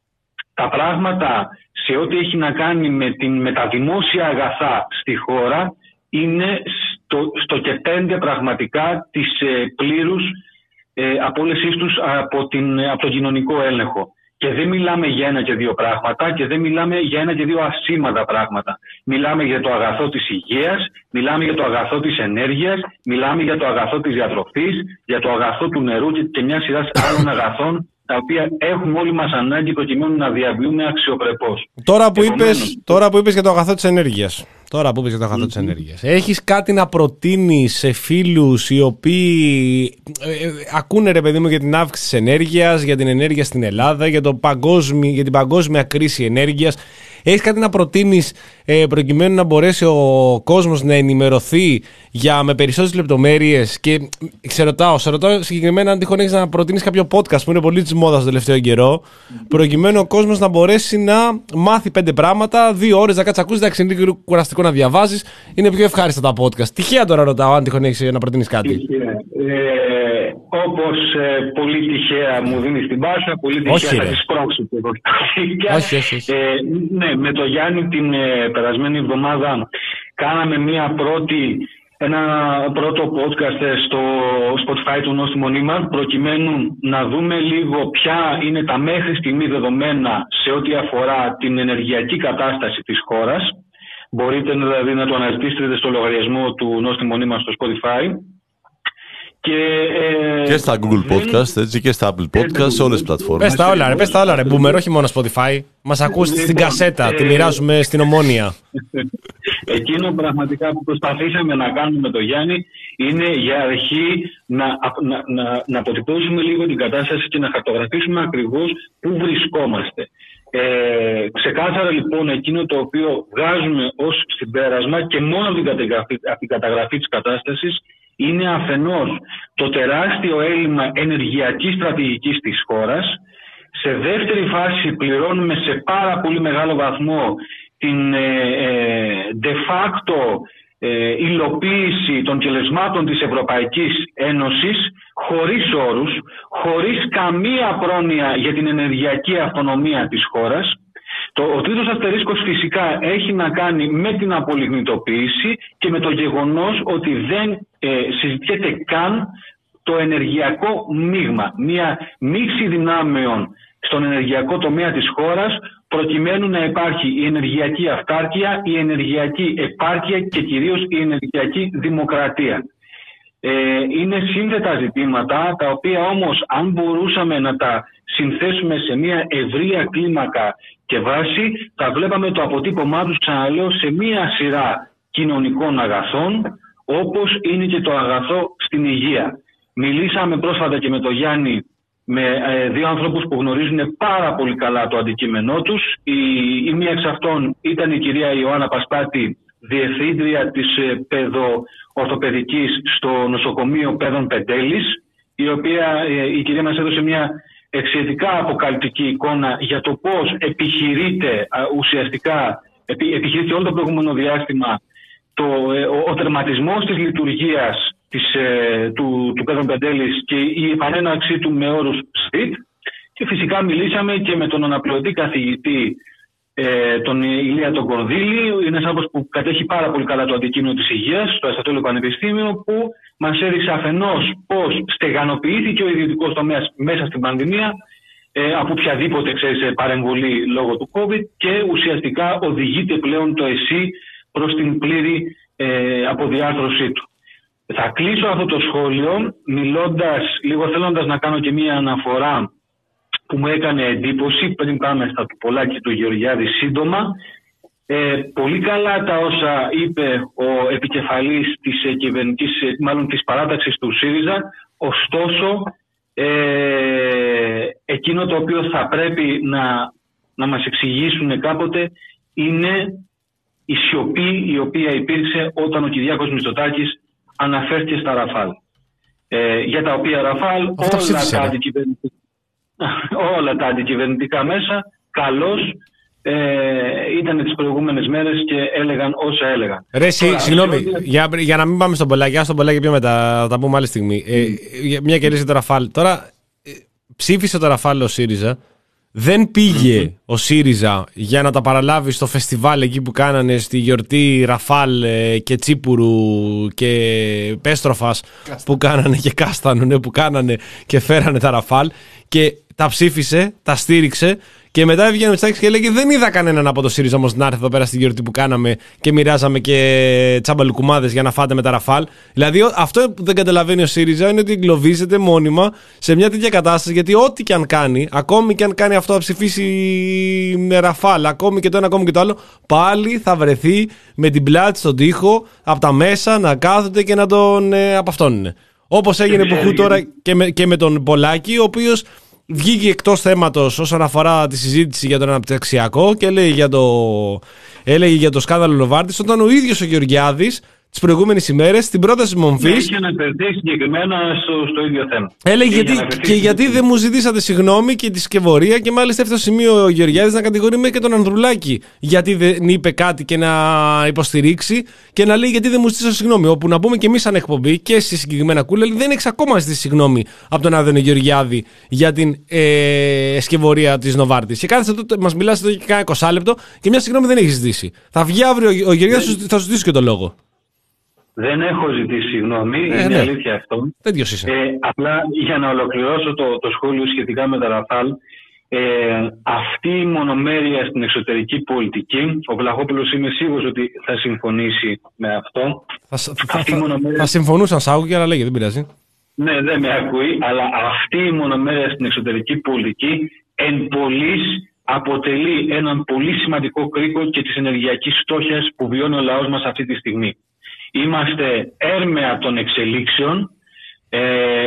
τα πράγματα σε ό,τι έχει να κάνει με, την, με τα δημόσια αγαθά στη χώρα είναι στο, στο και πέντε πραγματικά της ε, πλήρους ε, απόλυσής τους από, την, από τον κοινωνικό έλεγχο. Και δεν μιλάμε για ένα και δύο πράγματα και δεν μιλάμε για ένα και δύο ασήμαντα πράγματα. Μιλάμε για το αγαθό της υγείας, μιλάμε για το αγαθό της ενέργειας, μιλάμε για το αγαθό της διατροφής, για το αγαθό του νερού και μια σειρά άλλων αγαθών τα οποία έχουμε όλοι μας ανάγκη προκειμένου να διαβιούμε αξιοπρεπώς. Τώρα που, είπες, τώρα που είπες για το αγαθό της ενέργειας, τώρα που είπες για το αγαθό mm-hmm. της ενέργειας, έχεις κάτι να προτείνεις σε φίλους οι οποίοι ε, ε, ακούνε, ρε παιδί μου, για την αύξηση της ενέργειας, για την ενέργεια στην Ελλάδα, για, το παγκόσμι, για την παγκόσμια κρίση ενέργειας? Έχεις κάτι να προτείνεις ε, προκειμένου να μπορέσει ο κόσμος να ενημερωθεί για, με περισσότερες λεπτομέρειες? Και σε ρωτάω, σε ρωτάω συγκεκριμένα αν τυχόν έχεις να προτείνεις κάποιο podcast που είναι πολύ της μόδας το τελευταίο καιρό, προκειμένου ο κόσμος να μπορέσει να μάθει πέντε πράγματα, δύο ώρες να κάτσει ακούσει. Εντάξει, είναι λίγο κουραστικό να διαβάζεις, είναι πιο ευχάριστα τα podcast. Τυχαία τώρα ρωτάω αν τυχόν έχεις να προτείνεις κάτι. Ε, όπως ε, πολύ τυχαία μου δίνεις την πάσα, πολύ τυχαία θα τη σπρώξω. Όχι, όχι, όχι. Ε, ναι, με το Γιάννη την ε, περασμένη εβδομάδα κάναμε μία πρώτη, ένα πρώτο podcast στο Spotify του Νόστιμο Νήμα, προκειμένου να δούμε λίγο ποια είναι τα μέχρι στιγμή δεδομένα σε ό,τι αφορά την ενεργειακή κατάσταση της χώρας. Μπορείτε δηλαδή να το αναζητήσετε στο λογαριασμό του Νόστιμο Νήμα στο Spotify. Και, ε, και στα Google Podcast, έτσι, και στα Apple Podcast, σε όλες τις πλατφόρμες. Πες τα όλα, ρε, πες τα όλα, ρε. Boomer, όχι μόνο Spotify. Μας ακούς στην λοιπόν, κασέτα, ε, τη μοιράζουμε στην Ομόνια. Εκείνο πραγματικά που προσπαθήσαμε να κάνουμε με τον Γιάννη είναι για αρχή να, να, να, να αποτυπώσουμε λίγο την κατάσταση και να χαρτογραφήσουμε ακριβώς πού βρισκόμαστε. Ε, ξεκάθαρα λοιπόν εκείνο το οποίο βγάζουμε ως συμπέρασμα και μόνο από την καταγραφή, από την καταγραφή της κατάστασης είναι αφενός το τεράστιο έλλειμμα ενεργειακής στρατηγικής της χώρας. Σε δεύτερη φάση πληρώνουμε σε πάρα πολύ μεγάλο βαθμό την ε, ε, de facto ε, υλοποίηση των τελεσμάτων της Ευρωπαϊκής Ένωσης χωρίς όρους, χωρίς καμία πρόνοια για την ενεργειακή αυτονομία της χώρας. Το, ο τρίτος αστερίσκος φυσικά έχει να κάνει με την απολιγνητοποίηση και με το γεγονός ότι δεν ε, συζητιέται καν το ενεργειακό μείγμα. Μια μίξη δυνάμεων στον ενεργειακό τομέα της χώρας προκειμένου να υπάρχει η ενεργειακή αυτάρκεια, η ενεργειακή επάρκεια και κυρίως η ενεργειακή δημοκρατία. Ε, είναι σύνθετα ζητήματα τα οποία όμως αν μπορούσαμε να τα συνθέσουμε σε μια ευρεία κλίμακα και βάση θα βλέπαμε το αποτύπωμά τους, ξαναλέω, σε μια σειρά κοινωνικών αγαθών όπως είναι και το αγαθό στην υγεία. Μιλήσαμε πρόσφατα και με τον Γιάννη, με ε, δύο ανθρώπους που γνωρίζουν πάρα πολύ καλά το αντικείμενό τους. Η, η μία εξ αυτών ήταν η κυρία Ιωάννα Πασπάτη, διευθύντρια της ε, παιδοορθοπαιδικής στο νοσοκομείο Πέδων Πεντέλης, η οποία ε, η κυρία μας έδωσε μια εξαιρετικά αποκαλυπτική εικόνα για το πώς επιχειρείται α, ουσιαστικά, επι, επιχειρείται όλο το προηγούμενο διάστημα το, ε, ο, ο τερματισμός της λειτουργίας της, ε, του, του Πέδων Πεντέλης και η επανέναρξή του με όρους ΣΤΙΤ. Και φυσικά μιλήσαμε και με τον αναπληρωτή καθηγητή ε, τον Ηλία τον Κορδίλη, είναι ένας άνθρωπος που κατέχει πάρα πολύ καλά το αντικείμενο της υγείας στο Αριστοτέλειο Πανεπιστήμιο, που μας έδειξε αφενός πώς στεγανοποιήθηκε ο ιδιωτικός τομέας μέσα στην πανδημία ε, από οποιαδήποτε ξέρεις, παρεμβολή λόγω του COVID και ουσιαστικά οδηγείται πλέον το ΕΣΥ προς την πλήρη ε, αποδιάρθρωσή του. Θα κλείσω αυτό το σχόλιο μιλώντας, λίγο θέλοντας να κάνω και μία αναφορά που μου έκανε εντύπωση πριν πάμε στα του Πολάκη του Γεωργιάδη σύντομα. Ε, πολύ καλά τα όσα είπε ο επικεφαλής της ε, κυβερνητικής, μάλλον της παράταξης του ΣΥΡΙΖΑ, ωστόσο ε, εκείνο το οποίο θα πρέπει να, να μας εξηγήσουν κάποτε είναι η σιωπή η οποία υπήρξε όταν ο Κυριάκος Μητσοτάκης αναφέρθηκε στα Ραφάλ. Ε, για τα οποία Ραφάλ όλα τα, αντικυβερνητικά, όλα τα αντικυβερνητικά μέσα καλώς ε, ήταν τις προηγούμενες μέρες και έλεγαν όσα έλεγαν. Ρε, Τώρα, συγγνώμη, ότι... για, για να μην πάμε στον Πολάκη, ας τον Πολάκη πιο μετά, θα τα πούμε άλλη στιγμή. Ε, μια και λύση το Ραφάλ. Τώρα ε, ψήφισε το Ραφάλ ο ΣΥΡΙΖΑ. Δεν πήγε mm-hmm. ο ΣΥΡΙΖΑ για να τα παραλάβει στο φεστιβάλ εκεί που κάνανε στη γιορτή Ραφάλ ε, και Τσίπουρου και Πέστροφας που κάνανε και Κάστανο, ναι, που κάνανε και φέρανε τα Ραφάλ. Και τα ψήφισε, τα στήριξε. Και μετά έβγαινε ο Μητσοτάκης και έλεγε: δεν είδα κανέναν από το ΣΥΡΙΖΑ όμως να έρθει εδώ πέρα στην γιορτή που κάναμε και μοιράζαμε και τσαμπαλουκουμάδες για να φάτε με τα Ραφάλ. Δηλαδή, αυτό που δεν καταλαβαίνει ο ΣΥΡΙΖΑ είναι ότι εγκλωβίζεται μόνιμα σε μια τέτοια κατάσταση. Γιατί ό,τι και αν κάνει, ακόμη και αν κάνει αυτό να ψηφίσει με Ραφάλ, ακόμη και το ένα, ακόμη και το άλλο, πάλι θα βρεθεί με την πλάτη στον τοίχο από τα μέσα να κάθονται και να τον ε, απαυτώνουν. Όπως έγινε που τώρα και με, και με τον Πολάκη, ο οποίος βγήκε εκτός θέματος όσον αφορά τη συζήτηση για τον αναπτυξιακό και έλεγε για το, έλεγε για το σκάνδαλο Νοβάρτης, όταν ο ίδιος ο Γεωργιάδης τις προηγούμενες ημέρες στην πρόταση μομφής. Έχει αναφερθεί συγκεκριμένα στο, στο ίδιο θέμα. Έλεγε γιατί, και γιατί δεν μου ζητήσατε συγγνώμη και τη σκευωρία, και μάλιστα έφτασε στο σημείο ο Γεωργιάδης να κατηγορεί και τον Ανδρουλάκη γιατί δεν είπε κάτι και να υποστηρίξει και να λέει γιατί δεν μου ζητήσατε συγγνώμη. Όπου να πούμε και εμείς σαν εκπομπή και στη συγκεκριμένα Κούλελη δεν έχεις ακόμα ζητήσει συγγνώμη από τον Άδωνη Γεωργιάδη για την ε, σκευωρία της Νοβάρτης. Και κάθεσαι εδώ, μας μιλάς εδώ και κάνα είκοσι λεπτό και μια συγγνώμη δεν έχεις ζητήσει. Θα βγει αύριο ο Γεωργιάδης, θα σου ζητήσει και το λόγο. Δεν έχω ζητήσει συγγνώμη, ε, είναι ναι. αλήθεια αυτό. Τέτοιος είσαι. Ε, απλά για να ολοκληρώσω το, το σχόλιο σχετικά με τα Ραφάλ, ε, αυτή η μονομέρεια στην εξωτερική πολιτική, ο Βλαχόπουλος είμαι σίγουρος ότι θα συμφωνήσει με αυτό. Θα, θα, θα, μονομέρεια... θα συμφωνούσαν σ' άκουγε, αλλά λέγε, δεν πειράζει. Ναι, δεν με ακούει, αλλά αυτή η μονομέρεια στην εξωτερική πολιτική εν πολλοίς αποτελεί έναν πολύ σημαντικό κρίκο και της ενεργειακής φτώχειας που βιώνει ο λαός μας αυτή τη στιγμή. Είμαστε έρμεα των εξελίξεων. Ε,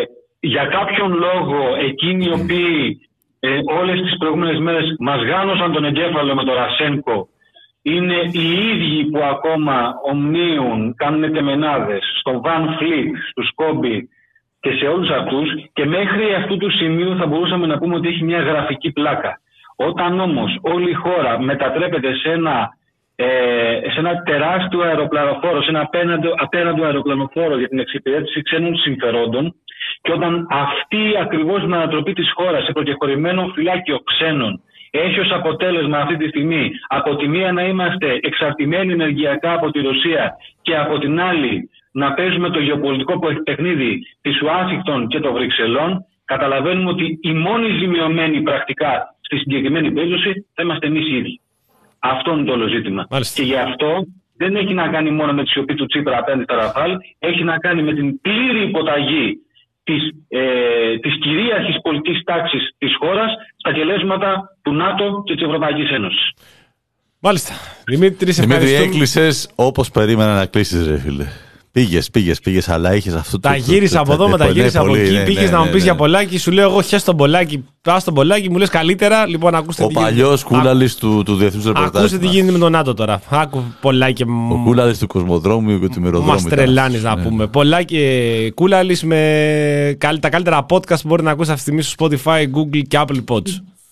για κάποιον λόγο εκείνοι οι οποίοι ε, όλες τις προηγούμενες μέρες μας γάνωσαν τον εγκέφαλο με τον Ρασένκο είναι οι ίδιοι που ακόμα ομνίουν, κάνουν τεμενάδες στον Βαν Φλιτ, στους Κόμπι και σε όλους αυτούς, και μέχρι αυτού του σημείου θα μπορούσαμε να πούμε ότι έχει μια γραφική πλάκα. Όταν όμως όλη η χώρα μετατρέπεται σε ένα Ε, σε ένα τεράστιο αεροπλανοφόρο, σε ένα απέναντο, απέναντο αεροπλανοφόρο για την εξυπηρέτηση ξένων συμφερόντων, και όταν αυτή ακριβώς η ανατροπή της χώρας σε προκεχωρημένο φυλάκιο ξένων έχει ως αποτέλεσμα αυτή τη στιγμή από τη μία να είμαστε εξαρτημένοι ενεργειακά από τη Ρωσία και από την άλλη να παίζουμε το γεωπολιτικό παιχνίδι της Ουάσιγκτον και των Βρυξελών, καταλαβαίνουμε ότι οι μόνοι ζημιωμένοι πρακτικά στη συγκεκριμένη περίπτωση θα είμαστε εμείς οι ίδιοι. Αυτό είναι το όλο ζήτημα. Μάλιστα. Και γι' αυτό δεν έχει να κάνει μόνο με τη σιωπή του Τσίπρα απέναντι στα Ραφάλ, έχει να κάνει με την πλήρη υποταγή της, ε, της κυρίαρχης πολιτικής τάξης της χώρας στα τελέσματα του ΝΑΤΟ και της Ευρωπαϊκής Ένωσης. Μάλιστα. Δημήτρη, Δημήτρη, έκλεισες όπως περίμενα να κλείσεις, ρε φίλε. Πήγες, πήγες, πήγες, αλλά είχες αυτό το. Τα γύρισα από εδώ, με τα γύρισα από εκεί. Πήγες να μου πεις για Πολάκη, σου λέω εγώ χες τον Πολάκη, πας στον Πολάκη, μου λες καλύτερα. Λοιπόν, ακούστε. Ο παλιός Κούλαλης του, του Διεθνούς Ρεπορτάζ. Ακούστε τι γίνεται με τον ΝΑΤΟ τώρα. Άκου Πολάκη. Ο Κούλαλης του Κοσμοδρόμιου και του Μυροδρόμιου. Μας τρελάνεις να πούμε. Πολάκη Κούλαλης με τα καλύτερα podcast που μπορεί να ακούσει αυτή τη στιγμή στο Spotify, Google και Apple Pods.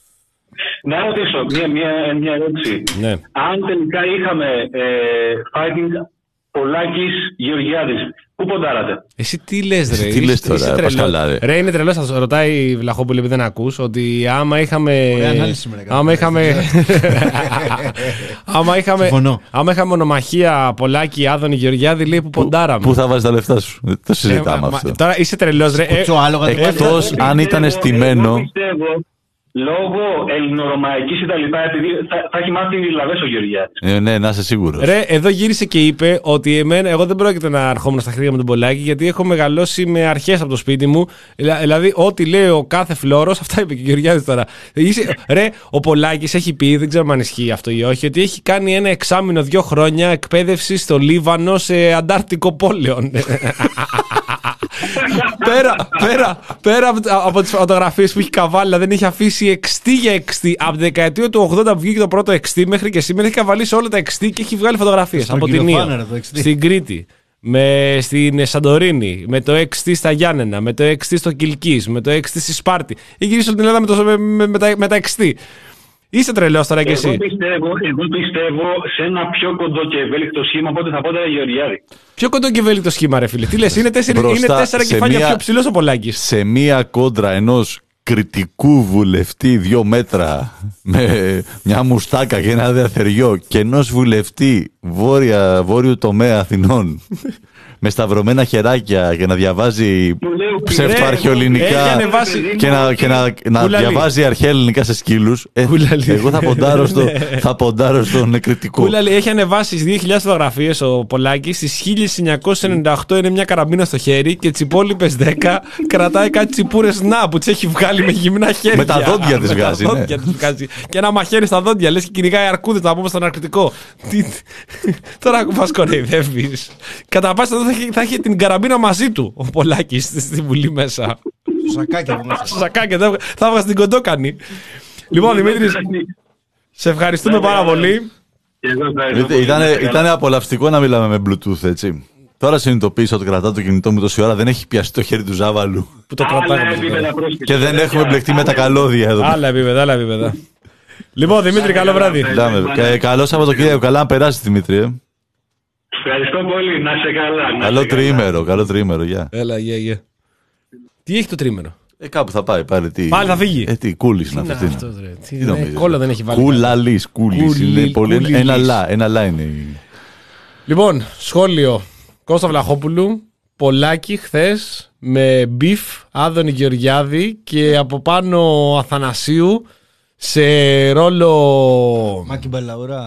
Να ρωτήσω μια, μια, μια ερώτηση. Ναι. Αν τελικά είχαμε ε, fighting Πολάκης Γεωργιάδης, πού ποντάρατε? Εσύ τι λες ρε? Εσύ τι λες τώρα, πας καλά ρε. Ρε είναι τρελός, θα ρωτάει η Βλαχόπουλη επειδή δεν ακούς, ότι άμα είχαμε... Ωραία ανάλυση σήμερα. Άμα είχαμε... άμα είχαμε... άμα είχαμε ονομαχία Πολάκη, Άδωνη, Γεωργιάδη, λέει που ποντάραμε. Πού θα βάζεις τα λεφτά σου? Δεν το συζητάμε αυτό. Τώρα είσαι τρελός ρε. Εκτός αν ήταν στημένο... Λόγω ελληνορωμαϊκής ή τα λοιπά, επειδή θα, θα έχει μάθει Λαβές ο Γεωργιάδης. Ε, ναι, να είσαι σίγουρος. Ρε, εδώ γύρισε και είπε ότι εμένα, εγώ δεν πρόκειται να ερχόμουν στα χέρια με τον Πολάκη, γιατί έχω μεγαλώσει με αρχές από το σπίτι μου. Δηλαδή, ό,τι λέει ο κάθε φλόρος, αυτά είπε και ο Γεωργιάδης τώρα. Είσαι, ρε, ο Πολάκης έχει πει, δεν ξέρω αν ισχύει αυτό ή όχι, ότι έχει κάνει ένα εξάμηνο, δύο χρόνια εκπαίδευση στο Λίβανο σε αντάρτικο πόλεων. πέρα, πέρα, πέρα από τις φωτογραφίες που έχει καβάλει, δεν έχει αφήσει εξτή για εξτή. Από τη δεκαετία του ογδόντα που βγήκε το πρώτο εξτή μέχρι και σήμερα έχει καβαλήσει όλα τα εξτή και έχει βγάλει φωτογραφίες. Από την Ία, στην Κρήτη, με, στην Σαντορίνη, με το εξτή στα Γιάννενα, με το εξτή στο Κιλκής, με το εξτή στη Σπάρτη. Έχει γυρίσει όλη την Ελλάδα με, το, με, με, με, τα, με τα εξτή. Είσαι τρελός τώρα κι εσύ. Εγώ πιστεύω, εγώ πιστεύω σε ένα πιο κοντό και ευέλικτο σχήμα, οπότε θα πω τώρα Γεωργιάδη. Πιο κοντό και ευέλικτο σχήμα, ρε φίλε. Τι λες, είναι τέσσερα, είναι τέσσερα κεφάλια μία, πιο ψηλός ο Πολάκης. Σε μία κόντρα ενός κριτικού βουλευτή δύο μέτρα με μια μουστάκα και ένα διαθεριό και ενός βουλευτή βόρεια, βόρειου τομέα Αθηνών με σταυρωμένα χεράκια και να διαβάζει ψευτοαρχαιοελληνικά και να, και να, να διαβάζει αρχαία ελληνικά σε σκύλους. Ε, εγώ θα ποντάρω, στο, θα ποντάρω στον κριτικό. Κούλαλη, έχει ανεβάσει στις δύο χιλιάδες φωτογραφίες ο Πολάκης. Στις χίλια εννιακόσια ενενήντα οκτώ είναι μια καραμπίνα στο χέρι και τις υπόλοιπες δέκα κρατάει κάτι τσιπούρες να που τις έχει βγάλει με γυμνά χέρια. Με τα δόντια τις βγάζει. Ναι. Και ένα μαχαίρι στα δόντια, λες και κυνηγάει αρκούδες να πούμε στον αρκτικό. Τώρα μας κοροϊδεύεις. Κατά πάση θα έχει, θα έχει την καραμπίνα μαζί του ο Πολάκης στη Βουλή μέσα. Στο σακάκι από μέσα. Στο σακάκι, θα, θα βγάζει την κοντόκανη. Λοιπόν, Δημήτρη, σε ευχαριστούμε πάρα πολύ. Ήταν απολαυστικό να μιλάμε με Bluetooth, έτσι. Τώρα συνειδητοποίησα ότι κρατάω το κινητό μου τόση ώρα, δεν έχει πιάσει το χέρι του Ζάβαλου. Που το κρατάγαμε. Και δεν έχουμε μπλεχτεί με τα καλώδια εδώ. Άλλα επίπεδα, άλλα επίπεδα. Λοιπόν, Δημήτρη, καλό βράδυ. Καλό Σαββατοκύριακο, καλά να περάσει, Δημήτρη. Ευχαριστώ πολύ, να είσαι καλά. Καλό τριήμερο, καλό τριήμερο, γεια. Έλα, γεια, γεια. Τι έχει το τρίμερο? Ε, κάπου θα πάει πάλι. Τι... Πάλι θα φύγει. Ε, τι, κούλης να φύγει. Τι είναι, κόλλο δεν έχει βάλει. Κούλαλης, κούλης. Είναι πολύ... Ένα λα, ένα λα είναι. Λοιπόν, σχόλιο Κώστα Βλαχόπουλου. Πολάκη χθες με μπιφ Άδωνη Γεωργιάδη και από πάνω Αθανασίου σε ρόλο Μάκη Μπαλαουρά.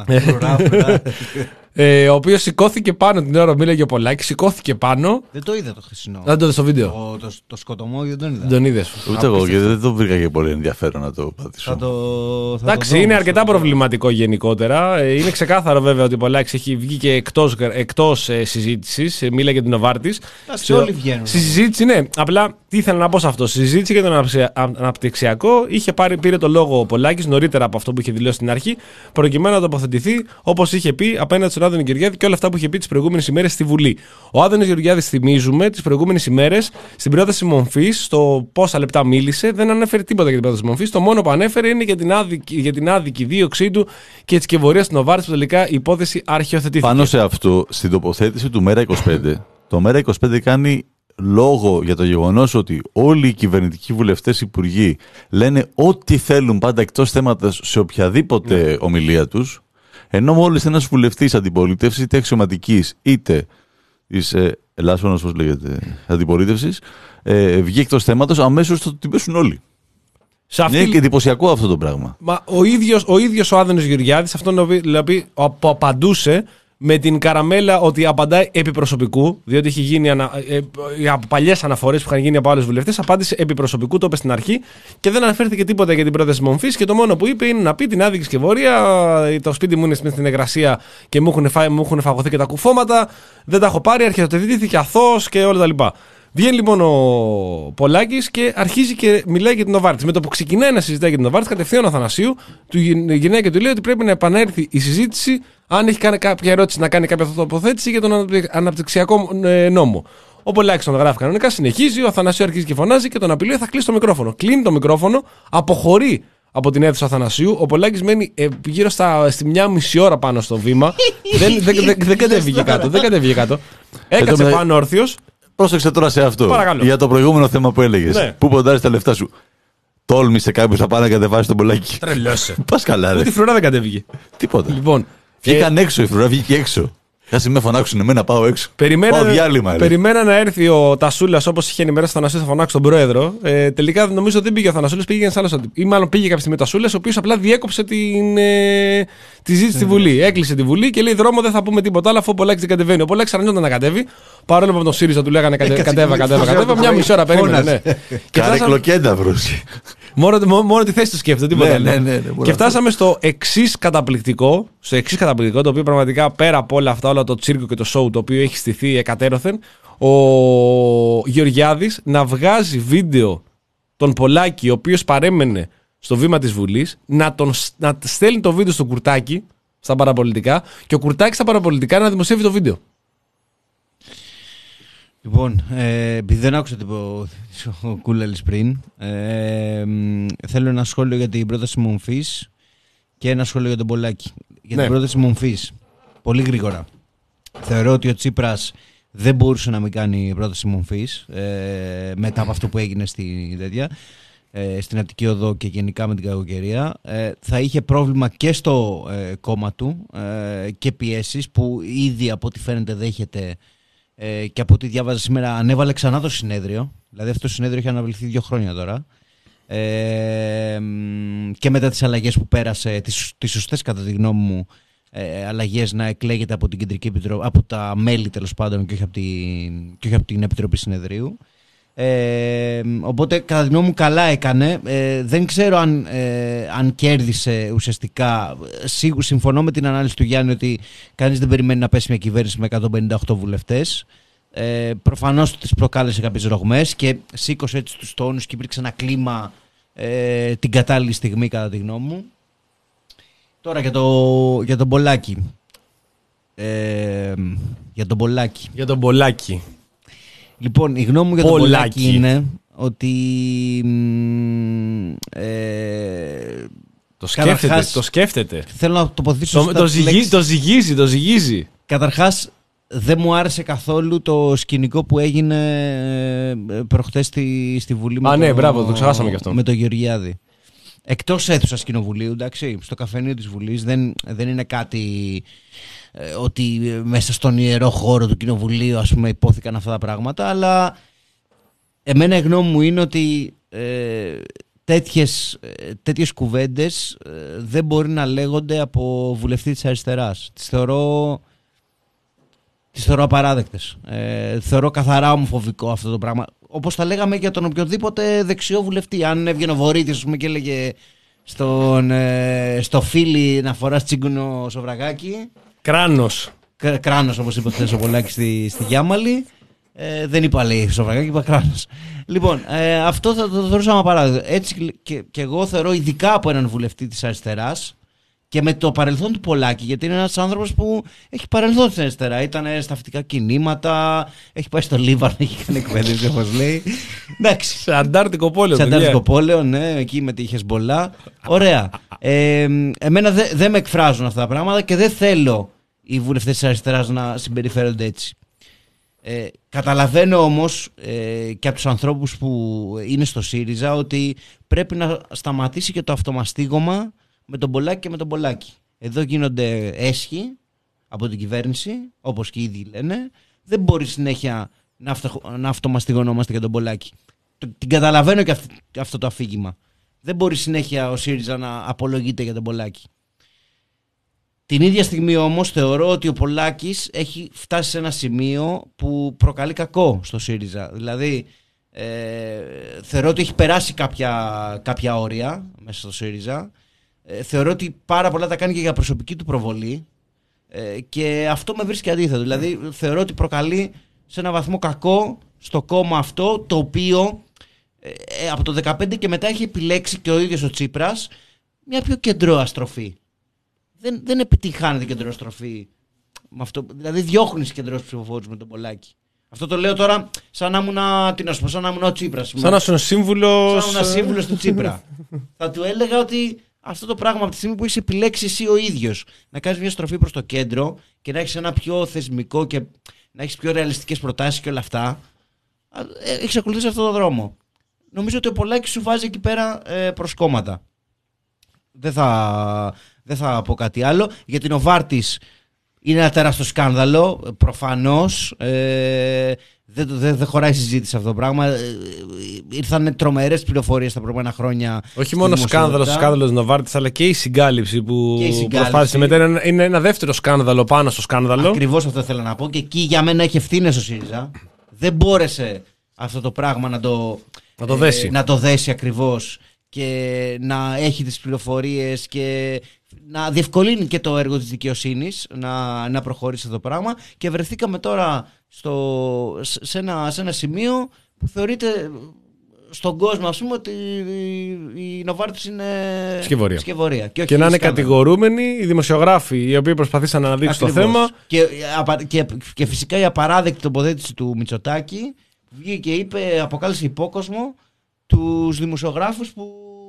Ε, ο οποίος σηκώθηκε πάνω την ώρα που μίλαγε ο Πολάκης, σηκώθηκε πάνω. Δεν το είδα το χθεσινό. Δεν το είδα στο βίντεο. Το, το, το σκοτωμό δεν τον είδα. Δεν τον είδες. Ούτε εγώ και δεν το βρήκα και πολύ ενδιαφέρον να το πατήσω. Θα το, θα Εντάξει, το είναι δω, αρκετά το... προβληματικό γενικότερα. Είναι ξεκάθαρο βέβαια ότι ο Πολάκης έχει βγει και εκτός, εκτός ε, συζήτησης. Ε, μίλαγε την Νοβάρτης. Σε... Όλοι βγαίνουν. Στη συζήτηση, ναι. Απλά τι ήθελα να πω σε αυτό. Στη συζήτηση για τον αναπτυξιακό είχε πάρει, πήρε το λόγο ο Πολάκης νωρίτερα από αυτό που είχε δηλώσει στην αρχή, προκειμένου να τοποθετηθεί όπως είχε πει απέναντι στον Άδωνη Γεωργιάδη και όλα αυτά που είχε πει τις προηγούμενες ημέρες στη Βουλή. Ο Άδωνης Γεωργιάδης, θυμίζουμε, τις προηγούμενες ημέρες στην πρόταση μομφής, στο πόσα λεπτά μίλησε, δεν ανέφερε τίποτα για την πρόταση μομφής. Το μόνο που ανέφερε είναι για την άδικη, για την άδικη δίωξή του και τη κεβορία στην Νοβάρτης που τελικά η υπόθεση αρχαιοθετήθηκε. Πάνω σε αυτό, στην τοποθέτηση του Μέρα είκοσι πέντε, το Μέρα είκοσι πέντε κάνει λόγο για το γεγονός ότι όλοι οι κυβερνητικοί βουλευτές υπουργοί λένε ό,τι θέλουν πάντα εκτός θέματος σε οποιαδήποτε ναι. ομιλία τους. Ενώ μόλις ένας βουλευτής αντιπολίτευσης, είτε αξιωματικής είτε της ε, ελάσσονος, πώς λέγεται, αντιπολίτευσης, ε, βγει εκτός θέματος, αμέσως το την πέσουν όλοι. Αυτή... Είναι και εντυπωσιακό αυτό το πράγμα. Μα ο ίδιος ο, ίδιος ο Άδωνης Γεωργιάδης, αυτόν δηλαδή, που απαντούσε με την καραμέλα ότι απαντάει επί προσωπικού, διότι έχει γίνει ανα, ε, ε, από παλιές αναφορές που είχαν γίνει από άλλους βουλευτές, απάντησε επί προσωπικού, το είπε στην αρχή και δεν αναφέρθηκε τίποτα για την πρόταση μομφής και το μόνο που είπε είναι να πει την άδικη σκευωρία. Το σπίτι μου είναι στην εγγρασία και μου έχουν, φα, μου έχουν φαγωθεί και τα κουφώματα. Δεν τα έχω πάρει, αρχαιοτετήθηκε αθώος και όλα τα λοιπά. Βγαίνει λοιπόν ο Πολάκης και αρχίζει και μιλάει για την Νοβάρτης. Με το που ξεκινάει να συζητάει για την Νοβάρτης, κατευθείαν ο Αθανασίου του γυρνάει και του λέει ότι πρέπει να επανέλθει η συζήτηση, αν έχει κάνει κάποια ερώτηση, να κάνει κάποια τοποθέτηση για τον αναπτυξιακό νόμο. Ο Πολάκης τον γράφει κανονικά, συνεχίζει, ο Αθανασίου αρχίζει και φωνάζει και τον απειλεί θα κλείσει το μικρόφωνο. Κλείνει το μικρόφωνο, αποχωρεί από την αίθουσα Αθανασίου. Ο Πολάκης μένει ε, γύρω στα, στη μια μισή ώρα πάνω στο βήμα. δεν δεν, δεν, δεν κατέβηκε κάτω. Δεν κατέβηκε κάτω. Έκατσε πάνω όρθιος. Πρόσεξε τώρα σε αυτό. Παρακαλώ. Για το προηγούμενο θέμα που έλεγες. Ναι. Πού ποντάρεις τα λεφτά σου. Τόλμησε κάποιος να πάει να κατεβάσει τον Πολάκη. Τρελώσε. Πας καλά, ρε. Ούτε η φρουρά δεν κατέβηκε. Τίποτα. Λοιπόν. Βγήκαν και... έξω, η φρουρά βγήκε έξω. Κάτσε με φωνάξουν εμένα, πάω έξω. Περιμένα, πάω διάλειμμα. Περιμένα να έρθει ο Τασούλας όπως είχε ενημερώσει ο Θανασίου, θα φωνάξει τον πρόεδρο. Ε, τελικά νομίζω δεν πήγε ο Θανασούλας, πήγε ένας άλλος. Ή μάλλον πήγε κάποια στιγμή ο Τασούλας, ο οποίος απλά διέκοψε την, ε, τη ζήτηση στη Βουλή. Έκλεισε τη Βουλή και λέει δρόμο δεν θα πούμε τίποτα άλλο αφού ο Πολάκης δεν κατεβαίνει. Ο Πολάκης αρνιόταν να κατέβει. Παρόλο που από τον ΣΥΡΙΖΑ του λέγανε κατέβα, κατέβα, κατέβα, κατέβα. Μια μισή ώρα περίμενε. Καρεκλοκένταυρος. Μόνο, μόνο τη θέση του σκέφτεται, τίποτα ναι, άλλο. Ναι, ναι, ναι, και φτάσαμε στο εξής καταπληκτικό, στο εξής καταπληκτικό, το οποίο πραγματικά πέρα από όλα αυτά, όλο το τσίρκο και το σοου το οποίο έχει στηθεί εκατέρωθεν, ο Γεωργιάδης να βγάζει βίντεο τον Πολάκη, ο οποίος παρέμενε στο βήμα της Βουλής, να, τον, να στέλνει το βίντεο στον Κουρτάκη, στα παραπολιτικά, και ο Κουρτάκης στα παραπολιτικά να δημοσιεύει το βίντεο. Λοιπόν, ε, επειδή δεν άκουσα τι είπε ο Κούλαλης πριν, ε, θέλω ένα σχόλιο για την πρόταση μομφής και ένα σχόλιο για τον Πολάκη. Για ναι. την πρόταση μομφής, πολύ γρήγορα. Θεωρώ ότι ο Τσίπρας δεν μπορούσε να μην κάνει πρόταση μομφής ε, μετά από αυτό που έγινε στη τέτοια. ε, στην Αττική Οδό και γενικά με την κακοκαιρία, ε, θα είχε πρόβλημα και στο ε, κόμμα του ε, και πιέσεις που ήδη από ό,τι φαίνεται δέχεται ε, και από ό,τι διάβαζα σήμερα ανέβαλε ξανά το συνέδριο. Δηλαδή αυτό το συνέδριο έχει αναβληθεί δύο χρόνια τώρα. Ε, και μετά τις αλλαγές που πέρασε, τις, τις σωστές κατά τη γνώμη μου ε, αλλαγές να εκλέγεται από την Κεντρική Επιτροπή, από τα μέλη τέλος πάντων και όχι από την, και όχι από την Επιτροπή Συνεδρίου. Ε, οπότε κατά τη γνώμη μου καλά έκανε. ε, δεν ξέρω αν, ε, αν κέρδισε ουσιαστικά. Σίγουρα συμφωνώ με την ανάλυση του Γιάννη ότι κανείς δεν περιμένει να πέσει μια κυβέρνηση με εκατόν πενήντα οκτώ βουλευτές. Ε, προφανώς τις προκάλεσε κάποιες ρογμές και σήκωσε έτσι τους τόνους και υπήρξε ένα κλίμα ε, την κατάλληλη στιγμή κατά τη γνώμη μου. Τώρα για, το, για τον Πολάκη. Ε, για τον Πολάκη. Για τον Πολάκη. Λοιπόν, η γνώμη μου για τον Πολάκη. Πολάκη είναι ότι ε, Το σκέφτεται, καταρχάς, το σκέφτεται. θέλω να τοποθετήσω Το, το, ζυγίζει, το ζυγίζει, το ζυγίζει. Καταρχάς, δεν μου άρεσε καθόλου το σκηνικό που έγινε ε, προχτές στη, στη Βουλή. Α, με ναι, το, μπράβο, το ξεχάσαμε κι αυτό. Με τον Γεωργιάδη. Εκτός αίθουσας κοινοβουλίου, εντάξει, στο καφενείο της Βουλής δεν, δεν είναι κάτι ε, ότι μέσα στον ιερό χώρο του κοινοβουλίου ας πούμε υπόθηκαν αυτά τα πράγματα, αλλά εμένα η γνώμη μου είναι ότι ε, τέτοιες, τέτοιες κουβέντες ε, δεν μπορεί να λέγονται από βουλευτή της αριστεράς. Τις θεωρώ... Τις θεωρώ απαράδεκτες. Ε, θεωρώ καθαρά ομοφοβικό αυτό το πράγμα. Όπως τα λέγαμε για τον οποιοδήποτε δεξιό βουλευτή. Αν έβγαινε ο Βορύτης και έλεγε στον, ε, στο φίλι να φοράς τσίγκουνο σοβραγάκι. Κράνος. Κ, κράνος όπως είπε χθες ο Πολάκης στη, στη Γιάμαλη. Ε, δεν είπα λέει σοβραγάκι, είπα κράνος. Λοιπόν, ε, αυτό θα το θεωρούσαμε απαράδεκτο. Έτσι και, και εγώ θεωρώ ειδικά από έναν βουλευτή της αριστεράς. Και με το παρελθόν του Πολάκη, γιατί είναι ένας άνθρωπος που έχει παρελθόν στην αριστερά. Ήταν στα αυτικά κινήματα, έχει πάει στο Λίβανο, έχει κάνει εκπαίδευση, όπως λέει. Εντάξει. Σε Αντάρτικο πόλεμο. Σε Αντάρτικο πόλεμο, ναι, εκεί με τη Χεσμπολά. Ωραία. Ε, εμένα δεν δε με εκφράζουν αυτά τα πράγματα και δεν θέλω οι βουλευτές της αριστεράς να συμπεριφέρονται έτσι. Ε, καταλαβαίνω όμως ε, και από τους ανθρώπους που είναι στο ΣΥΡΙΖΑ ότι πρέπει να σταματήσει και το αυτομαστίγωμα με τον Πολάκη και με τον Πολάκη. Εδώ γίνονται έσχοι από την κυβέρνηση, όπως και ήδη λένε. Δεν μπορεί συνέχεια να, αυτο, να αυτομαστιγωνόμαστε για τον Πολάκη. Το, την καταλαβαίνω και αυτό, αυτό το αφήγημα. Δεν μπορεί συνέχεια ο ΣΥΡΙΖΑ να απολογείται για τον Πολάκη. Την ίδια στιγμή όμως θεωρώ ότι ο Πολάκης έχει φτάσει σε ένα σημείο που προκαλεί κακό στο ΣΥΡΙΖΑ. Δηλαδή ε, θεωρώ ότι έχει περάσει κάποια, κάποια όρια μέσα στο ΣΥΡΙΖΑ. Ε, θεωρώ ότι πάρα πολλά τα κάνει και για προσωπική του προβολή ε, και αυτό με βρίσκει αντίθετο. Δηλαδή θεωρώ ότι προκαλεί σε ένα βαθμό κακό στο κόμμα αυτό, το οποίο ε, ε, από το δεκαπέντε και μετά έχει επιλέξει και ο ίδιος ο Τσίπρας μια πιο κεντρώα στροφή. Δεν, δεν επιτυχάνεται κεντρώα στροφή με αυτό. Δηλαδή διώχνεις κεντρώους ψηφοφόρους με τον Πολάκη. Αυτό το λέω τώρα σαν να ήμουν, τι να σου πω, σαν να ήμουν ο Τσίπρας. Σαν να ήσουν σύμβουλος... Σαν να ήμουν σύμβουλος του Τσίπρα. Θα του έλεγα ότι αυτό το πράγμα από τη στιγμή που έχεις επιλέξει εσύ ο ίδιος να κάνεις μια στροφή προς το κέντρο και να έχεις ένα πιο θεσμικό και να έχεις πιο ρεαλιστικές προτάσεις και όλα αυτά, έχεις ακολουθήσει αυτόν τον δρόμο. Νομίζω ότι ο Πολάκης σου βάζει εκεί πέρα ε, προς κόμματα. Δεν θα, δεν θα πω κάτι άλλο. Για την Νοβάρτης είναι ένα τεράστιο σκάνδαλο. Προφανώς ε, δεν, δεν, δεν χωράει συζήτηση αυτό το πράγμα. Ε, ήρθαν τρομερές πληροφορίες τα προηγούμενα χρόνια. Όχι μόνο σκάνδαλο, σκάνδαλο Νοβάρτης, αλλά και η συγκάλυψη που προσπάθησε μετά. Είναι, είναι ένα δεύτερο σκάνδαλο πάνω στο σκάνδαλο. Ακριβώς αυτό θέλω να πω. Και εκεί για μένα έχει ευθύνες ο ΣΥΡΙΖΑ. Δεν μπόρεσε αυτό το πράγμα να το, να το δέσει, ε, να το δέσει ακριβώς και να έχει τις πληροφορίες και να διευκολύνει και το έργο της δικαιοσύνης να, να προχωρήσει αυτό το πράγμα και βρεθήκαμε τώρα στο, σε, ένα, σε ένα σημείο που θεωρείται στον κόσμο, ας πούμε, ότι η Νοβάρτης είναι σκευωρία, σκευωρία. Και, και να είναι κατηγορούμενοι οι δημοσιογράφοι οι οποίοι προσπαθήσαν να αναδείξουν το θέμα και, και, και φυσικά η απαράδεκτη τοποθέτηση του Μητσοτάκη βγήκε και είπε, αποκάλεσε υπόκοσμο τους δημοσιογράφους που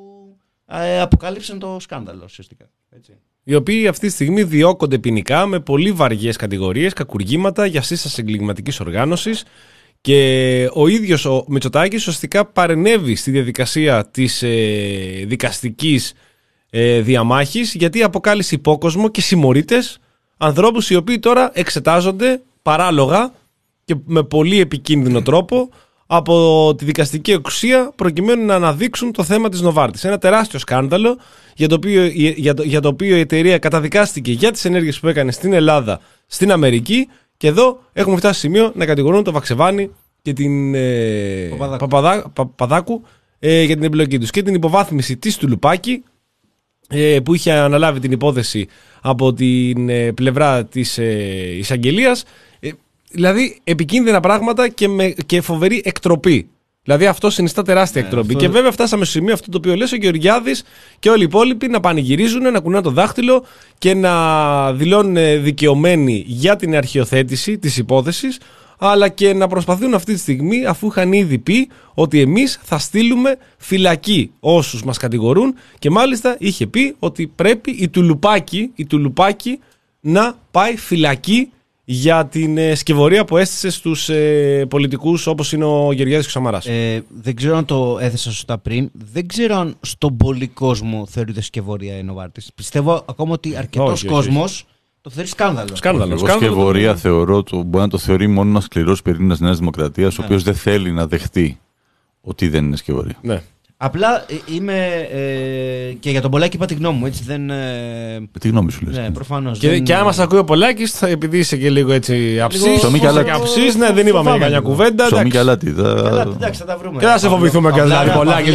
ε, αποκαλύψαν το σκάνδαλο ουσιαστικά. Έτσι. Οι οποίοι αυτή τη στιγμή διώκονται ποινικά με πολύ βαριές κατηγορίες, κακουργήματα για σύσταση εγκληματικής οργάνωσης Και ο ίδιος ο Μητσοτάκης ουσιαστικά παρενέβη στη διαδικασία της ε, δικαστικής ε, διαμάχης, γιατί αποκάλυψε υπόκοσμο και συμμορίτες ανθρώπους οι οποίοι τώρα εξετάζονται παράλογα και με πολύ επικίνδυνο τρόπο από τη δικαστική εξουσία προκειμένου να αναδείξουν το θέμα της Νοβάρτης. Ένα τεράστιο σκάνδαλο για το οποίο, για το, για το οποίο η εταιρεία καταδικάστηκε για τις ενέργειες που έκανε στην Ελλάδα, στην Αμερική, και εδώ έχουμε φτάσει στο σημείο να κατηγορούν τον Βαξεβάνη και την ε, Παπαδάκου, Παπαδά, Παπαδάκου ε, για την εμπλοκή τους και την υποβάθμιση της Τουλουπάκη, ε, που είχε αναλάβει την υπόθεση από την ε, πλευρά της ε, εισαγγελίας. Ε, δηλαδή επικίνδυνα πράγματα και, με, και φοβερή εκτροπή. Δηλαδή αυτό συνιστά τεράστια ναι, εκτροπή. Αυτό... Και βέβαια φτάσαμε στο σημείο αυτό το οποίο λες ο Γεωργιάδης και όλοι οι υπόλοιποι να πανηγυρίζουν, να κουνάνε το δάχτυλο και να δηλώνουν δικαιωμένοι για την αρχιοθέτηση της υπόθεσης, αλλά και να προσπαθούν αυτή τη στιγμή, αφού είχαν ήδη πει ότι εμείς θα στείλουμε φυλακή όσους μας κατηγορούν, και μάλιστα είχε πει ότι πρέπει η Τουλουπάκη, η Τουλουπάκη να πάει φυλακή για την ε, σκευωρία που έστησε στους ε, πολιτικούς όπως είναι ο Γεωργιάδης και ο Σαμαράς. Ε, δεν ξέρω αν το έθεσα σωστά πριν. Δεν ξέρω αν στον πολύ κόσμο θεωρείται σκευωρία η Νοβάρτης. Πιστεύω ακόμα ότι αρκετός κόσμος το θεωρεί σκάνδαλο. Σκάνδαλο. Εγώ σκευωρία το... θεωρώ, το, μπορεί να το θεωρεί μόνο ένας σκληρός πυρήνας Νέας Δημοκρατίας, ο οποίος δεν θέλει να δεχτεί ότι δεν είναι σκευωρία. Ναι. Απλά είμαι ε, και για τον Πολάκη είπα τη γνώμη μου, έτσι δεν... Ε, τι γνώμη σου λες. Ναι, προφανώς. Και, δεν... και άμα μας ακούει ο Πολάκης, επειδή είσαι και λίγο έτσι αψής, ψωμί και αλάτι. αψής, ναι, δεν είπαμε για καμιά κουβέντα. Ψωμί και αλάτι. Εντάξει, θα τα βρούμε. Και να σε φοβηθούμε και δηλαδή Πολάκη.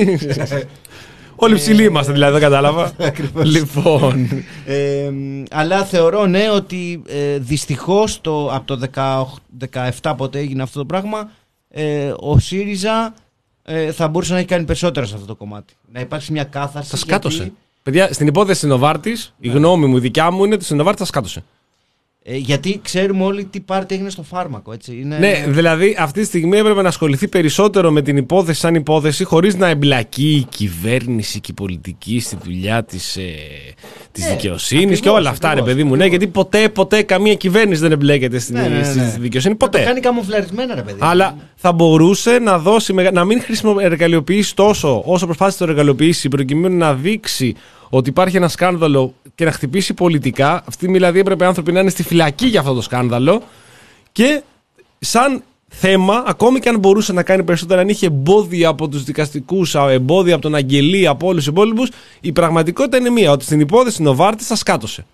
Όλοι ψηλοί είμαστε δηλαδή, δεν κατάλαβα. Λοιπόν. Ε, αλλά θεωρώ, ναι, ότι ε, δυστυχώς το, από το δεκαεπτά πότε έγινε αυτό το πράγμα, ε, ο ΣΥΡΙΖΑ ε, θα μπορούσε να έχει κάνει περισσότερο σε αυτό το κομμάτι. Να υπάρξει μια κάθαρση. Θα σκάτωσε. Γιατί... Παιδιά, στην υπόθεση της Νοβάρτης, η γνώμη μου, η δικιά μου είναι ότι στην Νοβάρτη θα σκάτωσε. Ε, γιατί ξέρουμε όλοι τι πάρτι έγινε στο φάρμακο. Έτσι. Είναι... Ναι, δηλαδή αυτή τη στιγμή έπρεπε να ασχοληθεί περισσότερο με την υπόθεση σαν υπόθεση, χωρίς να εμπλακεί η κυβέρνηση και η πολιτική στη δουλειά της, ε, της ναι, δικαιοσύνης ακριβώς, και όλα αυτά, ακριβώς, ρε παιδί μου. Ναι, γιατί ποτέ, ποτέ καμία κυβέρνηση δεν εμπλέκεται στην ναι, ναι, ναι. στη δικαιοσύνη. Ποτέ. Θα το κάνει καμουφλαρισμένα, ρε παιδί. Αλλά θα μπορούσε να, δώσει, να μην εργαλειοποιήσει τόσο όσο προσπάθησε να το εργαλειοποιήσει, προκειμένου να δείξει ότι υπάρχει ένα σκάνδαλο και να χτυπήσει πολιτικά. Αυτοί δηλαδή έπρεπε άνθρωποι να είναι στη φυλακή για αυτό το σκάνδαλο. Και σαν θέμα, ακόμη και αν μπορούσε να κάνει περισσότερα, αν είχε εμπόδια από τους δικαστικούς, εμπόδια από τον Αγγελή, από όλους τους υπόλοιπους, η πραγματικότητα είναι μία, ότι στην υπόθεση Νοβάρτης θα σκάτωσε.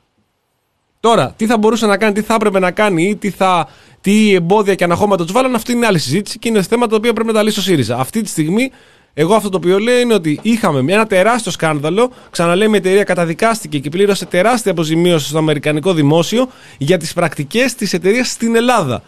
Τώρα, τι θα μπορούσε να κάνει, τι θα έπρεπε να κάνει ή τι, θα, τι εμπόδια και αναχώματα του βάλαν, αυτή είναι άλλη συζήτηση και είναι θέμα το οποίο πρέπει να τα λύσει ο ΣΥΡΙΖΑ. Αυτή τη στιγμή, εγώ αυτό το οποίο λέω είναι ότι είχαμε ένα τεράστιο σκάνδαλο. Ξαναλέμε, η εταιρεία καταδικάστηκε και πλήρωσε τεράστια αποζημίωση στο αμερικανικό δημόσιο για τις πρακτικές της εταιρείας στην Ελλάδα.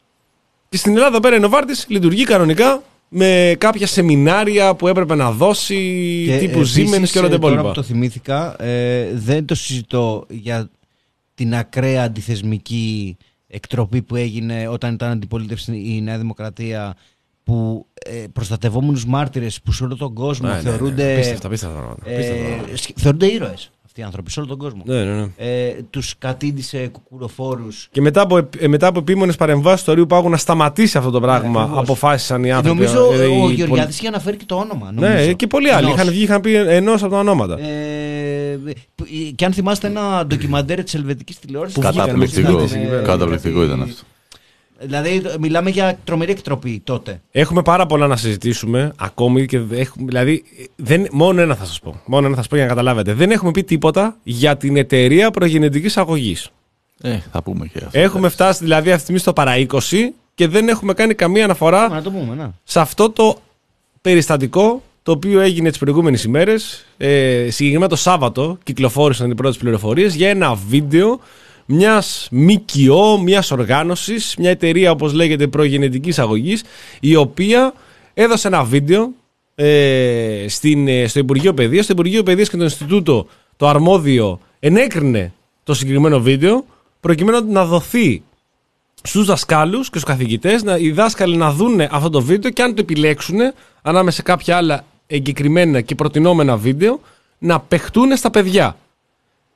Και στην Ελλάδα πέρα η Νοβάρτης λειτουργεί κανονικά με κάποια σεμινάρια που έπρεπε να δώσει, και τύπου Siemens και όλα τα υπόλοιπα. Τώρα που το θυμήθηκα, ε, δεν το συζητώ για την ακραία αντιθεσμική εκτροπή που έγινε όταν ήταν αντιπολίτευση η Νέα Δημοκρατία, που ε, προστατευόμενους μάρτυρες που σε όλο τον κόσμο ναι, θεωρούνται, ναι, ναι. Πίστευτα, πίστευτα, πίστευτα. Ε, θεωρούνται ήρωες αυτοί οι άνθρωποι σε όλο τον κόσμο. Ναι, ναι, ναι. Ε, τους κατήντησε κουκουροφόρους. Και μετά από, ε, μετά από επίμονες παρεμβάσεις του Ρίου Πάγου να σταματήσει αυτό το πράγμα, ναι, αποφάσισαν οι άνθρωποι. Νομίζω ε, ο οι... Γεωργιάδης είχε αναφέρει και το όνομα. Νομίζω. Ναι, και πολλοί άλλοι είχαν βγει, είχαν πει ενός από τα ονόματα. Ε, και αν θυμάστε ένα ντοκιμαντέρ της ελβετικής τηλεόρασης. Καταπληκτικό, καταπληκτικό ήταν αυτό. Δηλαδή, μιλάμε για τρομερή εκτροπή τότε. Έχουμε πάρα πολλά να συζητήσουμε ακόμη. Και έχουμε, δηλαδή, δεν, μόνο ένα θα σας πω. Μόνο ένα θα σας πω για να καταλάβετε. Δεν έχουμε πει τίποτα για την εταιρεία προγενετικής αγωγής. Ε, θα πούμε και αυτό. Έχουμε φτάσει δηλαδή αυτή τη στιγμή στο παρά είκοσι και δεν έχουμε κάνει καμία αναφορά να το πούμε, να. σε αυτό το περιστατικό το οποίο έγινε τις προηγούμενες ημέρες. Ε, συγκεκριμένα το Σάββατο κυκλοφόρησαν οι πρώτες πληροφορίες για ένα βίντεο μιας ΜΚΟ, μιας οργάνωσης, μια εταιρεία όπως λέγεται προγενετικής αγωγής, η οποία έδωσε ένα βίντεο ε, στην, στο Υπουργείο Παιδείας. Στο Υπουργείο Παιδείας και το Ινστιτούτο το αρμόδιο ενέκρινε το συγκεκριμένο βίντεο προκειμένου να δοθεί στους δασκάλους και στους καθηγητές, να, οι δάσκαλοι να δουν αυτό το βίντεο και αν το επιλέξουν ανάμεσα σε κάποια άλλα εγκεκριμένα και προτινόμενα βίντεο να παιχτούν στα παιδιά.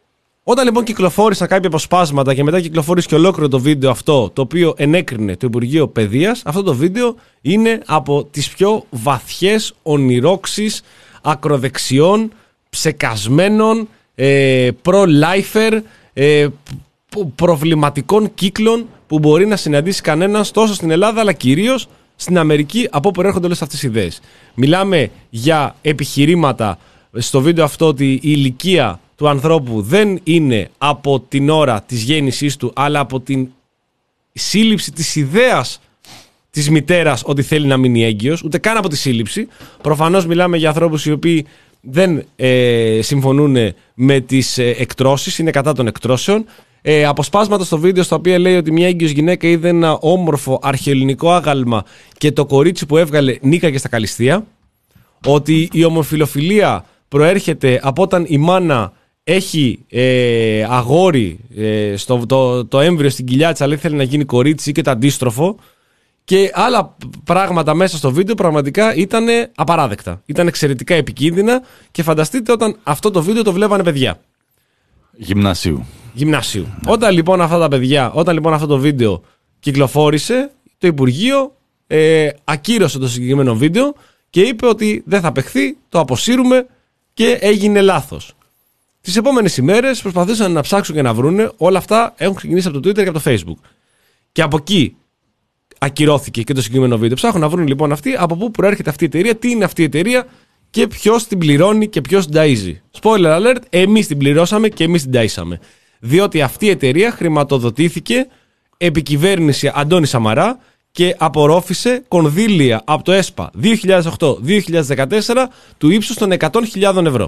Όταν λοιπόν κυκλοφόρησαν κάποια αποσπάσματα και μετά κυκλοφόρησε και ολόκληρο το βίντεο αυτό, το οποίο ενέκρινε το Υπουργείο Παιδείας, αυτό το βίντεο είναι από τις πιο βαθιές ονειρόξεις ακροδεξιών, ψεκασμένων, ε, pro-lifer, ε, προβληματικών κύκλων που μπορεί να συναντήσει κανένας τόσο στην Ελλάδα αλλά κυρίως στην Αμερική, από όπου έρχονται όλες αυτές τις ιδέες. Μιλάμε για επιχειρήματα στο βίντεο αυτό ότι η ηλικία του ανθρώπου δεν είναι από την ώρα της γέννησής του, αλλά από την σύλληψη της ιδέας της μητέρας ότι θέλει να μείνει έγκυος, ούτε καν από τη σύλληψη. Προφανώς μιλάμε για ανθρώπους οι οποίοι δεν ε, συμφωνούν με τις ε, εκτρώσεις, είναι κατά των εκτρώσεων. Ε, αποσπάσματα στο βίντεο στα οποία λέει ότι μια έγκυος γυναίκα είδε ένα όμορφο αρχαιοελληνικό άγαλμα και το κορίτσι που έβγαλε νίκαγε στα καλυστεία. Ότι η ομοφιλοφιλία προέρχεται από όταν η μάνα έχει ε, αγόρι ε, στο, το, το έμβριο στην κοιλιά της, αλλά ήθελε να γίνει κορίτσι και το αντίστροφο. Και άλλα πράγματα μέσα στο βίντεο πραγματικά ήταν απαράδεκτα. Ήταν εξαιρετικά επικίνδυνα και φανταστείτε όταν αυτό το βίντεο το βλέπανε παιδιά. Γυμνασίου. Γυμνασίου. Όταν λοιπόν αυτά τα παιδιά, όταν λοιπόν αυτό το βίντεο κυκλοφόρησε, το Υπουργείο ε, ακύρωσε το συγκεκριμένο βίντεο και είπε ότι δεν θα παιχθεί, το αποσύρουμε και έγινε λάθος. Τις επόμενες ημέρες προσπαθήσαν να ψάξουν και να βρούνε, όλα αυτά έχουν ξεκινήσει από το Twitter και από το Facebook. Και από εκεί ακυρώθηκε και το συγκεκριμένο βίντεο. Ψάχνουν να βρουν λοιπόν αυτοί από πού προέρχεται αυτή η εταιρεία, τι είναι αυτή η εταιρεία και ποιος την πληρώνει και ποιος την ταΐζει. Spoiler alert, εμείς την πληρώσαμε και εμείς την ταΐσαμε. Διότι αυτή η εταιρεία χρηματοδοτήθηκε επί κυβέρνηση Αντώνη Σαμαρά και απορρόφησε κονδύλια από το ΕΣΠΑ δύο χιλιάδες οκτώ δύο χιλιάδες δεκατέσσερα του ύψους των εκατό χιλιάδες ευρώ.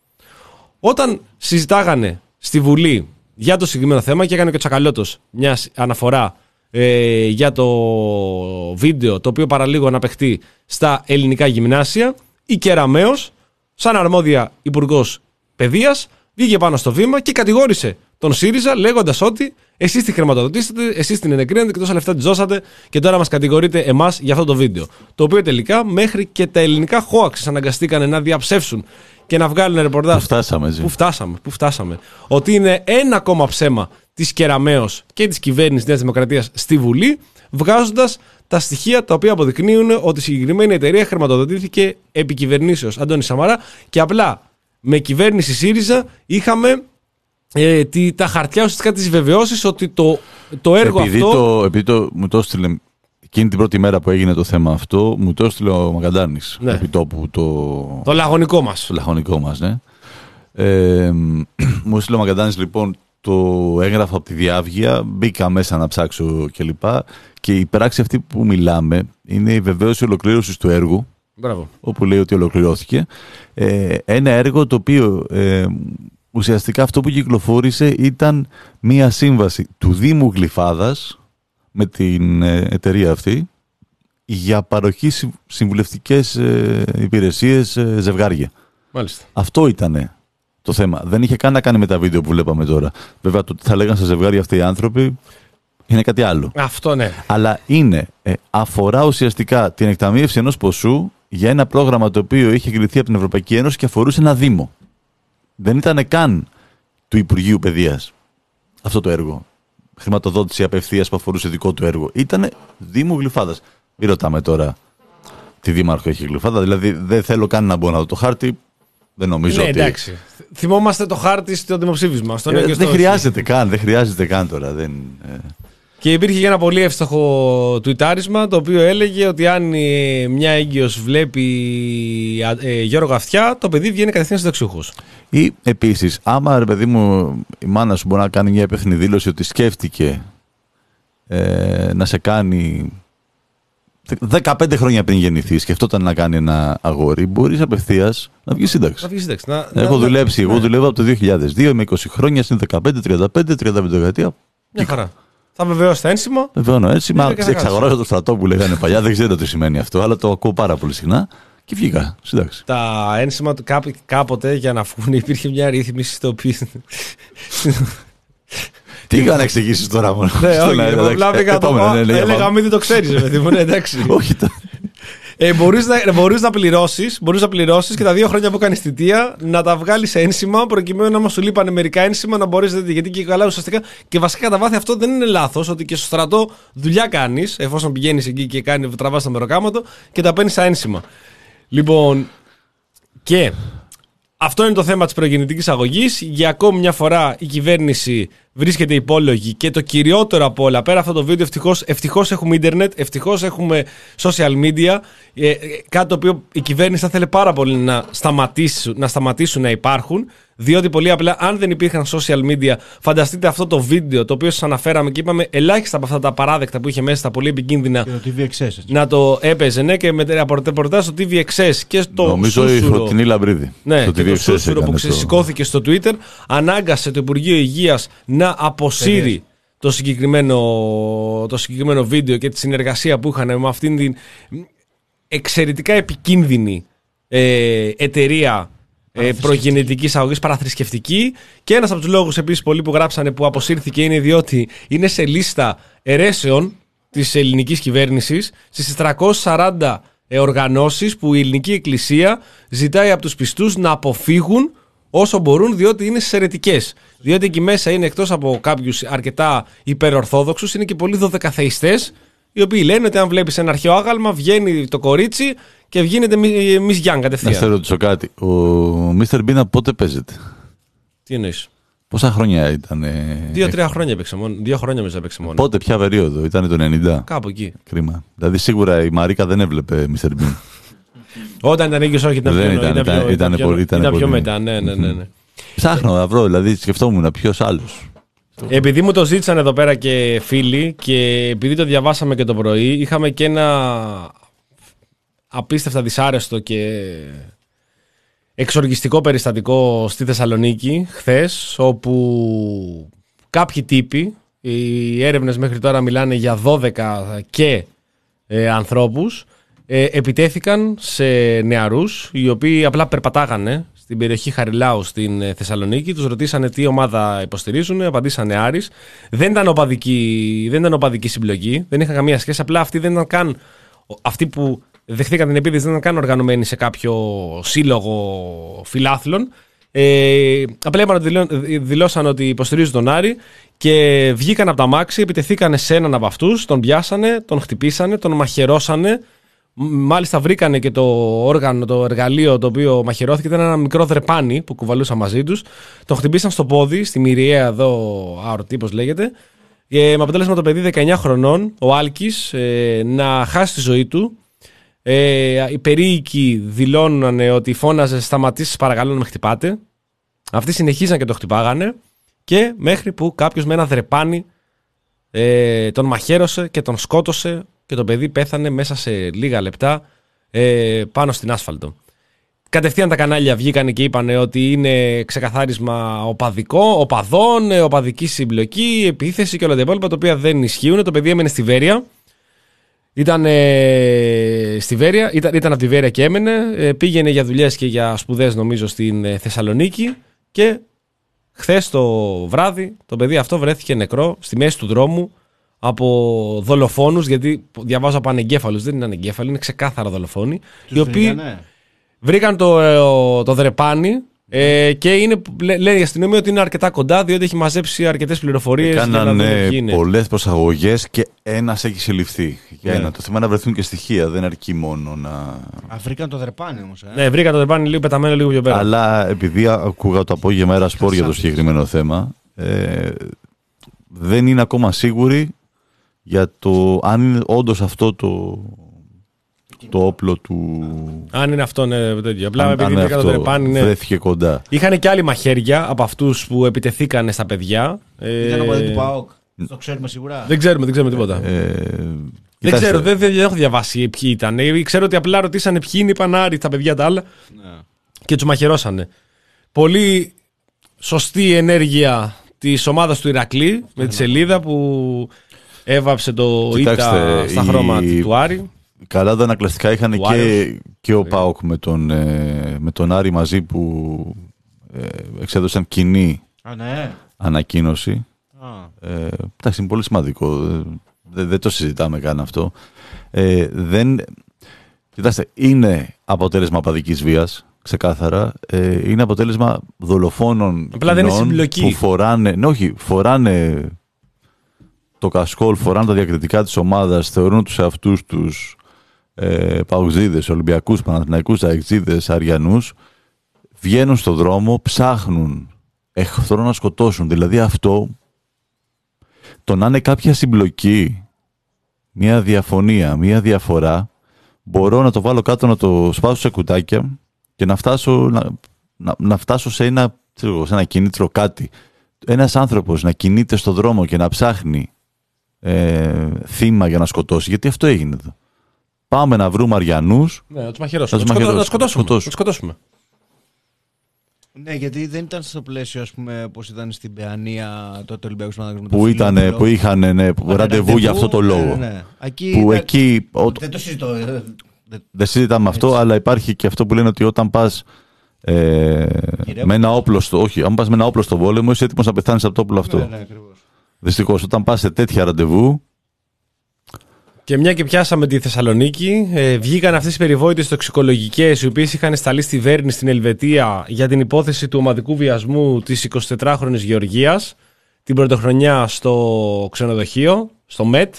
Όταν συζητάγανε στη Βουλή για το συγκεκριμένο θέμα και έκανε και ο Τσακαλώτος μια αναφορά ε, για το βίντεο το οποίο παραλίγο να παιχτεί στα ελληνικά γυμνάσια, η Κεραμέως, σαν αρμόδια υπουργός παιδείας, βγήκε πάνω στο βήμα και κατηγόρησε τον ΣΥΡΙΖΑ λέγοντας ότι εσείς τη χρηματοδοτήσατε, εσείς την ενεκρίνετε και τόσα λεφτά τη δώσατε και τώρα μας κατηγορείτε εμάς για αυτό το βίντεο. Το οποίο τελικά μέχρι και τα ελληνικά χόαξες αναγκαστήκαν να διαψεύσουν και να βγάλουν ρεπορτάζ. Πού φτάσαμε, Πού φτάσαμε, πού φτάσαμε. Ότι είναι ένα ακόμα ψέμα της Κεραμέως και της κυβέρνησης Νέας Δημοκρατίας στη Βουλή, βγάζοντας τα στοιχεία τα οποία αποδεικνύουν ότι η συγκεκριμένη εταιρεία χρηματοδοτήθηκε επί κυβερνήσεως Αντώνη Σαμαρά και απλά με κυβέρνηση ΣΥΡΙΖΑ είχαμε ε, τη, τα χαρτιά ουσιαστικά της βεβαιώσης ότι το, το έργο επειδή αυτό... Το, επειδή το, μου το έστειλε εκείνη την πρώτη μέρα που έγινε το θέμα αυτό, μου το έστειλε ο Μαγκαντάνης. Ναι. Επί τόπου, το, το λαγωνικό μας. Το λαγωνικό μας, ναι. Ε, μου έστειλε ο Μαγκαντάνης λοιπόν το έγγραφο από τη Διάβγεια, μπήκα μέσα να ψάξω κλπ. Και, και η πράξη αυτή που μιλάμε είναι η βεβαίωση ολοκλήρωσης του έργου. Μπράβο. Όπου λέει ότι ολοκληρώθηκε. Ε, ένα έργο το οποίο ε, ουσιαστικά αυτό που κυκλοφόρησε ήταν μία σύμβαση του Δήμου Γλυφάδας με την ε, εταιρεία αυτή για παροχή συμβουλευτικές ε, υπηρεσίες ε, ζευγάρια. Μάλιστα. Αυτό ήτανε το θέμα. Δεν είχε καν να κάνει με τα βίντεο που βλέπαμε τώρα. Βέβαια το τι θα λέγανε σε ζευγάρια αυτοί οι άνθρωποι είναι κάτι άλλο. Αυτό ναι. Αλλά είναι, ε, αφορά ουσιαστικά την εκταμείευση ενός ποσού για ένα πρόγραμμα το οποίο είχε εγκριθεί από την Ευρωπαϊκή Ένωση και αφορούσε ένα Δήμο. Δεν ήταν καν του Υπουργείου Παιδείας αυτό το έργο. Χρηματοδότηση απευθείας που αφορούσε δικό του έργο. Ήτανε Δήμου Γλυφάδας. Μην ρωτάμε τώρα τι δήμαρχο έχει Γλυφάδα. Δηλαδή δεν θέλω καν να μπω να δω το χάρτη. Δεν νομίζω ναι, ότι. Εντάξει. Θυμόμαστε το χάρτη στο δημοψήφισμα. Στο ε, δεν στο χρειάζεται καν. Δεν χρειάζεται καν τώρα. Δεν, ε... Και υπήρχε και ένα πολύ εύστοχο τουιτάρισμα το οποίο έλεγε ότι αν μια έγκυος βλέπει ε, Γιώργο Αυτιά, το παιδί βγαίνει κατευθείαν συνταξιούχος. Ή επίσης, άμα ρε παιδί μου η μάνα σου μπορεί να κάνει μια υπεύθυνη δήλωση ότι σκέφτηκε ε, να σε κάνει δεκαπέντε χρόνια πριν γεννηθεί, σκεφτόταν να κάνει ένα αγόρι, μπορείς απευθείας να βγει σύνταξη. Να βγει σύνταξη. Να, έχω να, δουλέψει, να, εγώ δουλεύω από το δύο χιλιάδες δύο με είκοσι χρόνια, συν δεκαπέντε, τριάντα πέντε, τριάντα πέντε δεκαετία. Μια χαρά. Θα βεβαιώσει τα ένσημα. Βεβαιώνω ένσημα. Εξαγοράζω το στρατό που λέγανε παλιά, δεν ξέρω τι σημαίνει αυτό, αλλά το ακούω πάρα πολύ συχνά. Και βγήκα, σύνταξη. Τα ένσημα κάποτε για να βγουν υπήρχε μια ρύθμιση στο οποίο. Τι είχα να εξηγήσεις τώρα μόνο. Ναι, όχι, απλά πήγα το πω. Έλεγα μην το ξέρεις, παιδί μου, ναι, εντάξει. Όχι, Ε, μπορείς να, μπορείς να πληρώσεις, μπορείς να πληρώσεις και τα δύο χρόνια που κάνεις θητεία να τα βγάλεις ένσημα, προκειμένου να μας σου λείπανε μερικά ένσημα να μπορείς. Γιατί και καλά ουσιαστικά. Και βασικά κατά βάθη αυτό δεν είναι λάθος, ότι και στο στρατό δουλειά κάνεις, εφόσον πηγαίνεις εκεί και κάνει, τραβάς το μεροκάματο και τα παίρνεις στα ένσημα. Λοιπόν, και αυτό είναι το θέμα της προγεννητικής αγωγής. Για ακόμη μια φορά η κυβέρνηση βρίσκεται υπόλογη και το κυριότερο από όλα, πέρα αυτό το βίντεο, ευτυχώς, ευτυχώς έχουμε ίντερνετ, ευτυχώς έχουμε social media, ε, κάτι το οποίο η κυβέρνηση θα θέλει πάρα πολύ να σταματήσουν, να σταματήσουν να υπάρχουν, διότι πολύ απλά αν δεν υπήρχαν social media, φανταστείτε αυτό το βίντεο το οποίο σας αναφέραμε και είπαμε ελάχιστα από αυτά τα παράδεκτα που είχε μέσα, τα πολύ επικίνδυνα, και το τι βι εξ ες, έτσι. Να το έπαιζε, ναι, και με ρεπορτάζ στο τι βι εξ ες και στο νομίζω η Φωτεινή Λαμπρίδη. Ναι, και το σούσουρο που ξεσηκώθηκε στο Twitter ανάγκασε το Υπουργείο Υγείας να αποσύρει το συγκεκριμένο, το συγκεκριμένο βίντεο και τη συνεργασία που είχαν με αυτήν την εξαιρετικά επικίνδυνη ε, εταιρεία ε, προγεννητικής αγωγής, παραθρησκευτική. Και ένας από τους λόγους επίσης πολλοί που γράψανε που αποσύρθηκε είναι διότι είναι σε λίστα αιρέσεων της ελληνικής κυβέρνησης στις τριακόσιες σαράντα οργανώσεις που η ελληνική εκκλησία ζητάει από τους πιστούς να αποφύγουν όσο μπορούν, διότι είναι σερετικές. Διότι εκεί μέσα είναι, εκτός από κάποιους αρκετά υπερορθόδοξους, είναι και πολλοί δωδεκαθεϊστές, οι οποίοι λένε ότι αν βλέπεις ένα αρχαίο άγαλμα, βγαίνει το κορίτσι και βγαίνεται Miss Young κατευθείαν. Να σε ρωτήσω κάτι. Ο μίστερ Bean από πότε παίζεται? Τι εννοείς? Πόσα χρόνια ήταν? Δύο-τρία χρόνια έπαιξε μόνο. Δύο χρόνια μέσα έπαιξε μόνο. Πότε, ποια περίοδο? Ήταν το ενενήντα? Κάπου εκεί. Κρίμα. Δηλαδή σίγουρα η Μαρίκα δεν έβλεπε μίστερ Bean. Όταν ήταν έγκυος, όχι, ήταν πιο, ήταν, ήταν, πιο, ήταν, ήταν, πολύ, ήταν, ήταν πιο πολύ. μετά. Ναι, ναι, ναι, ναι. Ψάχνω να βρω, δηλαδή σκεφτόμουν ποιος άλλος. Επειδή μου το ζήτησαν εδώ πέρα και φίλοι και επειδή το διαβάσαμε και το πρωί, είχαμε και ένα απίστευτα δυσάρεστο και εξοργιστικό περιστατικό στη Θεσσαλονίκη χθες, όπου κάποιοι τύποι, οι έρευνες μέχρι τώρα μιλάνε για δώδεκα και ε, ανθρώπους, ε, επιτέθηκαν σε νεαρούς οι οποίοι απλά περπατάγανε στην περιοχή Χαριλάου στην Θεσσαλονίκη. Τους ρωτήσανε τι ομάδα υποστηρίζουν, απαντήσανε Άρης. Δεν ήταν οπαδική, δεν ήταν οπαδική συμπλοκή, δεν είχαν καμία σχέση. Απλά αυτοί δεν ήταν καν, αυτοί που δεχθήκαν την επίθεση δεν ήταν καν οργανωμένοι σε κάποιο σύλλογο φιλάθλων. Ε, απλά είπαν, δηλώσαν ότι υποστηρίζουν τον Άρη και βγήκαν από τα μάξι, επιτεθήκανε σε έναν από αυτούς, τον πιάσανε, τον χτυπήσανε, τον μαχαιρώσανε. Μάλιστα βρήκανε και το όργανο, το εργαλείο το οποίο μαχαιρώθηκε, ήταν ένα μικρό δρεπάνι που κουβαλούσαν μαζί τους. Τον χτυπήσαν στο πόδι, στη μυριαία εδώ, αορτή πώς λέγεται, και με αποτέλεσμα το παιδί δεκαεννιά χρονών, ο Άλκης, ε, να χάσει τη ζωή του. Ε, οι περίοικοι δηλώνανε ότι φώναζε «Σταματήσεις παρακαλώ να με χτυπάτε». Αυτοί συνεχίζαν και το χτυπάγανε και μέχρι που κάποιος με ένα δρεπάνι ε, τον μαχαίρωσε και τον σκότωσε και το παιδί πέθανε μέσα σε λίγα λεπτά ε, πάνω στην άσφαλτο. Κατευθείαν τα κανάλια βγήκανε και είπανε ότι είναι ξεκαθάρισμα οπαδικό, οπαδών, οπαδική συμπλοκή, επίθεση και όλα τα υπόλοιπα, τα οποία δεν ισχύουν. Το παιδί έμενε στη Βέρεια. Ήταν, ε, στη Βέρεια, ήταν, ήταν από τη Βέρεια και έμενε. Ε, πήγαινε για δουλειές και για σπουδές νομίζω στην ε, Θεσσαλονίκη και χθες το βράδυ το παιδί αυτό βρέθηκε νεκρό στη μέση του δρόμου από δολοφόνους, γιατί διαβάζω από ανεγκέφαλους, δεν είναι ανεγκέφαλοι, είναι ξεκάθαρα δολοφόνοι. Τους οι οποίοι βρήκανε. βρήκαν το, το, το δρεπάνι ε, και είναι, λέει η αστυνομία ότι είναι αρκετά κοντά, διότι έχει μαζέψει αρκετές πληροφορίες. Έκαναν πολλές προσαγωγές και ένας έχει συλληφθεί. Για Ναι. ένα. Το θέμα είναι να βρεθούν και στοιχεία, δεν αρκεί μόνο να. Α, βρήκαν το δρεπάνι όμως. Ε. Ναι, βρήκαν το δρεπάνι λίγο πεταμένο λίγο πιο πέρα. Αλλά επειδή ακούγα το απόγευμα Μέρα Σπορ για το συγκεκριμένο θέμα, ε, δεν είναι ακόμα σίγουροι για το αν είναι όντως αυτό το, το όπλο του. Αν είναι αυτό, ναι, τέτοιο. Απλά αν, επειδή αν βρήκαν το αυτό δρεπάνι, ναι. βρέθηκε κοντά. Είχαν και άλλοι μαχαίρια από αυτούς που επιτεθήκανε στα παιδιά. Ήταν ο Ε, παδί του ΠΑΟΚ. Το ξέρουμε σίγουρα. δεν ξέρουμε, δεν ξέρουμε τίποτα. Ε, δεν κοιτάξτε, ξέρω, δεν, δεν έχω διαβάσει ποιοι ήταν. Ε, ξέρω ότι απλά ρωτήσανε ποιοι είναι, είπαν Άρη, τα παιδιά τα άλλα Ναι. και τους μαχαιρώσανε. Πολύ σωστή ενέργεια της ομάδας του Ηρακλή με τη σελίδα που έβαψε το Κοιτάξτε, ήττα στα η- χρώματα του Άρη. Καλά τα ανακλαστικά είχαν Του και, Άρης. και ο ΠΑΟΚ με τον, ε, με τον Άρη μαζί που ε, εξέδωσαν κοινή Α, ναι. ανακοίνωση. Α. Ε, εντάξει, είναι πολύ σημαντικό. Δεν, δεν το συζητάμε καν αυτό. Ε, δεν, Κοιτάξτε, είναι αποτέλεσμα παδικής βίας, ξεκάθαρα. Ε, είναι αποτέλεσμα δολοφόνων Απλά δεν είναι συμπλοκή. που φοράνε, ναι, όχι, φοράνε το κασκόλ, φοράνε τα διακριτικά της ομάδας, θεωρούν τους εαυτούς τους ε, παουζίδες, Ολυμπιακούς, Παναθηναϊκούς, Αεξίδες, Αριανούς, βγαίνουν στο δρόμο, ψάχνουν εχθρό να σκοτώσουν. Δηλαδή αυτό, το να είναι κάποια συμπλοκή, μια διαφωνία, μια διαφορά, μπορώ να το βάλω κάτω, να το σπάσω σε κουτάκια και να φτάσω, να, να, να φτάσω σε ένα, ξέρω, σε ένα κίνητρο κάτι. Ένας άνθρωπος να κινείται στο δρόμο και να ψάχνει ε, θύμα για να σκοτώσει, γιατί αυτό έγινε εδώ. Πάμε να βρούμε Αριανούς. Ναι, να τους μαχαιρώσουμε. Να, σκοτώ, να, σκοτώσουμε. να σκοτώσουμε. Ναι, γιατί δεν ήταν στο πλαίσιο, ας πούμε, όπως ήταν στην Παιανία τότε Ολυμπιακός Παναθηναϊκός. Που, ήταν, που είχαν ναι, ραντεβού για αυτό το λόγο. Ναι, ναι. Εκεί, που ναι, εκεί, ο, δεν το συζητώ. Δεν, δεν συζητάμε αυτό, έτσι. Αλλά υπάρχει και αυτό που λένε ότι όταν πας ε, με ένα όπλο στο, όχι, αν πας με ένα όπλο στο πόλεμο, είσαι έτοιμος να πεθάνεις από το όπλο αυτό. Ναι, ναι, ακριβώς. Δυστυχώς, όταν πας σε τέτοια ραντεβού. Και μια και πιάσαμε τη Θεσσαλονίκη, ε, βγήκαν αυτές οι περιβόητες τοξικολογικές, οι οποίες είχαν σταλεί στη Βέρνη στην Ελβετία για την υπόθεση του ομαδικού βιασμού της εικοσιτετράχρονης Γεωργίας την πρωτοχρονιά στο ξενοδοχείο, στο ΜΕΤ.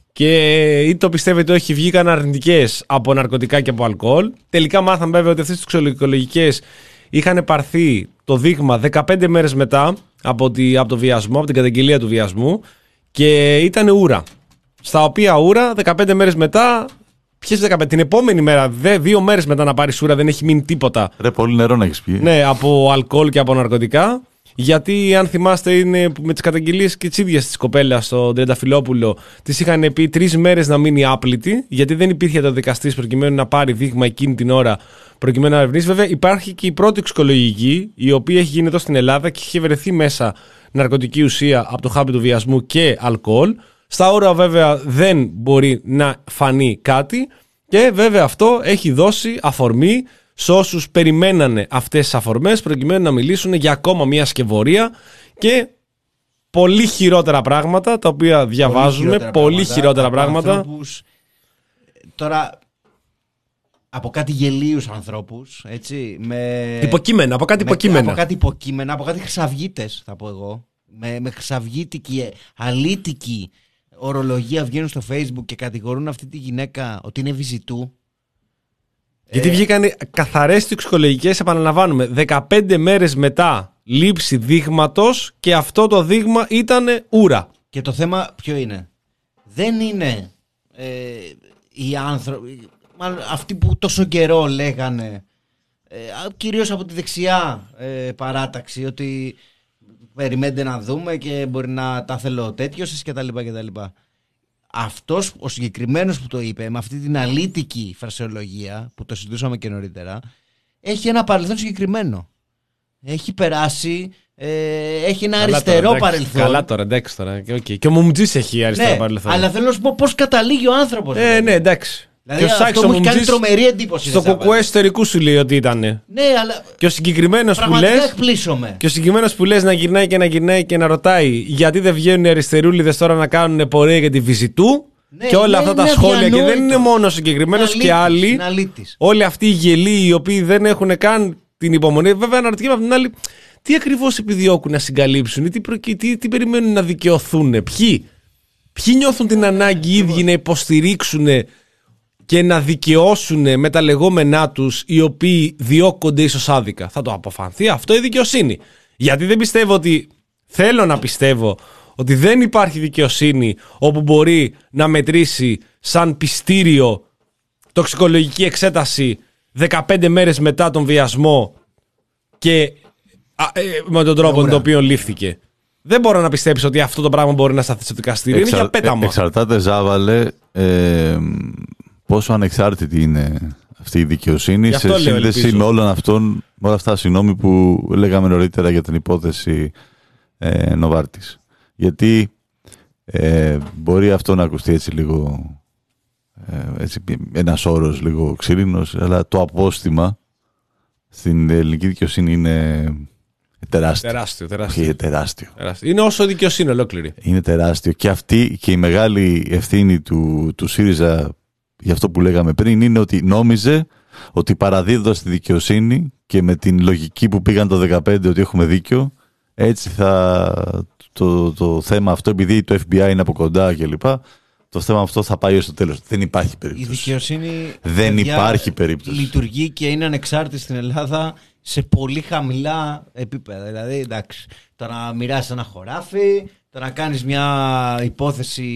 Και είτε το πιστεύετε όχι, βγήκαν αρνητικές από ναρκωτικά και από αλκοόλ. Τελικά μάθαμε βέβαια ότι αυτές τις τοξικολογικές είχαν πάρθει το δείγμα δεκαπέντε μέρες μετά από, τη, από το βιασμό, από την καταγγελία του βιασμού, και ήταν ούρα. Στα οποία ούρα δεκαπέντε μέρες μετά, ποιες δεκαπέντε, την επόμενη μέρα, δε, δύο μέρες μετά να πάρεις ούρα, δεν έχει μείνει τίποτα. Ρε, πολύ νερό να έχεις πιει. Ναι, από αλκοόλ και από ναρκωτικά. Γιατί, αν θυμάστε, είναι με τις καταγγελίες και τις ίδιες της κοπέλας στον Τριανταφυλόπουλο, της είχαν πει τρεις μέρες να μείνει άπλητη, γιατί δεν υπήρχε το δικαστής προκειμένου να πάρει δείγμα εκείνη την ώρα, προκειμένου να ερευνήσει. Βέβαια, υπάρχει και η πρώτη τοξικολογική, η οποία έχει γίνει εδώ στην Ελλάδα και έχει βρεθεί μέσα ναρκωτική ουσία από το χάπι του βιασμού και αλκοόλ. Στα ώρα, βέβαια, δεν μπορεί να φανεί κάτι, και βέβαια αυτό έχει δώσει αφορμή σε όσους περιμένανε αυτές τις αφορμές προκειμένου να μιλήσουν για ακόμα μια σκευωρία και πολύ χειρότερα πράγματα, τα οποία διαβάζουμε, πολύ χειρότερα πολύ πράγματα, χειρότερα πράγματα. Ανθρώπους, τώρα, από κάτι γελίους ανθρώπους, έτσι, με... Υποκείμενα, από κάτι με, υποκείμενα. Από κάτι υποκείμενα, από κάτι χρυσαυγίτες, θα πω εγώ. Με, με χρυσαυγίτικη, αλήτικη ορολογία βγαίνουν στο Facebook και κατηγορούν αυτή τη γυναίκα ότι είναι βυζιτού. Γιατί ε... βγήκαν καθαρές τοξικολογικές, επαναλαμβάνουμε, δεκαπέντε μέρες μετά λήψη δείγματος, και αυτό το δείγμα ήταν ούρα. Και το θέμα ποιο είναι? Δεν είναι ε, οι άνθρωποι, μάλλον αυτοί που τόσο καιρό λέγανε, ε, κυρίως από τη δεξιά ε, παράταξη, ότι περιμένετε να δούμε και μπορεί να τα θέλω τέτοιος και τα λοιπά και τα λοιπά. Αυτός ο συγκεκριμένος που το είπε, με αυτή την αλήτικη φρασεολογία που το συζητούσαμε και νωρίτερα, έχει ένα παρελθόν συγκεκριμένο. Έχει περάσει, ε, έχει ένα καλά αριστερό τώρα, παρελθόν. Καλά τώρα, εντάξει τώρα. Και, okay. και ο Μουμτζής έχει αριστερό ναι, παρελθόν. Αλλά θέλω να σου πω πώς καταλήγει ο άνθρωπος. Ε, δηλαδή. Ναι, εντάξει. Δηλαδή, και ο αυτό μου έχει κάνει τρομερή εντύπωση. Στο κουκουέ εσωτερικού σου λέει ότι ήταν. Ναι, αλλά. Και ο συγκεκριμένος που λες. Και ο συγκεκριμένος που λες να γυρνάει και να γυρνάει και να ρωτάει γιατί δεν βγαίνουν οι αριστερούλιδες τώρα να κάνουν πορεία για τη Βυζιτού. Ναι, και όλα ναι, αυτά τα σχόλια. Αδιανόητο. Και δεν είναι μόνο συγκεκριμένος και άλλοι. Όλοι αυτοί οι γελοί οι οποίοι δεν έχουν καν την υπομονή. Βέβαια, αναρωτιέμαι από την άλλη, τι ακριβώς επιδιώκουν να συγκαλύψουν ή τι, προ... τι, τι περιμένουν να δικαιωθούν. Ποιοι, Ποιοι νιώθουν την ανάγκη οι ίδιοι να υποστηρίξουν και να δικαιώσουν με τα λεγόμενά τους οι οποίοι διώκονται ίσως άδικα. Θα το αποφανθεί αυτό η δικαιοσύνη. Γιατί δεν πιστεύω ότι, θέλω να πιστεύω ότι δεν υπάρχει δικαιοσύνη όπου μπορεί να μετρήσει σαν πιστήριο τοξικολογική εξέταση δεκαπέντε μέρες μετά τον βιασμό και α, ε, με τον τρόπο με τον οποίο λήφθηκε. Δεν μπορώ να πιστέψω ότι αυτό το πράγμα μπορεί να σταθεί στο δικαστήριο. Εξα... Είναι για πέταμα. Εξαρτάται, Ζάβαλε, ε, πόσο ανεξάρτητη είναι αυτή η δικαιοσύνη σε σύνδεση με όλων αυτών, με όλα αυτά συγγνώμη, που λέγαμε νωρίτερα για την υπόθεση ε, Νοβάρτης. Γιατί ε, μπορεί αυτό να ακουστεί έτσι λίγο, ε, έτσι, ένας όρος λίγο ξύλινος, αλλά το απόστημα στην ελληνική δικαιοσύνη είναι τεράστιο. Τεράστιο, τεράστιο. Είναι τεράστιο. τεράστιο. Είναι όσο δικαιοσύνη ολόκληρη. Είναι τεράστιο. Και αυτή και η μεγάλη ευθύνη του, του ΣΥΡΙΖΑ για αυτό που λέγαμε πριν, είναι ότι νόμιζε ότι παραδίδοντας τη δικαιοσύνη και με την λογική που πήγαν το δεκαπέντε ότι έχουμε δίκιο, έτσι θα το, το θέμα αυτό, επειδή το εφ μπι άι είναι από κοντά κλπ., το θέμα αυτό θα πάει ως το τέλος. Δεν υπάρχει περίπτωση. Η δικαιοσύνη δεν παιδιά, υπάρχει περίπτωση. Λειτουργεί και είναι ανεξάρτητη στην Ελλάδα σε πολύ χαμηλά επίπεδα. Δηλαδή, εντάξει, το να μοιράσεις ένα χωράφι, το να κάνεις μια υπόθεση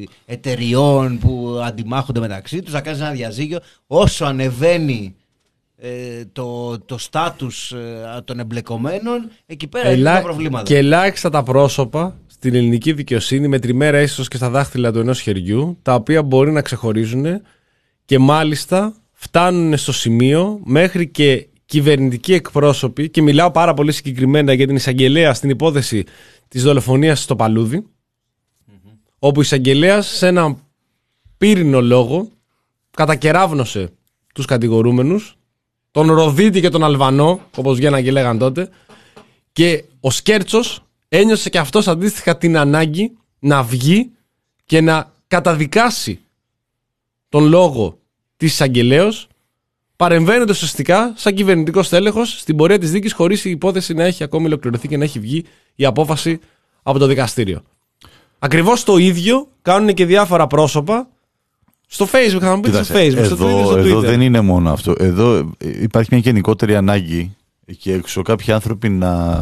εταιριών που αντιμάχονται μεταξύ τους, να κάνεις ένα διαζύγιο, όσο ανεβαίνει ε, το, το στάτους ε, των εμπλεκομένων, εκεί πέρα Ελά... είναι τα προβλήματα. Και ελάχιστα τα πρόσωπα στην ελληνική δικαιοσύνη, μετρημένα ίσως και στα δάχτυλα του ενός χεριού, τα οποία μπορεί να ξεχωρίζουν και μάλιστα φτάνουν στο σημείο μέχρι και κυβερνητικοί εκπρόσωποι, και μιλάω πάρα πολύ συγκεκριμένα για την εισαγγελέα στην υπόθεση της δολοφονίας στο Παλούδι, mm-hmm. όπου η εισαγγελέας σε ένα πύρινο λόγο κατακεράβνωσε τους κατηγορούμενους, τον Ροδίτη και τον Αλβανό, όπως βγαίναν και λέγαν τότε, και ο Σκέρτσος ένιωσε και αυτός αντίστοιχα την ανάγκη να βγει και να καταδικάσει τον λόγο της εισαγγελέως, παρεμβαίνοντας ουσιαστικά σαν κυβερνητικός τέλεχος στην πορεία της δίκης, χωρίς η υπόθεση να έχει ακόμη ολοκληρωθεί και να έχει βγει η απόφαση από το δικαστήριο. Ακριβώς το ίδιο κάνουν και διάφορα πρόσωπα στο Facebook. Θα μου πείτε στο Facebook, εδώ, στο Twitter, στο Twitter. Εδώ δεν είναι μόνο αυτό. Εδώ υπάρχει μια γενικότερη ανάγκη εκεί έξω κάποιοι άνθρωποι να,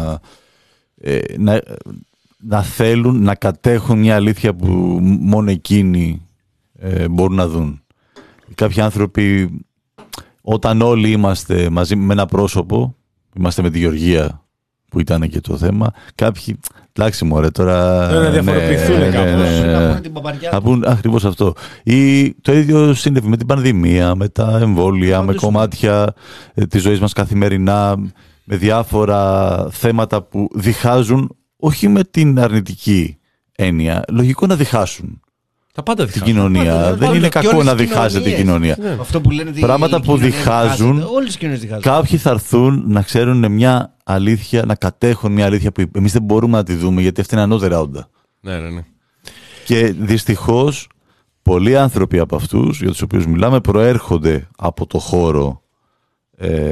ε, να, να θέλουν να κατέχουν μια αλήθεια που μόνο εκείνοι ε, μπορούν να δουν. Κάποιοι άνθρωποι, όταν όλοι είμαστε μαζί με ένα πρόσωπο, είμαστε με τη Γεωργία που ήταν και το θέμα, κάποιοι, εντάξει μωρέ τώρα... Πρέπει να διαφοροποιηθούν ναι, κάπως. Ναι, ναι, ναι. Θα πούν ακριβώς αυτό. Ή το ίδιο συνέβη με την πανδημία, με τα εμβόλια, με κομμάτια της ζωής μας καθημερινά, με διάφορα θέματα που διχάζουν, όχι με την αρνητική έννοια, λογικό να διχάσουν. Τα πάντα την κοινωνία. Πάντα, δεν πάντα. Είναι κακό να διχάζεται η κοινωνία. Ναι. Αυτό που λένε πράγματα που διχάζουν, διχάζουν, κάποιοι θα έρθουν να ξέρουν μια αλήθεια, να κατέχουν μια αλήθεια που εμείς δεν μπορούμε να τη δούμε, γιατί αυτή είναι ανώτερα όντα. Ναι, ναι, ναι. Και δυστυχώς πολλοί άνθρωποι από αυτούς, για τους οποίους μιλάμε, προέρχονται από το χώρο. Ε,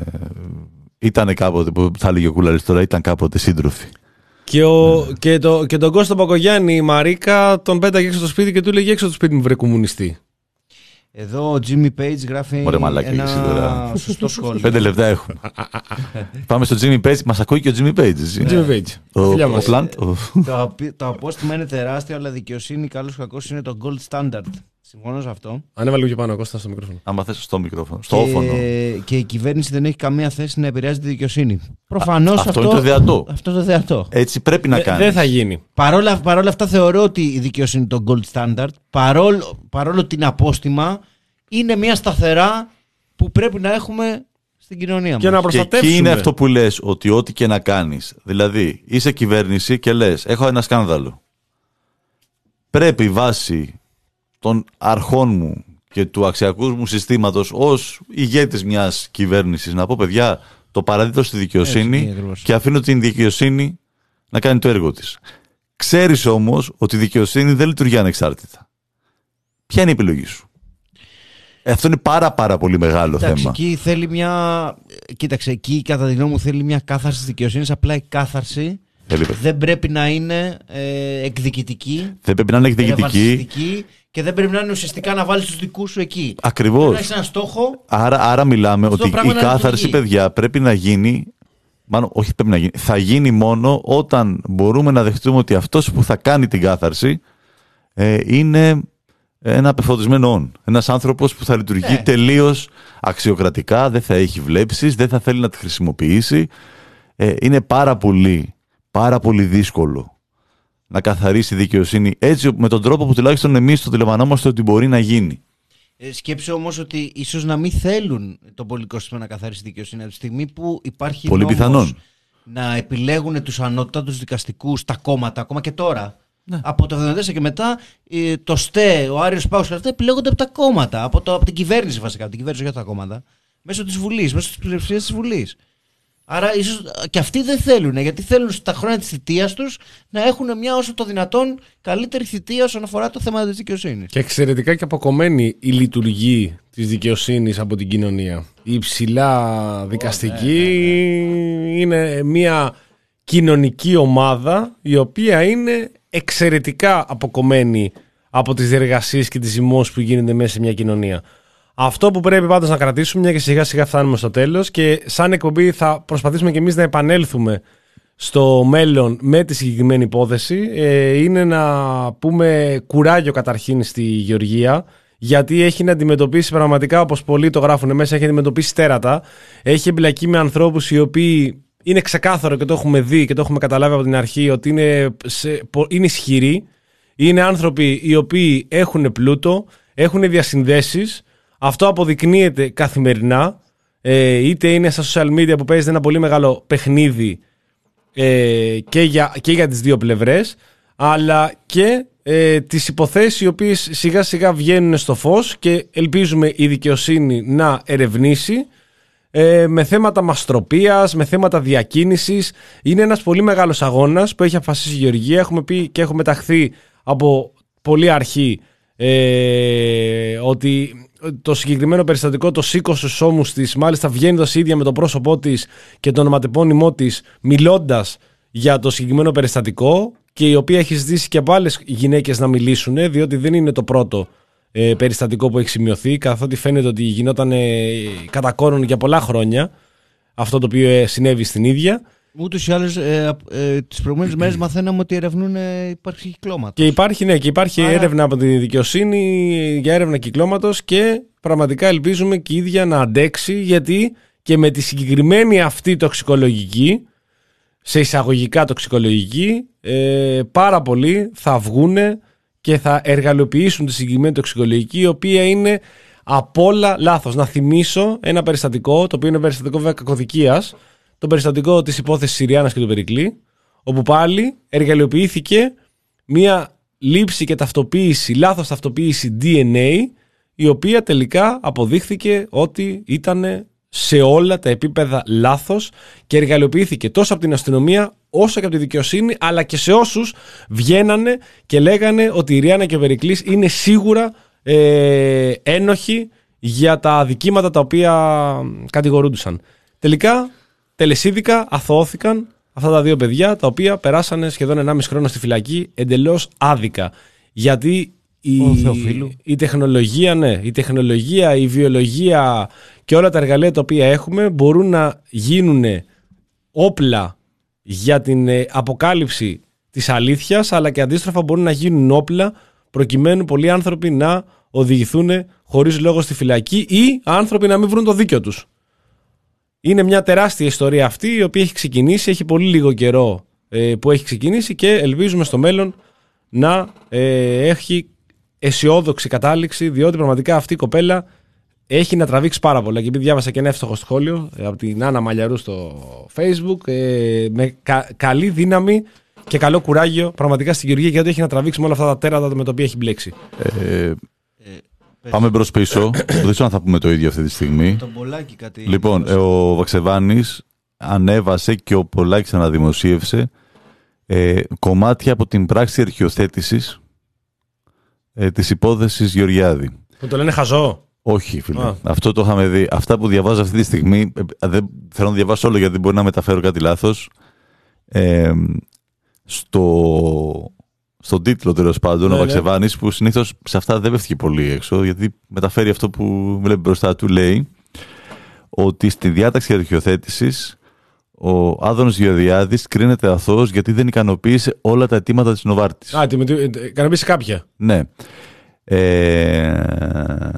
ήταν κάποτε, που θα έλεγε ο Κούλαρης τώρα, ήταν κάποτε σύντροφοι. Και, ο, mm. και, το, και τον Κώστα Πακογιάννη η Μαρίκα τον πέταγε έξω το σπίτι και του λέγε έξω το σπίτι μου βρε κομμουνιστή. Εδώ ο Jimmy Page γράφει Ωραία, μαλάκα, ένα σωστό σχόλιο. Πέντε λεπτά έχουμε. Πάμε στο Jimmy Page, μας ακούει και ο Jimmy Page. Jimmy Page. Ο, ο, ο Plant. το, το απόστημα είναι τεράστιο, αλλά δικαιοσύνη καλώς κακώς είναι το gold standard. Συμφωνώ σε αυτό. Ανέβαλε λίγο και πάνω, Κώστα, στο μικρόφωνο. Άμα θες στο μικρόφωνο, στο όφωνο. Και η κυβέρνηση δεν έχει καμία θέση να επηρεάζει τη δικαιοσύνη. Προφανώς αυτό, αυτό είναι το δεατό. Αυτό το δεατό. Έτσι πρέπει να κάνει. Δεν θα γίνει. Παρόλα, παρόλα αυτά θεωρώ ότι η δικαιοσύνη είναι το gold standard. Παρόλο, παρόλο την απόστημα είναι μια σταθερά που πρέπει να έχουμε στην κοινωνία μας. Και να προστατεύσουμε. Και εκεί είναι αυτό που λες, ότι ό,τι και να κάνεις. Δηλαδή, είσαι κυβέρνηση και λες, έχω ένα σκάνδαλο. Πρέπει βάσει των αρχών μου και του αξιακού μου συστήματος ως ηγέτης μιας κυβέρνησης να πω, παιδιά, το παραδίδω στη δικαιοσύνη. Έτσι, και αφήνω την δικαιοσύνη να κάνει το έργο της. Ξέρεις όμως ότι η δικαιοσύνη δεν λειτουργεί ανεξάρτητα. Ποια είναι η επιλογή σου? Αυτό είναι πάρα πάρα πολύ μεγάλο Εντάξει, θέμα. Εκεί θέλει μια... Κοίταξε, εκεί κατά τη γνώμη μου θέλει μια κάθαρση της δικαιοσύνης. Απλά η κάθαρση δεν πρέπει να είναι ε, εκδικητική. Δεν πρέπει να είναι εκδικητική. Και δεν πρέπει να είναι ουσιαστικά να βάλεις τους δικούς σου εκεί. Ακριβώς. Πρέπει να έχεις ένα στόχο. Άρα, άρα μιλάμε ότι η κάθαρση, παιδιά, πρέπει να γίνει. Μάλλον, όχι πρέπει να γίνει. Θα γίνει μόνο όταν μπορούμε να δεχτούμε ότι αυτός που θα κάνει την κάθαρση ε, είναι ένα απεφωτισμένο όν. Ένας άνθρωπος που θα λειτουργεί ναι. τελείως αξιοκρατικά, δεν θα έχει βλέψεις, δεν θα θέλει να τη χρησιμοποιήσει. Ε, είναι πάρα πολύ, πάρα πολύ δύσκολο να καθαρίσει η δικαιοσύνη έτσι με τον τρόπο που τουλάχιστον εμείς το αντιλαμβανόμαστε ότι μπορεί να γίνει. Ε, σκέψε όμως ότι ίσως να μην θέλουν το πολιτικό σύστημα να καθαρίσει τη δικαιοσύνη από τη στιγμή που υπάρχει πολύ νόμος πιθανόν να επιλέγουν τους ανώτατους δικαστικούς τα κόμματα, ακόμα και τώρα. Ναι. Από το εβδομήντα τέσσερα και μετά το ΣΤΕ, ο Άριος Πάγος και αυτά επιλέγονται από τα κόμματα, από, το, από την κυβέρνηση βασικά, από την κυβέρνηση για τα κόμματα, μέσω της Βουλής, μέσω της πλειοψηφίας της Βουλής. Άρα ίσως και αυτοί δεν θέλουν, γιατί θέλουν στα χρόνια της θητείας τους να έχουν μια όσο το δυνατόν καλύτερη θητεία όσον αφορά το θέμα της δικαιοσύνης. Και εξαιρετικά και αποκομμένη η λειτουργή της δικαιοσύνης από την κοινωνία. Η υψηλά δικαστική oh, ναι, ναι, ναι. είναι μια κοινωνική ομάδα η οποία είναι εξαιρετικά αποκομμένη από τις διεργασίες και τις ζυμώσεις που γίνονται μέσα σε μια κοινωνία. Αυτό που πρέπει πάντως να κρατήσουμε, μια και σιγά σιγά φτάνουμε στο τέλος, και σαν εκπομπή θα προσπαθήσουμε και εμείς να επανέλθουμε στο μέλλον με τη συγκεκριμένη υπόθεση, ε, είναι να πούμε κουράγιο καταρχήν στη Γεωργία, γιατί έχει να αντιμετωπίσει πραγματικά, όπως πολλοί το γράφουν μέσα, έχει αντιμετωπίσει τέρατα, έχει εμπλακεί με ανθρώπους οι οποίοι είναι ξεκάθαρο και το έχουμε δει και το έχουμε καταλάβει από την αρχή ότι είναι, σε, είναι ισχυροί, είναι άνθρωποι οι οποίοι έχουν πλούτο, έχουν διασυνδέσεις. Αυτό αποδεικνύεται καθημερινά, ε, είτε είναι στα social media που παίζεται ένα πολύ μεγάλο παιχνίδι ε, και, για, και για τις δύο πλευρές, αλλά και ε, τις υποθέσεις οι οποίες σιγά σιγά βγαίνουν στο φως και ελπίζουμε η δικαιοσύνη να ερευνήσει ε, με θέματα μαστροπίας, με θέματα διακίνησης. Είναι ένας πολύ μεγάλος αγώνας που έχει αποφασίσει η Γεωργία. Έχουμε πει και έχουμε ταχθεί από πολύ αρχή ε, ότι το συγκεκριμένο περιστατικό το σήκωσε στους ώμους της, μάλιστα βγαίνοντας η ίδια με το πρόσωπό της και το ονοματεπώνυμό της, μιλώντας για το συγκεκριμένο περιστατικό, και η οποία έχει ζητήσει και από άλλες γυναίκες να μιλήσουν, διότι δεν είναι το πρώτο ε, περιστατικό που έχει σημειωθεί, καθότι φαίνεται ότι γινόταν ε, κατά κόρον για πολλά χρόνια αυτό το οποίο ε, συνέβη στην ίδια. Ούτως ή άλλως ε, ε, τις προηγούμενες μέρες μαθαίναμε ότι ερευνούν ε, υπάρχει κυκλώματος. Και υπάρχει, ναι, και υπάρχει Άρα... έρευνα από τη δικαιοσύνη για έρευνα κυκλώματος, και πραγματικά ελπίζουμε και η ίδια να αντέξει, γιατί και με τη συγκεκριμένη αυτή τοξικολογική, σε εισαγωγικά τοξικολογική, ε, πάρα πολλοί θα βγούνε και θα εργαλειοποιήσουν τη συγκεκριμένη τοξικολογική, η οποία είναι απ' όλα λάθος. Να θυμίσω ένα περιστατικό, το οποίο είναι περιστατικό κακοδικίας, το περιστατικό της υπόθεσης Συριάννας και του Περικλή, όπου πάλι εργαλειοποιήθηκε μια λήψη και ταυτοποίηση, λάθος ταυτοποίηση ντι εν έι, η οποία τελικά αποδείχθηκε ότι ήταν σε όλα τα επίπεδα λάθος και εργαλειοποιήθηκε τόσο από την αστυνομία όσο και από τη δικαιοσύνη, αλλά και σε όσους βγαίνανε και λέγανε ότι η Ριάννα και ο Περικλής είναι σίγουρα ε, ένοχοι για τα αδικήματα τα οποία κατηγορούντουσαν. Τελικά τελεσίδικα αθωώθηκαν αυτά τα δύο παιδιά, τα οποία περάσανε σχεδόν ενάμιση χρόνο στη φυλακή εντελώς άδικα. Γιατί η, η τεχνολογία, ναι, η τεχνολογία, η βιολογία και όλα τα εργαλεία τα οποία έχουμε μπορούν να γίνουν όπλα για την αποκάλυψη της αλήθειας, αλλά και αντίστροφα μπορούν να γίνουν όπλα προκειμένου πολλοί άνθρωποι να οδηγηθούν χωρίς λόγο στη φυλακή ή άνθρωποι να μην βρουν το δίκιο τους. Είναι μια τεράστια ιστορία αυτή, η οποία έχει ξεκινήσει, έχει πολύ λίγο καιρό ε, που έχει ξεκινήσει, και ελπίζουμε στο μέλλον να ε, έχει αισιόδοξη κατάληξη, διότι πραγματικά αυτή η κοπέλα έχει να τραβήξει πάρα πολλά. Και επειδή διάβασα και ένα εύστοχο σχόλιο ε, από την Άννα Μαλιαρού στο Facebook, ε, με κα, καλή δύναμη και καλό κουράγιο πραγματικά στην Γεωργία, γιατί έχει να τραβήξει με όλα αυτά τα τέρατα με τα οποία έχει μπλέξει. Ε, Πάμε μπρος πίσω. Δεν ξέρω αν θα πούμε το ίδιο αυτή τη στιγμή. Το Πολάκη κάτι. Λοιπόν, ε, ο Βαξεβάνης ανέβασε και ο Πολάκης αναδημοσίευσε ε, κομμάτια από την πράξη αρχιοθέτησης ε, της υπόθεσης Γεωργιάδη. Που το λένε χαζό. Όχι, φίλε. Α. Αυτό το είχαμε δει. Αυτά που διαβάζω αυτή τη στιγμή, ε, δεν θέλω να διαβάσω όλο γιατί μπορεί να μεταφέρω κάτι λάθος. Ε, στο... Στον τίτλο, τέλος πάντων, ναι, ο Βαξεβάνης, ναι, που συνήθως σε αυτά δεν πέφτει πολύ έξω, γιατί μεταφέρει αυτό που βλέπει μπροστά του, λέει ότι στη διάταξη αρχιοθέτησης ο Άδωνος Γεωργιάδης κρίνεται αθώος γιατί δεν ικανοποίησε όλα τα αιτήματα της Νοβάρτης. Α, ικανοποίησε κάποια. Ναι. Ε...